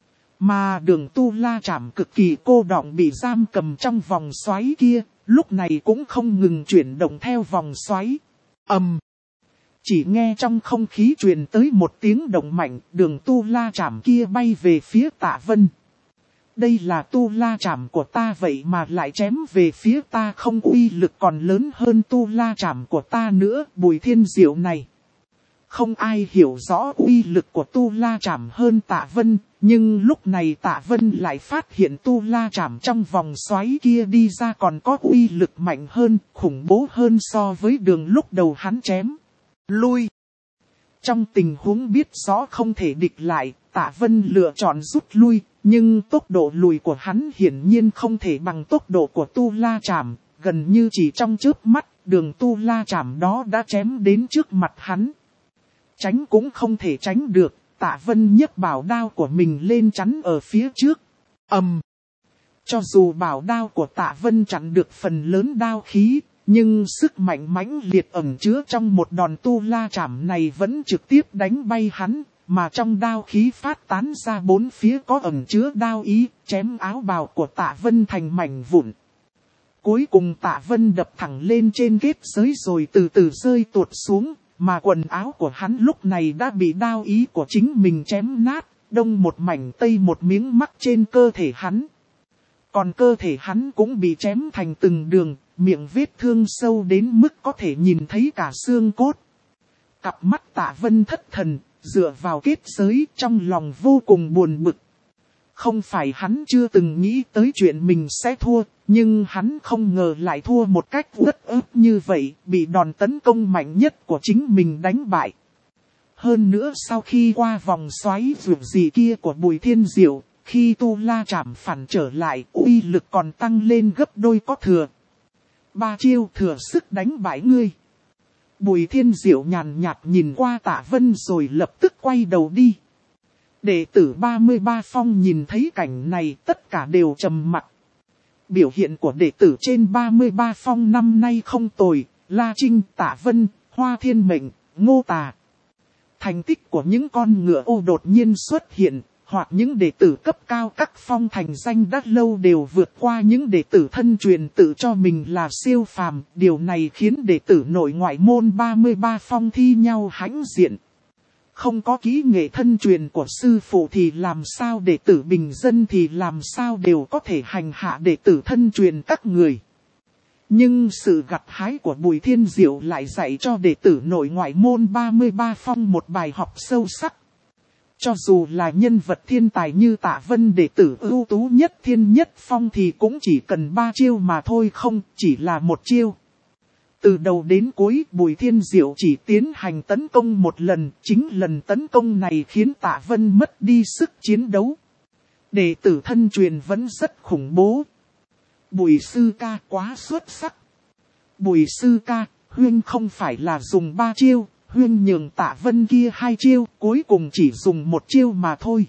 Mà đường tu la chảm cực kỳ cô đọng bị giam cầm trong vòng xoáy kia, lúc này cũng không ngừng chuyển động theo vòng xoáy. ầm, um, Chỉ nghe trong không khí truyền tới một tiếng động mạnh, đường tu la chảm kia bay về phía Tạ Vân. Đây là tu la chảm của ta vậy mà lại chém về phía ta, không uy lực còn lớn hơn tu la chảm của ta nữa. Bùi Thiên Diệu này, không ai hiểu rõ uy lực của tu la chảm hơn Tạ Vân, nhưng lúc này Tạ Vân lại phát hiện tu la chảm trong vòng xoáy kia đi ra còn có uy lực mạnh hơn, khủng bố hơn so với đường lúc đầu hắn chém. Lui! Trong tình huống biết rõ không thể địch lại, Tạ Vân lựa chọn rút lui, nhưng tốc độ lùi của hắn hiển nhiên không thể bằng tốc độ của tu la chảm, gần như chỉ trong chớp mắt, đường tu la chảm đó đã chém đến trước mặt hắn. Tránh cũng không thể tránh được, Tạ Vân nhấc bảo đao của mình lên chắn ở phía trước. ầm, um, Cho dù bảo đao của Tạ Vân chặn được phần lớn đao khí, nhưng sức mạnh mãnh liệt ẩn chứa trong một đòn tu la chảm này vẫn trực tiếp đánh bay hắn, mà trong đao khí phát tán ra bốn phía có ẩn chứa đao ý, chém áo bào của Tạ Vân thành mảnh vụn. Cuối cùng Tạ Vân đập thẳng lên trên kết giới rồi từ từ rơi tuột xuống, mà quần áo của hắn lúc này đã bị đao ý của chính mình chém nát, đông một mảnh tây một miếng mắc trên cơ thể hắn. Còn cơ thể hắn cũng bị chém thành từng đường, miệng vết thương sâu đến mức có thể nhìn thấy cả xương cốt. Cặp mắt Tạ Vân thất thần, dựa vào kết giới trong lòng vô cùng buồn bực. Không phải hắn chưa từng nghĩ tới chuyện mình sẽ thua, nhưng hắn không ngờ lại thua một cách uất ức như vậy, bị đòn tấn công mạnh nhất của chính mình đánh bại. Hơn nữa sau khi qua vòng xoáy vượt gì kia của Bùi Thiên Diệu, khi Tu La Trảm phản trở lại, uy lực còn tăng lên gấp đôi có thừa. Ba chiêu thừa sức đánh bại ngươi. Bùi Thiên Diệu nhàn nhạt nhìn qua Tạ Vân rồi lập tức quay đầu đi. Đệ tử ba mươi ba phong nhìn thấy cảnh này tất cả đều trầm mặc. Biểu hiện của đệ tử trên ba mươi ba phong năm nay không tồi, La Trinh, Tạ Vân, Hoa Thiên Mệnh, Ngô Tà. Thành tích của những con ngựa ô đột nhiên xuất hiện, hoặc những đệ tử cấp cao các phong thành danh đã lâu đều vượt qua những đệ tử thân truyền tự cho mình là siêu phàm. Điều này khiến đệ tử nội ngoại môn ba mươi ba phong thi nhau hãnh diện. Không có kỹ nghệ thân truyền của sư phụ thì làm sao đệ tử bình dân thì làm sao đều có thể hành hạ đệ tử thân truyền các người. Nhưng sự gặt hái của Bùi Thiên Diệu lại dạy cho đệ tử nội ngoại môn ba mươi ba phong một bài học sâu sắc. Cho dù là nhân vật thiên tài như Tạ Vân đệ tử ưu tú nhất thiên nhất phong thì cũng chỉ cần ba chiêu mà thôi, không chỉ là một chiêu. Từ đầu đến cuối Bùi Thiên Diệu chỉ tiến hành tấn công một lần, chính lần tấn công này khiến Tạ Vân mất đi sức chiến đấu. Đệ tử thân truyền vẫn rất khủng bố. Bùi sư ca quá xuất sắc. Bùi sư ca, huynh không phải là dùng ba chiêu, huynh nhường Tạ Vân kia hai chiêu, cuối cùng chỉ dùng một chiêu mà thôi.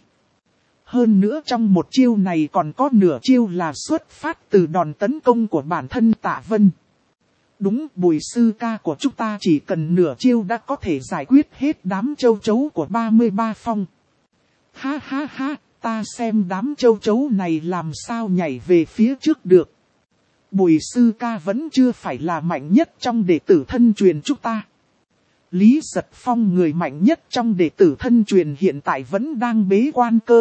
Hơn nữa trong một chiêu này còn có nửa chiêu là xuất phát từ đòn tấn công của bản thân Tạ Vân. Đúng, Bùi sư ca của chúng ta chỉ cần nửa chiêu đã có thể giải quyết hết đám châu chấu của ba mươi ba phong. Ha ha ha, ta xem đám châu chấu này làm sao nhảy về phía trước được. Bùi sư ca vẫn chưa phải là mạnh nhất trong đệ tử thân truyền chúng ta. Lý Giật Phong người mạnh nhất trong đệ tử thân truyền hiện tại vẫn đang bế quan cơ.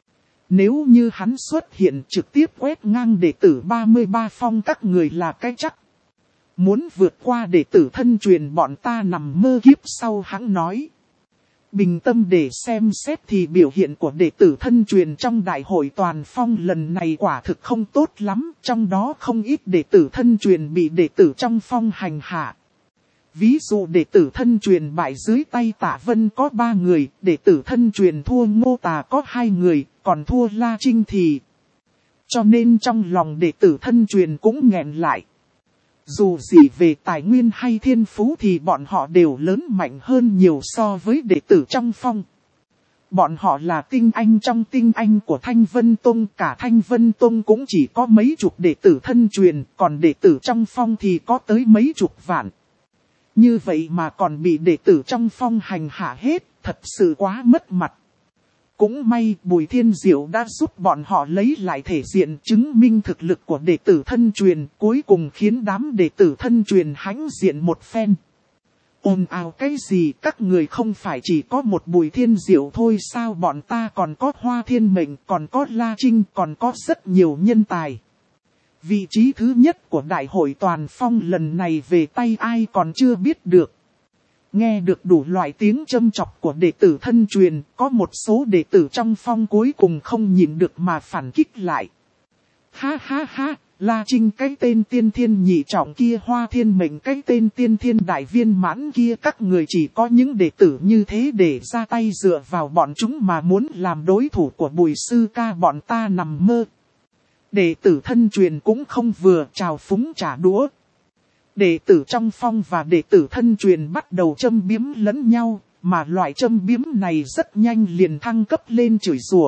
Nếu như hắn xuất hiện trực tiếp quét ngang đệ tử ba mươi ba phong các người là cái chắc. Muốn vượt qua đệ tử thân truyền bọn ta nằm mơ kiếp sau, hắn nói. Bình tâm để xem xét thì biểu hiện của đệ tử thân truyền trong đại hội toàn phong lần này quả thực không tốt lắm. Trong đó không ít đệ tử thân truyền bị đệ tử trong phong hành hạ. Ví dụ đệ tử thân truyền bại dưới tay Tạ Vân có ba người, đệ tử thân truyền thua Ngô Tà có hai người, còn thua La Trinh thì. Cho nên trong lòng đệ tử thân truyền cũng nghẹn lại. Dù gì về tài nguyên hay thiên phú thì bọn họ đều lớn mạnh hơn nhiều so với đệ tử trong phong. Bọn họ là tinh anh trong tinh anh của Thanh Vân Tông, cả Thanh Vân Tông cũng chỉ có mấy chục đệ tử thân truyền, còn đệ tử trong phong thì có tới mấy chục vạn. Như vậy mà còn bị đệ tử trong phong hành hạ hết, thật sự quá mất mặt. Cũng may Bùi Thiên Diệu đã giúp bọn họ lấy lại thể diện, chứng minh thực lực của đệ tử thân truyền, cuối cùng khiến đám đệ tử thân truyền hãnh diện một phen. Ồn ào cái gì, các người không phải chỉ có một Bùi Thiên Diệu thôi sao, bọn ta còn có Hoa Thiên Mệnh, còn có La Trinh, còn có rất nhiều nhân tài. Vị trí thứ nhất của đại hội toàn phong lần này về tay ai còn chưa biết được. Nghe được đủ loại tiếng châm chọc của đệ tử thân truyền, có một số đệ tử trong phong cuối cùng không nhịn được mà phản kích lại. Ha ha ha, La Trinh cái tên tiên thiên nhị trọng kia, Hoa Thiên Mệnh cái tên tiên thiên đại viên mãn kia, các người chỉ có những đệ tử như thế để ra tay dựa vào bọn chúng mà muốn làm đối thủ của Bùi sư ca bọn ta nằm mơ. Đệ tử thân truyền cũng không vừa, trào phúng trả đũa. Đệ tử trong phong và đệ tử thân truyền bắt đầu châm biếm lẫn nhau, mà loại châm biếm này rất nhanh liền thăng cấp lên chửi rủa.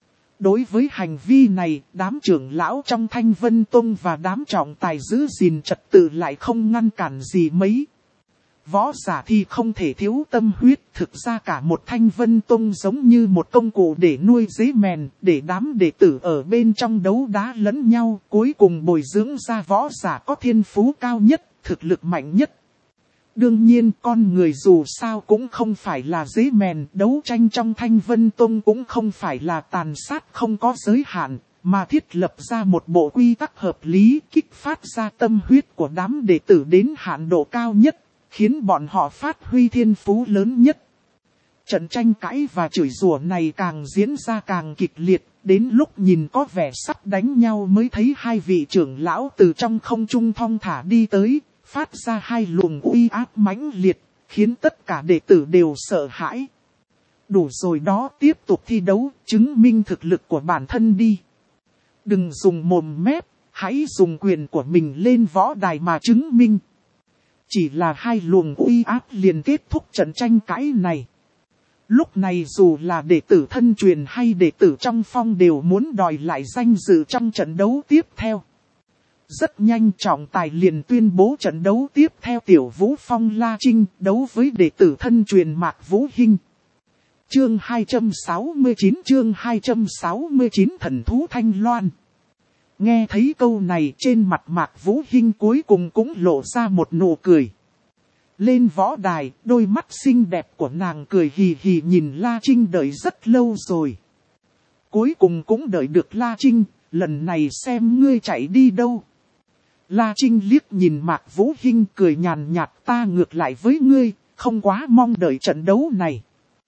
Đối với hành vi này, đám trưởng lão trong Thanh Vân Tông và đám trọng tài giữ gìn trật tự lại không ngăn cản gì mấy. Võ giả thì không thể thiếu tâm huyết, thực ra cả một Thanh Vân Tông giống như một công cụ để nuôi dế mèn, để đám đệ tử ở bên trong đấu đá lẫn nhau, cuối cùng bồi dưỡng ra võ giả có thiên phú cao nhất, thực lực mạnh nhất. Đương nhiên con người dù sao cũng không phải là dế mèn, đấu tranh trong Thanh Vân Tông cũng không phải là tàn sát không có giới hạn, mà thiết lập ra một bộ quy tắc hợp lý, kích phát ra tâm huyết của đám đệ tử đến hạn độ cao nhất, khiến bọn họ phát huy thiên phú lớn nhất. Trận tranh cãi và chửi rủa này càng diễn ra càng kịch liệt, đến lúc nhìn có vẻ sắp đánh nhau mới thấy hai vị trưởng lão từ trong không trung thong thả đi tới, phát ra hai luồng uy áp mãnh liệt, khiến tất cả đệ tử đều sợ hãi. Đủ rồi đó, tiếp tục thi đấu, chứng minh thực lực của bản thân đi. Đừng dùng mồm mép, hãy dùng quyền của mình lên võ đài mà chứng minh. Chỉ là hai luồng uy áp liền kết thúc trận tranh cãi này. Lúc này dù là đệ tử thân truyền hay đệ tử trong phong đều muốn đòi lại danh dự trong trận đấu tiếp theo. Rất nhanh trọng tài liền tuyên bố trận đấu tiếp theo Tiểu Vũ Phong La Trinh đấu với đệ tử thân truyền Mạc Vũ Hinh. Chương hai trăm sáu mươi chín chương hai trăm sáu mươi chín Thần Thú Thanh Loan. Nghe thấy câu này trên mặt Mạc Vũ Hinh cuối cùng cũng lộ ra một nụ cười. Lên võ đài, đôi mắt xinh đẹp của nàng cười hì hì nhìn La Trinh đợi rất lâu rồi. Cuối cùng cũng đợi được La Trinh, lần này xem ngươi chạy đi đâu. La Trinh liếc nhìn Mạc Vũ Hinh cười nhàn nhạt, ta ngược lại với ngươi, không quá mong đợi trận đấu này.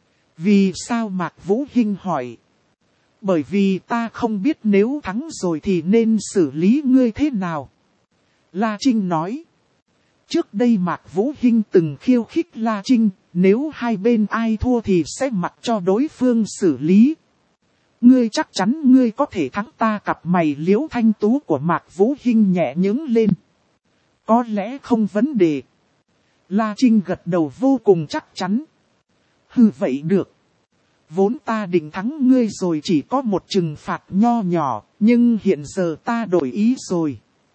Vì sao Mạc Vũ Hinh hỏi? Bởi vì ta không biết nếu thắng rồi thì nên xử lý ngươi thế nào. La Trinh nói. Trước đây Mạc Vũ Hinh từng khiêu khích La Trinh, nếu hai bên ai thua thì sẽ mặc cho đối phương xử lý. Ngươi chắc chắn ngươi có thể thắng ta? Cặp mày liễu thanh tú của Mạc Vũ Hinh nhẹ nhướng lên. Có lẽ không vấn đề. La Trinh gật đầu vô cùng chắc chắn. Hừ vậy được. Vốn ta định thắng ngươi rồi, chỉ có một trừng phạt nho nhỏ, nhưng hiện giờ ta đổi ý rồi.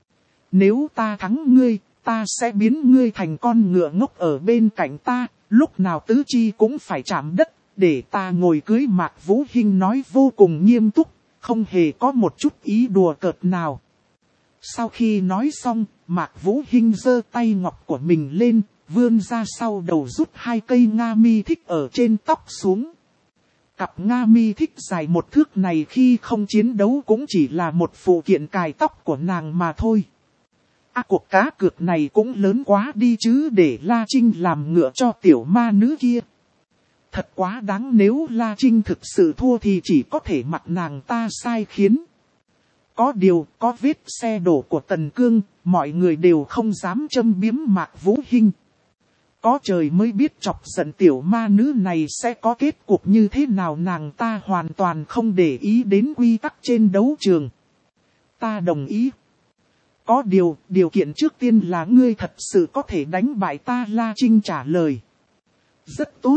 Nếu ta thắng ngươi, ta sẽ biến ngươi thành con ngựa ngốc ở bên cạnh ta, lúc nào tứ chi cũng phải chạm đất, để ta ngồi cưới. Mạc Vũ Hinh nói vô cùng nghiêm túc, không hề có một chút ý đùa cợt nào. Sau khi nói xong, Mạc Vũ Hinh giơ tay ngọc của mình lên, vươn ra sau đầu rút hai cây nga mi thích ở trên tóc xuống. Cặp nga mi thích dài một thước này khi không chiến đấu cũng chỉ là một phụ kiện cài tóc của nàng mà thôi. À, cuộc cá cược này cũng lớn quá đi chứ, để La Trinh làm ngựa cho tiểu ma nữ kia. Thật quá đáng, nếu La Trinh thực sự thua thì chỉ có thể mặc nàng ta sai khiến. Có điều, có vết xe đổ của Tần Cương, mọi người đều không dám châm biếm Mạc Vũ Hinh. Có trời mới biết chọc giận tiểu ma nữ này sẽ có kết cục như thế nào, nàng ta hoàn toàn không để ý đến quy tắc trên đấu trường. Ta đồng ý. Có điều, điều kiện trước tiên là ngươi thật sự có thể đánh bại ta. La Trinh trả lời. Rất tốt.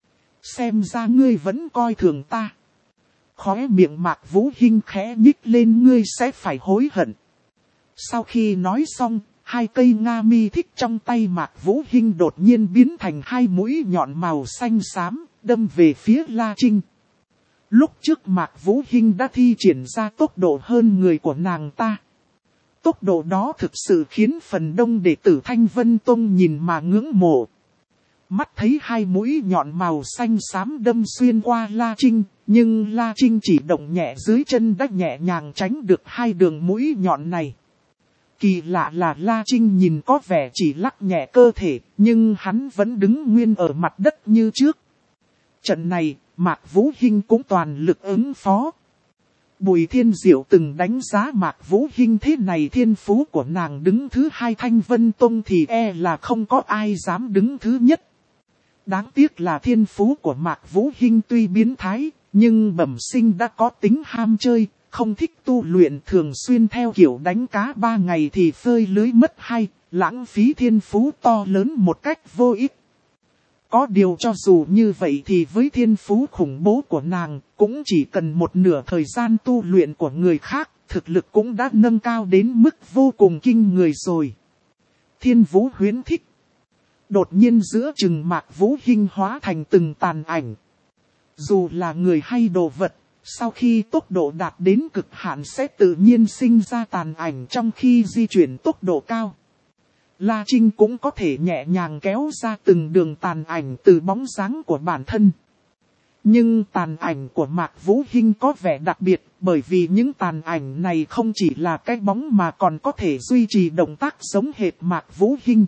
Xem ra ngươi vẫn coi thường ta. Khóe miệng Mạc Vũ Hinh khẽ nhích lên, ngươi sẽ phải hối hận. Sau khi nói xong, hai cây nga mi thích trong tay Mạc Vũ Hinh đột nhiên biến thành hai mũi nhọn màu xanh xám, đâm về phía La Trinh. Lúc trước Mạc Vũ Hinh đã thi triển ra tốc độ hơn người của nàng ta. Tốc độ đó thực sự khiến phần đông đệ tử Thanh Vân Tông nhìn mà ngưỡng mộ. Mắt thấy hai mũi nhọn màu xanh xám đâm xuyên qua La Trinh, nhưng La Trinh chỉ động nhẹ dưới chân đã nhẹ nhàng tránh được hai đường mũi nhọn này. Kỳ lạ là La Trinh nhìn có vẻ chỉ lắc nhẹ cơ thể, nhưng hắn vẫn đứng nguyên ở mặt đất như trước. Trận này, Mạc Vũ Hinh cũng toàn lực ứng phó. Bùi Thiên Diệu từng đánh giá Mạc Vũ Hinh thế này, thiên phú của nàng đứng thứ hai Thanh Vân Tông thì e là không có ai dám đứng thứ nhất. Đáng tiếc là thiên phú của Mạc Vũ Hinh tuy biến thái, nhưng bẩm sinh đã có tính ham chơi, không thích tu luyện, thường xuyên theo kiểu đánh cá ba ngày thì phơi lưới mất hai, lãng phí thiên phú to lớn một cách vô ích. Có điều cho dù như vậy thì với thiên phú khủng bố của nàng, cũng chỉ cần một nửa thời gian tu luyện của người khác, thực lực cũng đã nâng cao đến mức vô cùng kinh người rồi. Thiên Vũ huyễn thích. Đột nhiên giữa chừng Mạc Vũ Hinh hóa thành từng tàn ảnh. Dù là người hay đồ vật, sau khi tốc độ đạt đến cực hạn sẽ tự nhiên sinh ra tàn ảnh trong khi di chuyển tốc độ cao. La Trinh cũng có thể nhẹ nhàng kéo ra từng đường tàn ảnh từ bóng dáng của bản thân. Nhưng tàn ảnh của Mạc Vũ Hinh có vẻ đặc biệt, bởi vì những tàn ảnh này không chỉ là cái bóng mà còn có thể duy trì động tác giống hệt Mạc Vũ Hinh.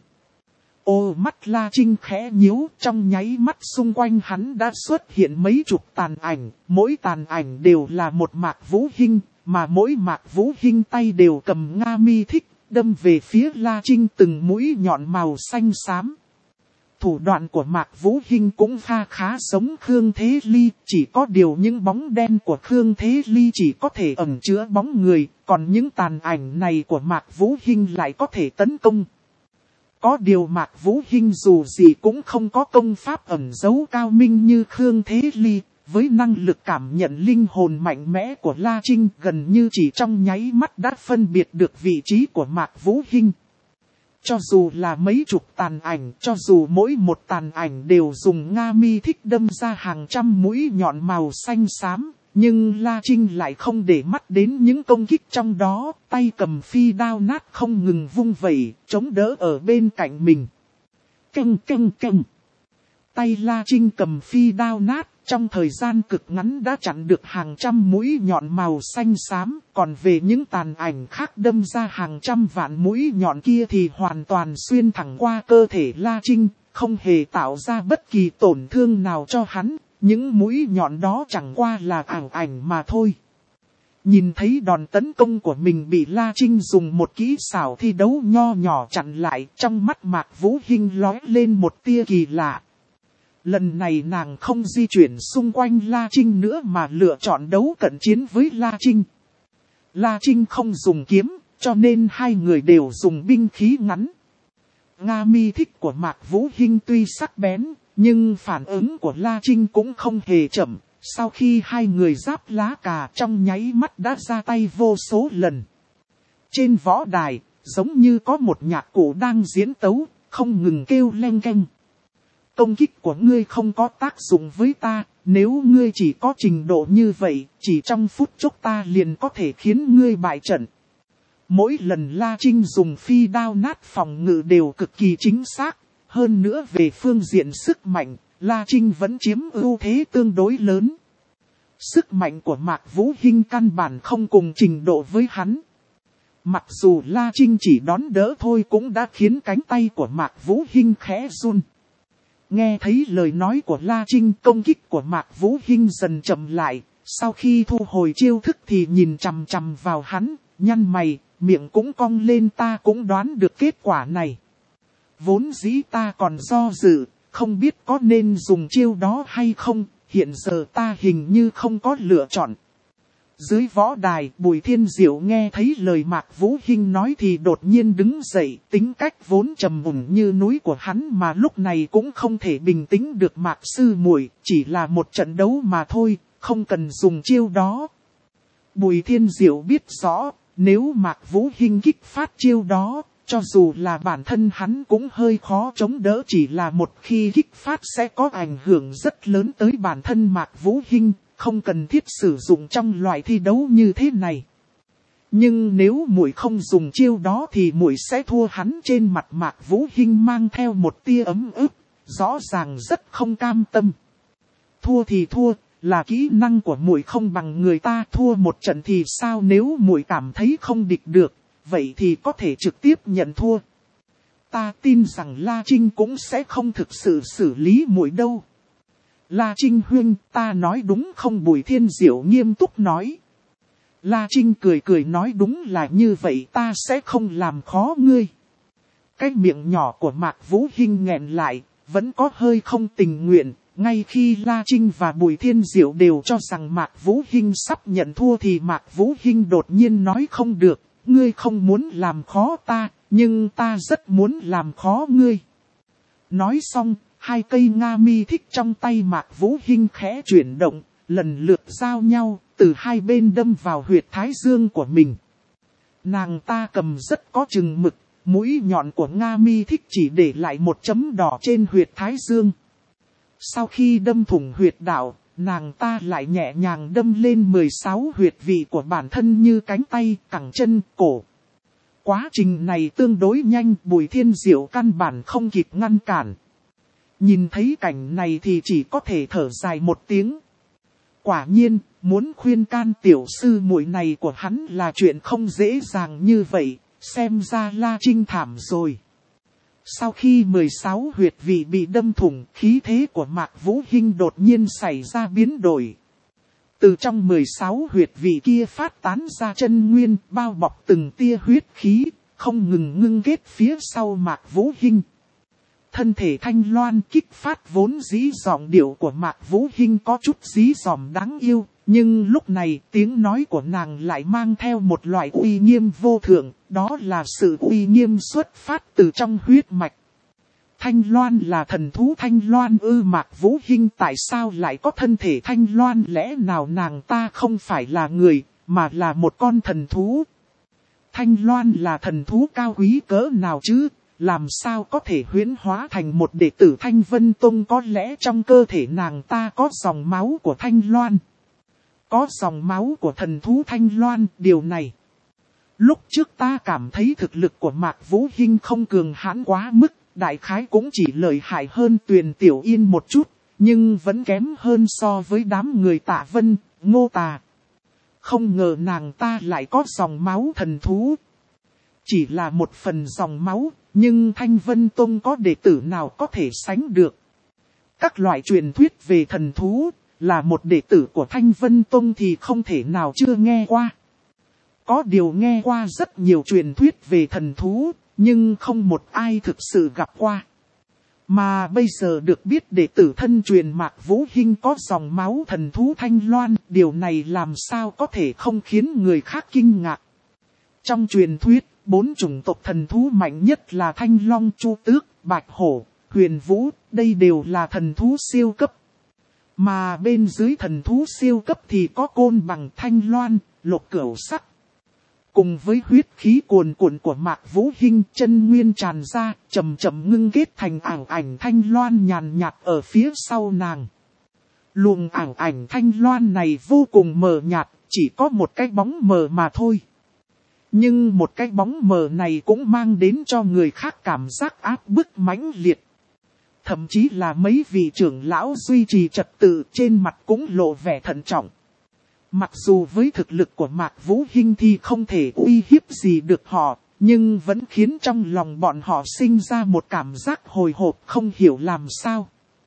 Ô mắt La Trinh khẽ nhíu, trong nháy mắt xung quanh hắn đã xuất hiện mấy chục tàn ảnh, mỗi tàn ảnh đều là một Mạc Vũ Hinh, mà mỗi Mạc Vũ Hinh tay đều cầm Nga mi thích, đâm về phía La Trinh từng mũi nhọn màu xanh xám. Thủ đoạn của Mạc Vũ Hinh cũng pha khá giống Khương Thế Ly, chỉ có điều những bóng đen của Khương Thế Ly chỉ có thể ẩn chứa bóng người, còn những tàn ảnh này của Mạc Vũ Hinh lại có thể tấn công. Có điều Mạc Vũ Hinh dù gì cũng không có công pháp ẩn giấu cao minh như Khương Thế Ly, với năng lực cảm nhận linh hồn mạnh mẽ của La Trinh gần như chỉ trong nháy mắt đã phân biệt được vị trí của Mạc Vũ Hinh. Cho dù là mấy chục tàn ảnh, cho dù mỗi một tàn ảnh đều dùng Nga mi thích đâm ra hàng trăm mũi nhọn màu xanh xám, nhưng La Trinh lại không để mắt đến những công kích trong đó, tay cầm phi đao nát không ngừng vung vẩy, chống đỡ ở bên cạnh mình. Căng căng căng. Tay La Trinh cầm phi đao nát, trong thời gian cực ngắn đã chặn được hàng trăm mũi nhọn màu xanh xám, còn về những tàn ảnh khác đâm ra hàng trăm vạn mũi nhọn kia thì hoàn toàn xuyên thẳng qua cơ thể La Trinh, không hề tạo ra bất kỳ tổn thương nào cho hắn, những mũi nhọn đó chẳng qua là ảo ảnh mà thôi. Nhìn thấy đòn tấn công của mình bị La Trinh dùng một kỹ xảo thi đấu nho nhỏ chặn lại, trong mắt Mạc Vũ Hinh lóe lên một tia kỳ lạ. Lần này nàng không di chuyển xung quanh La Trinh nữa mà lựa chọn đấu cận chiến với La Trinh. La Trinh không dùng kiếm, cho nên hai người đều dùng binh khí ngắn. Nga mi thích của Mạc Vũ Hinh tuy sắc bén, nhưng phản ứng của La Trinh cũng không hề chậm. Sau khi hai người giáp lá cà trong nháy mắt đã ra tay vô số lần. Trên võ đài, giống như có một nhạc cụ đang diễn tấu, không ngừng kêu leng keng. Công kích của ngươi không có tác dụng với ta, nếu ngươi chỉ có trình độ như vậy, chỉ trong phút chốc ta liền có thể khiến ngươi bại trận. Mỗi lần La Trinh dùng phi đao nát phòng ngự đều cực kỳ chính xác, hơn nữa về phương diện sức mạnh, La Trinh vẫn chiếm ưu thế tương đối lớn. Sức mạnh của Mạc Vũ Hinh căn bản không cùng trình độ với hắn. Mặc dù La Trinh chỉ đón đỡ thôi cũng đã khiến cánh tay của Mạc Vũ Hinh khẽ run. Nghe thấy lời nói của La Trinh, công kích của Mạc Vũ Hinh dần chậm lại, sau khi thu hồi chiêu thức thì nhìn chằm chằm vào hắn, nhăn mày, miệng cũng cong lên. Ta cũng đoán được kết quả này. Vốn dĩ ta còn do dự, không biết có nên dùng chiêu đó hay không, hiện giờ ta hình như không có lựa chọn. Dưới võ đài, Bùi Thiên Diệu nghe thấy lời Mạc Vũ Hinh nói thì đột nhiên đứng dậy, tính cách vốn trầm ổn như núi của hắn mà lúc này cũng không thể bình tĩnh được. Mạc sư muội, chỉ là một trận đấu mà thôi, không cần dùng chiêu đó. Bùi Thiên Diệu biết rõ, nếu Mạc Vũ Hinh kích phát chiêu đó, cho dù là bản thân hắn cũng hơi khó chống đỡ, chỉ là một khi kích phát sẽ có ảnh hưởng rất lớn tới bản thân Mạc Vũ Hinh. Không cần thiết sử dụng trong loại thi đấu như thế này. Nhưng nếu muội không dùng chiêu đó thì muội sẽ thua. Hắn trên mặt Mạc Vũ Hinh mang theo một tia ấm ức, rõ ràng rất không cam tâm. Thua thì thua, là kỹ năng của muội không bằng người ta. Thua một trận thì sao? Nếu muội cảm thấy không địch được, vậy thì có thể trực tiếp nhận thua. Ta tin rằng La Trinh cũng sẽ không thực sự xử lý muội đâu. La Trinh huynh, ta nói đúng không? Bùi Thiên Diệu nghiêm túc nói. La Trinh cười cười nói đúng là như vậy, ta sẽ không làm khó ngươi. Cái miệng nhỏ của Mạc Vũ Hinh nghẹn lại, vẫn có hơi không tình nguyện. Ngay khi La Trinh và Bùi Thiên Diệu đều cho rằng Mạc Vũ Hinh sắp nhận thua thì Mạc Vũ Hinh đột nhiên nói không được. Ngươi không muốn làm khó ta, nhưng ta rất muốn làm khó ngươi. Nói xong, hai cây Nga mi thích trong tay Mạc Vũ Hinh khẽ chuyển động, lần lượt giao nhau, từ hai bên đâm vào huyệt thái dương của mình. Nàng ta cầm rất có chừng mực, Mũi nhọn của Nga Mi Thích chỉ để lại một chấm đỏ trên huyệt thái dương. Sau khi đâm thủng huyệt đạo, nàng ta lại nhẹ nhàng đâm lên mười sáu huyệt vị của bản thân như cánh tay, cẳng chân, cổ. Quá trình này tương đối nhanh, Bùi Thiên Diệu căn bản không kịp ngăn cản. Nhìn thấy cảnh này thì chỉ có thể thở dài một tiếng. Quả nhiên, muốn khuyên can tiểu sư muội này của hắn là chuyện không dễ dàng như vậy, xem ra La Trinh thảm rồi. Sau khi mười sáu huyệt vị bị đâm thủng, khí thế của Mạc Vũ Hinh đột nhiên xảy ra biến đổi. Từ trong mười sáu huyệt vị kia phát tán ra chân nguyên, bao bọc từng tia huyết khí, không ngừng ngưng kết phía sau Mạc Vũ Hinh. Thân thể thanh loan kích phát vốn dĩ giọng điệu của Mạc Vũ Hinh có chút dí dỏm đáng yêu, nhưng lúc này tiếng nói của nàng lại mang theo một loại uy nghiêm vô thượng, đó là sự uy nghiêm xuất phát từ trong huyết mạch. Thanh loan là thần thú thanh loan ư? Mạc Vũ Hinh tại sao lại có thân thể thanh loan? Lẽ nào nàng ta không phải là người, mà là một con thần thú? Thanh loan là thần thú cao quý cỡ nào chứ? Làm sao có thể huyễn hóa thành một đệ tử Thanh Vân Tông? Có lẽ trong cơ thể nàng ta có dòng máu của Thanh Loan. Có dòng máu của thần thú Thanh Loan, điều này. Lúc trước ta cảm thấy thực lực của Mạc Vũ Hinh không cường hãn quá mức, đại khái cũng chỉ lợi hại hơn Tuyền Tiểu Yên một chút, nhưng vẫn kém hơn so với đám người Tạ Vân, Ngô Tà. Không ngờ nàng ta lại có dòng máu thần thú. Chỉ là một phần dòng máu, nhưng Thanh Vân Tông có đệ tử nào có thể sánh được. Các loại truyền thuyết về thần thú, là một đệ tử của Thanh Vân Tông thì không thể nào chưa nghe qua. Có điều nghe qua rất nhiều truyền thuyết về thần thú, nhưng không một ai thực sự gặp qua. Mà bây giờ được biết đệ tử thân truyền Mạc Vũ Hinh có dòng máu thần thú Thanh Loan, điều này làm sao có thể không khiến người khác kinh ngạc. Trong truyền thuyết, bốn chủng tộc thần thú mạnh nhất là Thanh Long, Chu Tước, Bạch Hổ, Huyền Vũ, đây đều là thần thú siêu cấp. Mà bên dưới thần thú siêu cấp thì có Côn Bằng, Thanh Loan, Lục Cửu Sắc. Cùng với huyết khí cuồn cuộn của Mạc Vũ Hinh, chân nguyên tràn ra, chậm chậm ngưng kết thành ảo ảnh Thanh Loan nhàn nhạt ở phía sau nàng. Luồng ảo ảnh Thanh Loan này vô cùng mờ nhạt, chỉ có một cái bóng mờ mà thôi. Nhưng một cái bóng mờ này cũng mang đến cho người khác cảm giác áp bức mãnh liệt. Thậm chí là mấy vị trưởng lão duy trì trật tự trên mặt cũng lộ vẻ thận trọng. Mặc dù với thực lực của Mạc Vũ Hinh thì không thể uy hiếp gì được họ, nhưng vẫn khiến trong lòng bọn họ sinh ra một cảm giác hồi hộp không hiểu làm sao.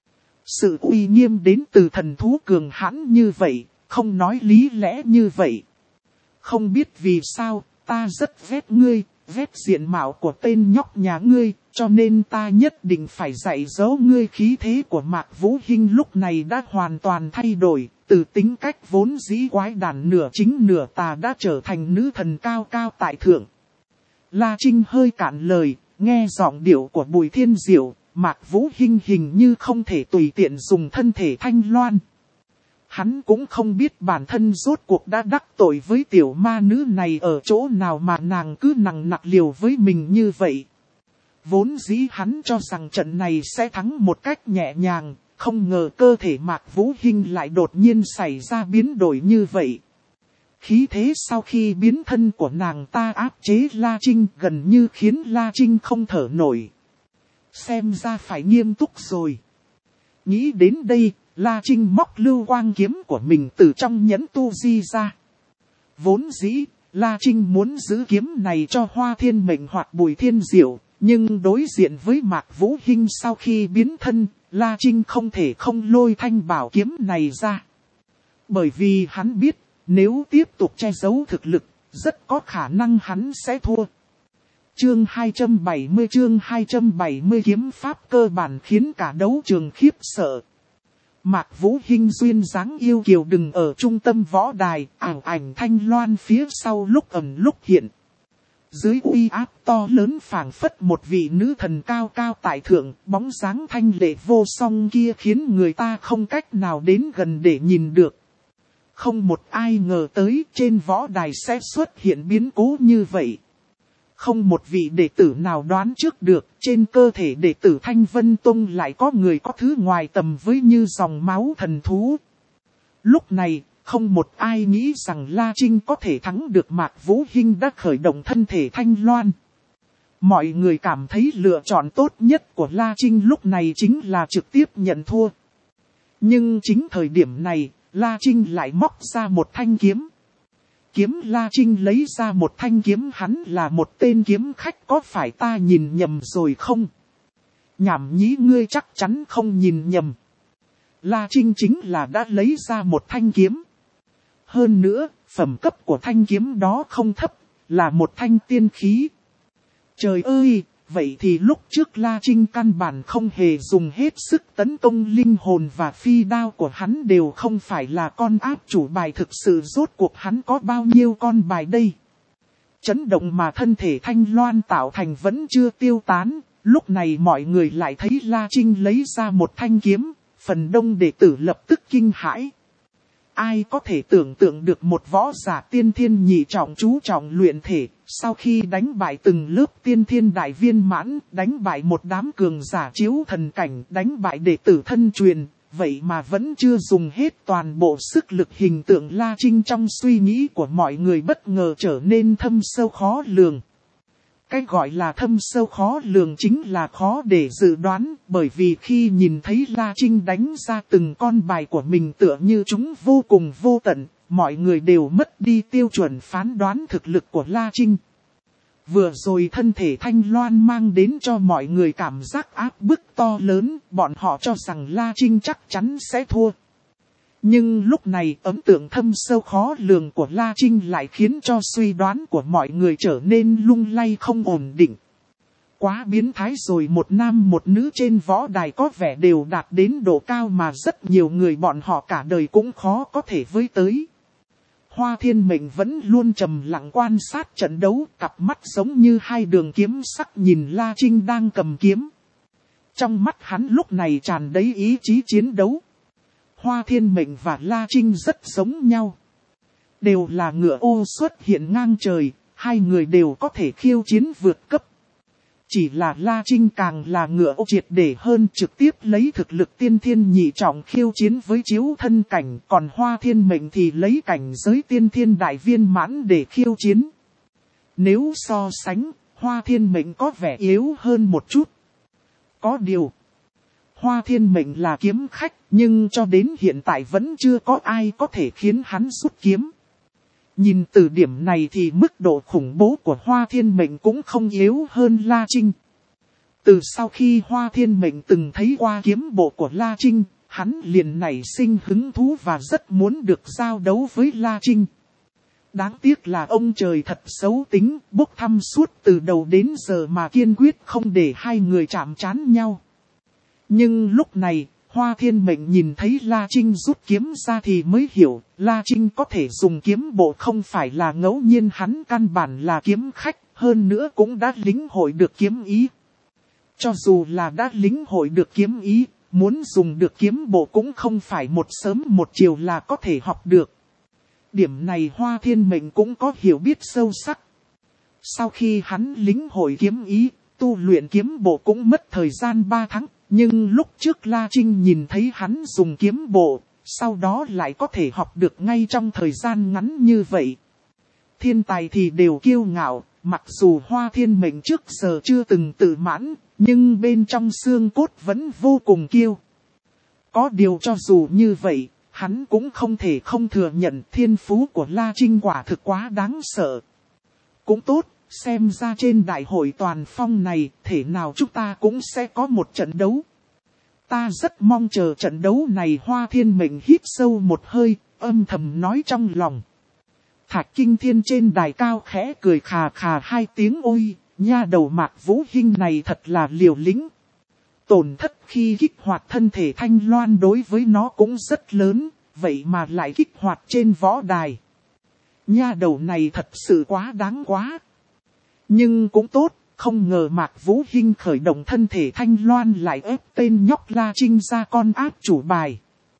Sự uy nghiêm đến từ thần thú cường hãn như vậy, không nói lý lẽ như vậy. Không biết vì sao, ta rất ghét ngươi, ghét diện mạo của tên nhóc nhà ngươi, cho nên ta nhất định phải dạy dỗ ngươi. Khí thế của Mạc Vũ Hinh lúc này đã hoàn toàn thay đổi, từ tính cách vốn dĩ quái đản nửa chính nửa tà đã trở thành nữ thần cao cao tại thượng. La Trinh hơi cạn lời, nghe giọng điệu của Bùi Thiên Diệu, Mạc Vũ Hinh hình như không thể tùy tiện dùng thân thể Thanh Loan. Hắn cũng không biết bản thân rốt cuộc đã đắc tội với tiểu ma nữ này ở chỗ nào mà nàng cứ nằng nặc liều với mình như vậy. Vốn dĩ hắn cho rằng trận này sẽ thắng một cách nhẹ nhàng, không ngờ cơ thể Mạc Vũ Hinh lại đột nhiên xảy ra biến đổi như vậy. Khí thế sau khi biến thân của nàng ta áp chế La Trinh gần như khiến La Trinh không thở nổi. Xem ra phải nghiêm túc rồi. Nghĩ đến đây, La Trinh móc lưu quang kiếm của mình từ trong nhẫn tu di ra. Vốn dĩ, La Trinh muốn giữ kiếm này cho Hoa Thiên Mệnh hoặc Bùi Thiên Diệu, nhưng đối diện với Mạc Vũ Hinh sau khi biến thân, La Trinh không thể không lôi thanh bảo kiếm này ra. Bởi vì hắn biết, nếu tiếp tục che giấu thực lực, rất có khả năng hắn sẽ thua. Chương hai trăm bảy mươi chương hai trăm bảy mươi kiếm pháp cơ bản khiến cả đấu trường khiếp sợ. Mạc Vũ Hinh duyên dáng yêu kiều đừng ở trung tâm võ đài, ảo ảnh Thanh Loan phía sau lúc ẩn lúc hiện. Dưới uy áp to lớn phảng phất một vị nữ thần cao cao tại thượng, bóng dáng thanh lệ vô song kia khiến người ta không cách nào đến gần để nhìn được. Không một ai ngờ tới trên võ đài sẽ xuất hiện biến cố như vậy. Không một vị đệ tử nào đoán trước được, trên cơ thể đệ tử Thanh Vân Tông lại có người có thứ ngoài tầm với như dòng máu thần thú. Lúc này, không một ai nghĩ rằng La Trinh có thể thắng được Mạc Vũ Hinh đã khởi động thân thể Thanh Loan. Mọi người cảm thấy lựa chọn tốt nhất của La Trinh lúc này chính là trực tiếp nhận thua. Nhưng chính thời điểm này, La Trinh lại móc ra một thanh kiếm. Kiếm La Trinh lấy ra một thanh kiếm, hắn là một tên kiếm khách, có phải ta nhìn nhầm rồi không? Nhảm nhí, ngươi chắc chắn không nhìn nhầm. La Trinh chính là đã lấy ra một thanh kiếm. Hơn nữa, phẩm cấp của thanh kiếm đó không thấp, là một thanh tiên khí. Trời ơi, vậy thì lúc trước La Trinh căn bản không hề dùng hết sức tấn công, linh hồn và phi đao của hắn đều không phải là con áp chủ bài thực sự, rốt cuộc hắn có bao nhiêu con bài đây? Chấn động mà thân thể Thanh Loan tạo thành vẫn chưa tiêu tán, lúc này mọi người lại thấy La Trinh lấy ra một thanh kiếm, phần đông đệ tử lập tức kinh hãi. Ai có thể tưởng tượng được một võ giả tiên thiên nhị trọng chú trọng luyện thể, sau khi đánh bại từng lớp tiên thiên đại viên mãn, đánh bại một đám cường giả chiếu thần cảnh, đánh bại đệ tử thân truyền, vậy mà vẫn chưa dùng hết toàn bộ sức lực. Hình tượng La Trinh trong suy nghĩ của mọi người bất ngờ trở nên thâm sâu khó lường. Cái gọi là thâm sâu khó lường chính là khó để dự đoán, bởi vì khi nhìn thấy La Trinh đánh ra từng con bài của mình tựa như chúng vô cùng vô tận, mọi người đều mất đi tiêu chuẩn phán đoán thực lực của La Trinh. Vừa rồi thân thể Thanh Loan mang đến cho mọi người cảm giác áp bức to lớn, bọn họ cho rằng La Trinh chắc chắn sẽ thua. Nhưng lúc này ấn tượng thâm sâu khó lường của La Trinh lại khiến cho suy đoán của mọi người trở nên lung lay không ổn định. Quá biến thái rồi, một nam một nữ trên võ đài có vẻ đều đạt đến độ cao mà rất nhiều người bọn họ cả đời cũng khó có thể với tới. Hoa Thiên Mệnh vẫn luôn trầm lặng quan sát trận đấu, cặp mắt giống như hai đường kiếm sắc nhìn La Trinh đang cầm kiếm. Trong mắt hắn lúc này tràn đầy ý chí chiến đấu. Hoa Thiên Mệnh và La Trinh rất giống nhau. Đều là ngựa ô xuất hiện ngang trời, hai người đều có thể khiêu chiến vượt cấp. Chỉ là La Trinh càng là ngựa ô triệt để hơn, trực tiếp lấy thực lực tiên thiên nhị trọng khiêu chiến với chiếu thân cảnh, còn Hoa Thiên Mệnh thì lấy cảnh giới tiên thiên đại viên mãn để khiêu chiến. Nếu so sánh, Hoa Thiên Mệnh có vẻ yếu hơn một chút. Có điều, Hoa Thiên Mệnh là kiếm khách, nhưng cho đến hiện tại vẫn chưa có ai có thể khiến hắn rút kiếm. Nhìn từ điểm này thì mức độ khủng bố của Hoa Thiên Mệnh cũng không yếu hơn La Trinh. Từ sau khi Hoa Thiên Mệnh từng thấy qua kiếm bộ của La Trinh, hắn liền nảy sinh hứng thú và rất muốn được giao đấu với La Trinh. Đáng tiếc là ông trời thật xấu tính, bốc thăm suốt từ đầu đến giờ mà kiên quyết không để hai người chạm trán nhau. Nhưng lúc này, Hoa Thiên Mệnh nhìn thấy La Trinh rút kiếm ra thì mới hiểu, La Trinh có thể dùng kiếm bộ không phải là ngẫu nhiên, hắn căn bản là kiếm khách, hơn nữa cũng đã lĩnh hội được kiếm ý. Cho dù là đã lĩnh hội được kiếm ý, muốn dùng được kiếm bộ cũng không phải một sớm một chiều là có thể học được. Điểm này Hoa Thiên Mệnh cũng có hiểu biết sâu sắc. Sau khi hắn lĩnh hội kiếm ý, tu luyện kiếm bộ cũng mất thời gian ba tháng. Nhưng lúc trước La Trinh nhìn thấy hắn dùng kiếm bộ, sau đó lại có thể học được ngay trong thời gian ngắn như vậy. Thiên tài thì đều kiêu ngạo, mặc dù Hoa Thiên Mệnh trước giờ chưa từng tự mãn, nhưng bên trong xương cốt vẫn vô cùng kiêu. Có điều cho dù như vậy, hắn cũng không thể không thừa nhận thiên phú của La Trinh quả thực quá đáng sợ. Cũng tốt. Xem ra trên đại hội toàn phong này, thể nào chúng ta cũng sẽ có một trận đấu. Ta rất mong chờ trận đấu này. Hoa Thiên Mệnh hít sâu một hơi, âm thầm nói trong lòng. Thạch Kinh Thiên trên đài cao khẽ cười khà khà hai tiếng, ôi, nha đầu Mạc Vũ Hinh này thật là liều lĩnh. Tổn thất khi kích hoạt thân thể Thanh Loan đối với nó cũng rất lớn, vậy mà lại kích hoạt trên võ đài. Nha đầu này thật sự quá đáng quá. Nhưng cũng tốt, không ngờ Mạc Vũ Hinh khởi động thân thể Thanh Loan lại ép tên nhóc La Trinh ra con áp chủ bài.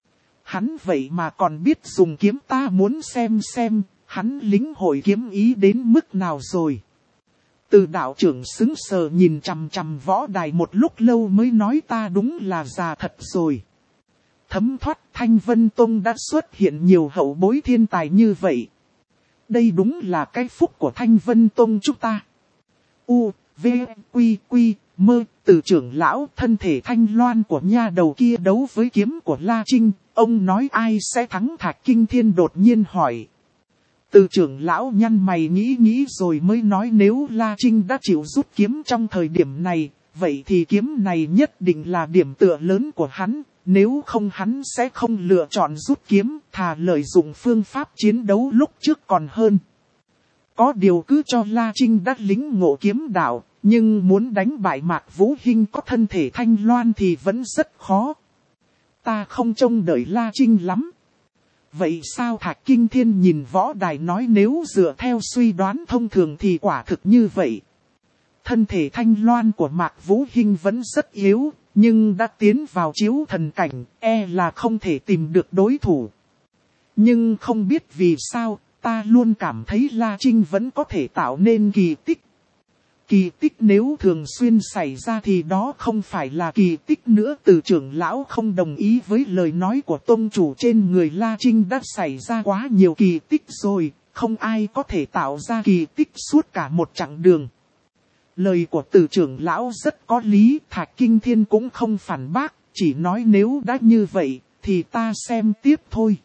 Hắn vậy mà còn biết dùng kiếm, ta muốn xem xem, hắn lĩnh hội kiếm ý đến mức nào rồi. Từ đạo trưởng sững sờ nhìn chằm chằm võ đài một lúc lâu mới nói ta đúng là già thật rồi. Thấm thoát Thanh Vân Tông đã xuất hiện nhiều hậu bối thiên tài như vậy. Đây đúng là cái phúc của Thanh Vân Tông chúng ta. U, V, Quy, Quy, Mơ, Từ trưởng lão thân thể thanh loan của nha đầu kia đấu với kiếm của La Trinh. Ông nói ai sẽ thắng Thạch Kinh Thiên đột nhiên hỏi. Từ trưởng lão nhăn mày nghĩ nghĩ rồi mới nói nếu La Trinh đã chịu rút kiếm trong thời điểm này, vậy thì kiếm này nhất định là điểm tựa lớn của hắn. Nếu không hắn sẽ không lựa chọn rút kiếm, thà lợi dụng phương pháp chiến đấu lúc trước còn hơn. Có điều cứ cho La Trinh đã lĩnh ngộ kiếm đạo, nhưng muốn đánh bại Mạc Vũ Hinh có thân thể thanh loan thì vẫn rất khó. Ta không trông đợi La Trinh lắm. Vậy sao Thạch Kinh Thiên nhìn võ đài nói nếu dựa theo suy đoán thông thường thì quả thực như vậy. Thân thể thanh loan của Mạc Vũ Hinh vẫn rất yếu, nhưng đã tiến vào chiếu thần cảnh, e là không thể tìm được đối thủ. Nhưng không biết vì sao, ta luôn cảm thấy La Trinh vẫn có thể tạo nên kỳ tích. Kỳ tích nếu thường xuyên xảy ra thì đó không phải là kỳ tích nữa. Từ trưởng lão không đồng ý với lời nói của tông chủ trên người La Trinh đã xảy ra quá nhiều kỳ tích rồi, không ai có thể tạo ra kỳ tích suốt cả một chặng đường. Lời của từ trưởng lão rất có lý, Thạch Kinh Thiên cũng không phản bác, chỉ nói nếu đã như vậy, thì ta xem tiếp thôi.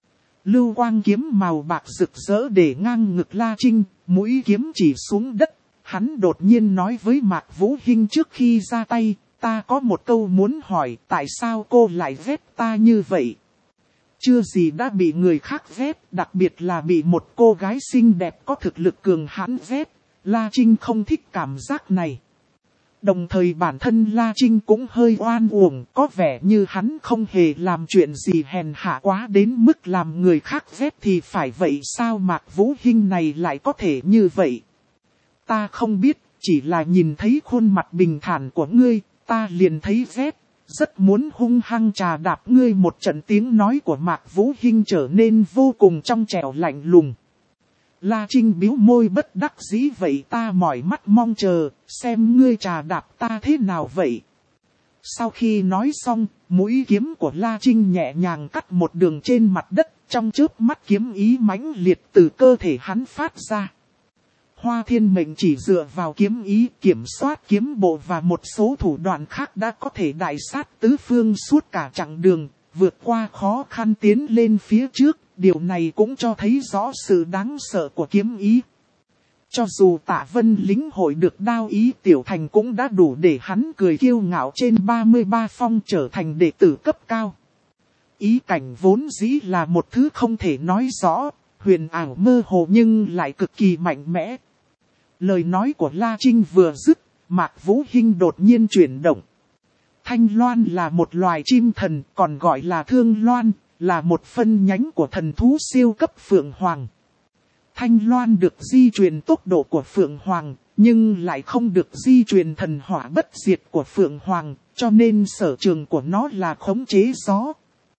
Lưu quang kiếm màu bạc rực rỡ để ngang ngực La Trinh, mũi kiếm chỉ xuống đất. Hắn đột nhiên nói với Mạc Vũ Hinh trước khi ra tay, ta có một câu muốn hỏi, tại sao cô lại ghét ta như vậy? Chưa gì đã bị người khác ghét, đặc biệt là bị một cô gái xinh đẹp có thực lực cường hãn ghét. La Trinh không thích cảm giác này. Đồng thời bản thân La Trinh cũng hơi oan uổng, có vẻ như hắn không hề làm chuyện gì hèn hạ quá đến mức làm người khác ghét thì phải vậy sao Mạc Vũ Hinh này lại có thể như vậy? Ta không biết, chỉ là nhìn thấy khuôn mặt bình thản của ngươi, ta liền thấy ghét, rất muốn hung hăng trà đạp ngươi một trận. Tiếng nói của Mạc Vũ Hinh trở nên vô cùng trong trẻo lạnh lùng. La Trinh bĩu môi bất đắc dĩ vậy ta mỏi mắt mong chờ, xem ngươi trà đạp ta thế nào vậy. Sau khi nói xong, mũi kiếm của La Trinh nhẹ nhàng cắt một đường trên mặt đất, trong chớp mắt kiếm ý mãnh liệt từ cơ thể hắn phát ra. Hoa Thiên Mệnh chỉ dựa vào kiếm ý, kiểm soát kiếm bộ và một số thủ đoạn khác đã có thể đại sát tứ phương suốt cả chặng đường, vượt qua khó khăn tiến lên phía trước. Điều này cũng cho thấy rõ sự đáng sợ của kiếm ý. Cho dù Tạ Vân lĩnh hội được đao ý tiểu thành cũng đã đủ để hắn cười kiêu ngạo trên ba mươi ba phong trở thành đệ tử cấp cao. Ý cảnh vốn dĩ là một thứ không thể nói rõ, huyền ảo mơ hồ nhưng lại cực kỳ mạnh mẽ. Lời nói của La Trinh vừa dứt, Mạc Vũ Hinh đột nhiên chuyển động. Thanh loan là một loài chim thần, còn gọi là thương loan, là một phân nhánh của thần thú siêu cấp Phượng Hoàng. Thanh loan được di truyền tốc độ của Phượng Hoàng, nhưng lại không được di truyền thần hỏa bất diệt của Phượng Hoàng, cho nên sở trường của nó là khống chế gió.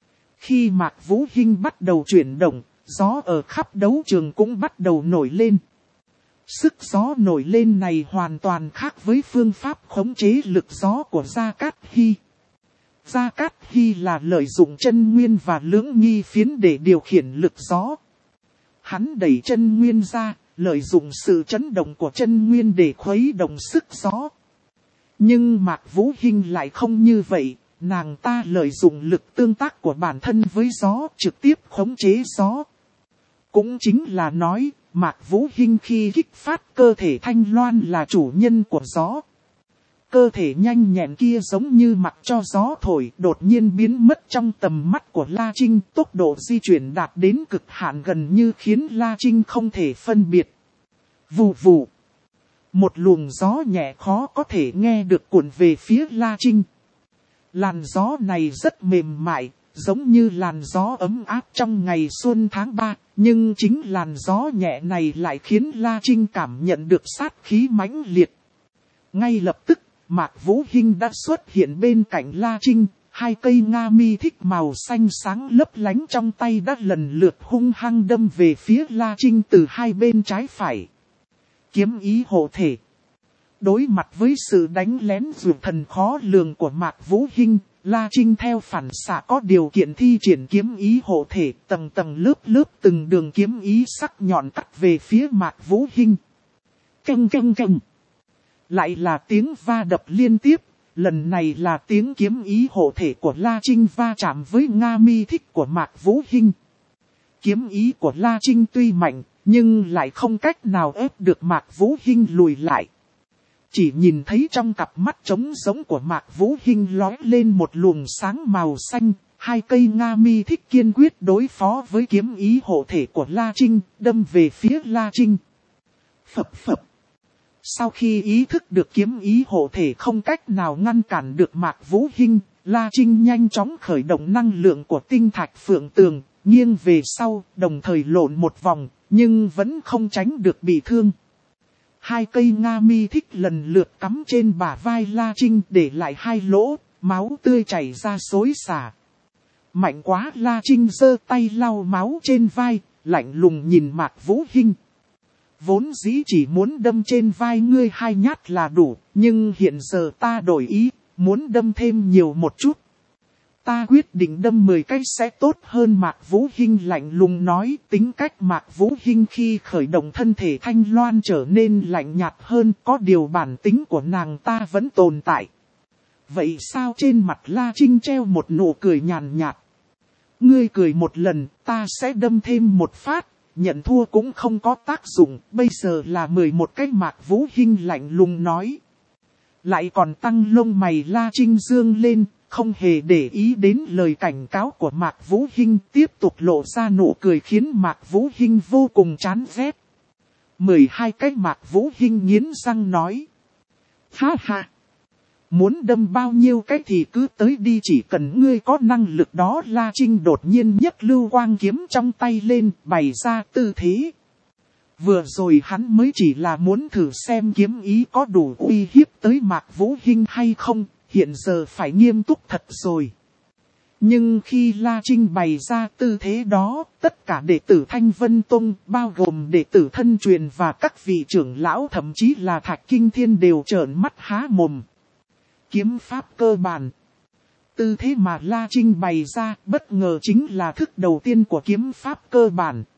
Khi Mạc Vũ Hinh bắt đầu chuyển động, gió ở khắp đấu trường cũng bắt đầu nổi lên. Sức gió nổi lên này hoàn toàn khác với phương pháp khống chế lực gió của Gia Cát Hy. Gia Cát Hy là lợi dụng chân nguyên và lưỡng nghi phiến để điều khiển lực gió. Hắn đẩy chân nguyên ra, lợi dụng sự chấn động của chân nguyên để khuấy động sức gió. Nhưng Mạc Vũ Hinh lại không như vậy, nàng ta lợi dụng lực tương tác của bản thân với gió, trực tiếp khống chế gió. Cũng chính là nói, Mạc Vũ Hinh khi kích phát cơ thể thanh loan là chủ nhân của gió. Cơ thể nhanh nhẹn kia giống như mặc cho gió thổi, đột nhiên biến mất trong tầm mắt của La Trinh, tốc độ di chuyển đạt đến cực hạn gần như khiến La Trinh không thể phân biệt. Vù vù. Một luồng gió nhẹ khó có thể nghe được cuộn về phía La Trinh. Làn gió này rất mềm mại, giống như làn gió ấm áp trong ngày xuân tháng ba, nhưng chính làn gió nhẹ này lại khiến La Trinh cảm nhận được sát khí mãnh liệt. Ngay lập tức, Mạc Vũ Hinh đã xuất hiện bên cạnh La Trinh, hai cây nga mi thích màu xanh sáng lấp lánh trong tay đã lần lượt hung hăng đâm về phía La Trinh từ hai bên trái phải. Kiếm ý hộ thể. Đối mặt với sự đánh lén dược thần khó lường của Mạc Vũ Hinh, La Trinh theo phản xạ có điều kiện thi triển kiếm ý hộ thể, tầng tầng lớp lớp từng đường kiếm ý sắc nhọn cắt về phía Mạc Vũ Hinh. Căng căng căng. Lại là tiếng va đập liên tiếp, lần này là tiếng kiếm ý hộ thể của La Trinh va chạm với Nga mi thích của Mạc Vũ Hinh. Kiếm ý của La Trinh tuy mạnh, nhưng lại không cách nào ép được Mạc Vũ Hinh lùi lại. Chỉ nhìn thấy trong cặp mắt trống giống của Mạc Vũ Hinh lóe lên một luồng sáng màu xanh, hai cây Nga mi thích kiên quyết đối phó với kiếm ý hộ thể của La Trinh, đâm về phía La Trinh. Phập phập. Sau khi ý thức được kiếm ý hộ thể không cách nào ngăn cản được Mạc Vũ Hinh, La Trinh nhanh chóng khởi động năng lượng của tinh thạch phượng tường, nghiêng về sau, đồng thời lộn một vòng, nhưng vẫn không tránh được bị thương. Hai cây Nga mi thích lần lượt cắm trên bả vai La Trinh để lại hai lỗ, máu tươi chảy ra xối xả. Mạnh quá, La Trinh giơ tay lau máu trên vai, lạnh lùng nhìn Mạc Vũ Hinh. Vốn dĩ chỉ muốn đâm trên vai ngươi hai nhát là đủ, nhưng hiện giờ ta đổi ý, muốn đâm thêm nhiều một chút. Ta quyết định đâm mười cái sẽ tốt hơn, Mạc Vũ Hinh lạnh lùng nói. Tính cách Mạc Vũ Hinh khi khởi động thân thể thanh loan trở nên lạnh nhạt hơn, có điều bản tính của nàng ta vẫn tồn tại. Vậy sao? Trên mặt La Trinh treo một nụ cười nhàn nhạt. Ngươi cười một lần, ta sẽ đâm thêm một phát, nhận thua cũng không có tác dụng, bây giờ là mười một cái, Mạc Vũ Hinh lạnh lùng nói. Lại còn tăng lông mày. La Trinh dương lên, không hề để ý đến lời cảnh cáo của Mạc Vũ Hinh, tiếp tục lộ ra nụ cười khiến Mạc Vũ Hinh vô cùng chán ghét. mười hai cái, Mạc Vũ Hinh nghiến răng nói. Ha ha! Muốn đâm bao nhiêu cái thì cứ tới đi, chỉ cần ngươi có năng lực đó. La Trinh đột nhiên nhấc lưu quang kiếm trong tay lên, bày ra tư thế. Vừa rồi hắn mới chỉ là muốn thử xem kiếm ý có đủ uy hiếp tới Mạc Vũ Hinh hay không, hiện giờ phải nghiêm túc thật rồi. Nhưng khi La Trinh bày ra tư thế đó, tất cả đệ tử Thanh Vân Tông, bao gồm đệ tử thân truyền và các vị trưởng lão thậm chí là Thạch Kinh Thiên đều trợn mắt há mồm. Kiếm pháp cơ bản. Tư thế mà La Trinh bày ra bất ngờ chính là thức đầu tiên của kiếm pháp cơ bản.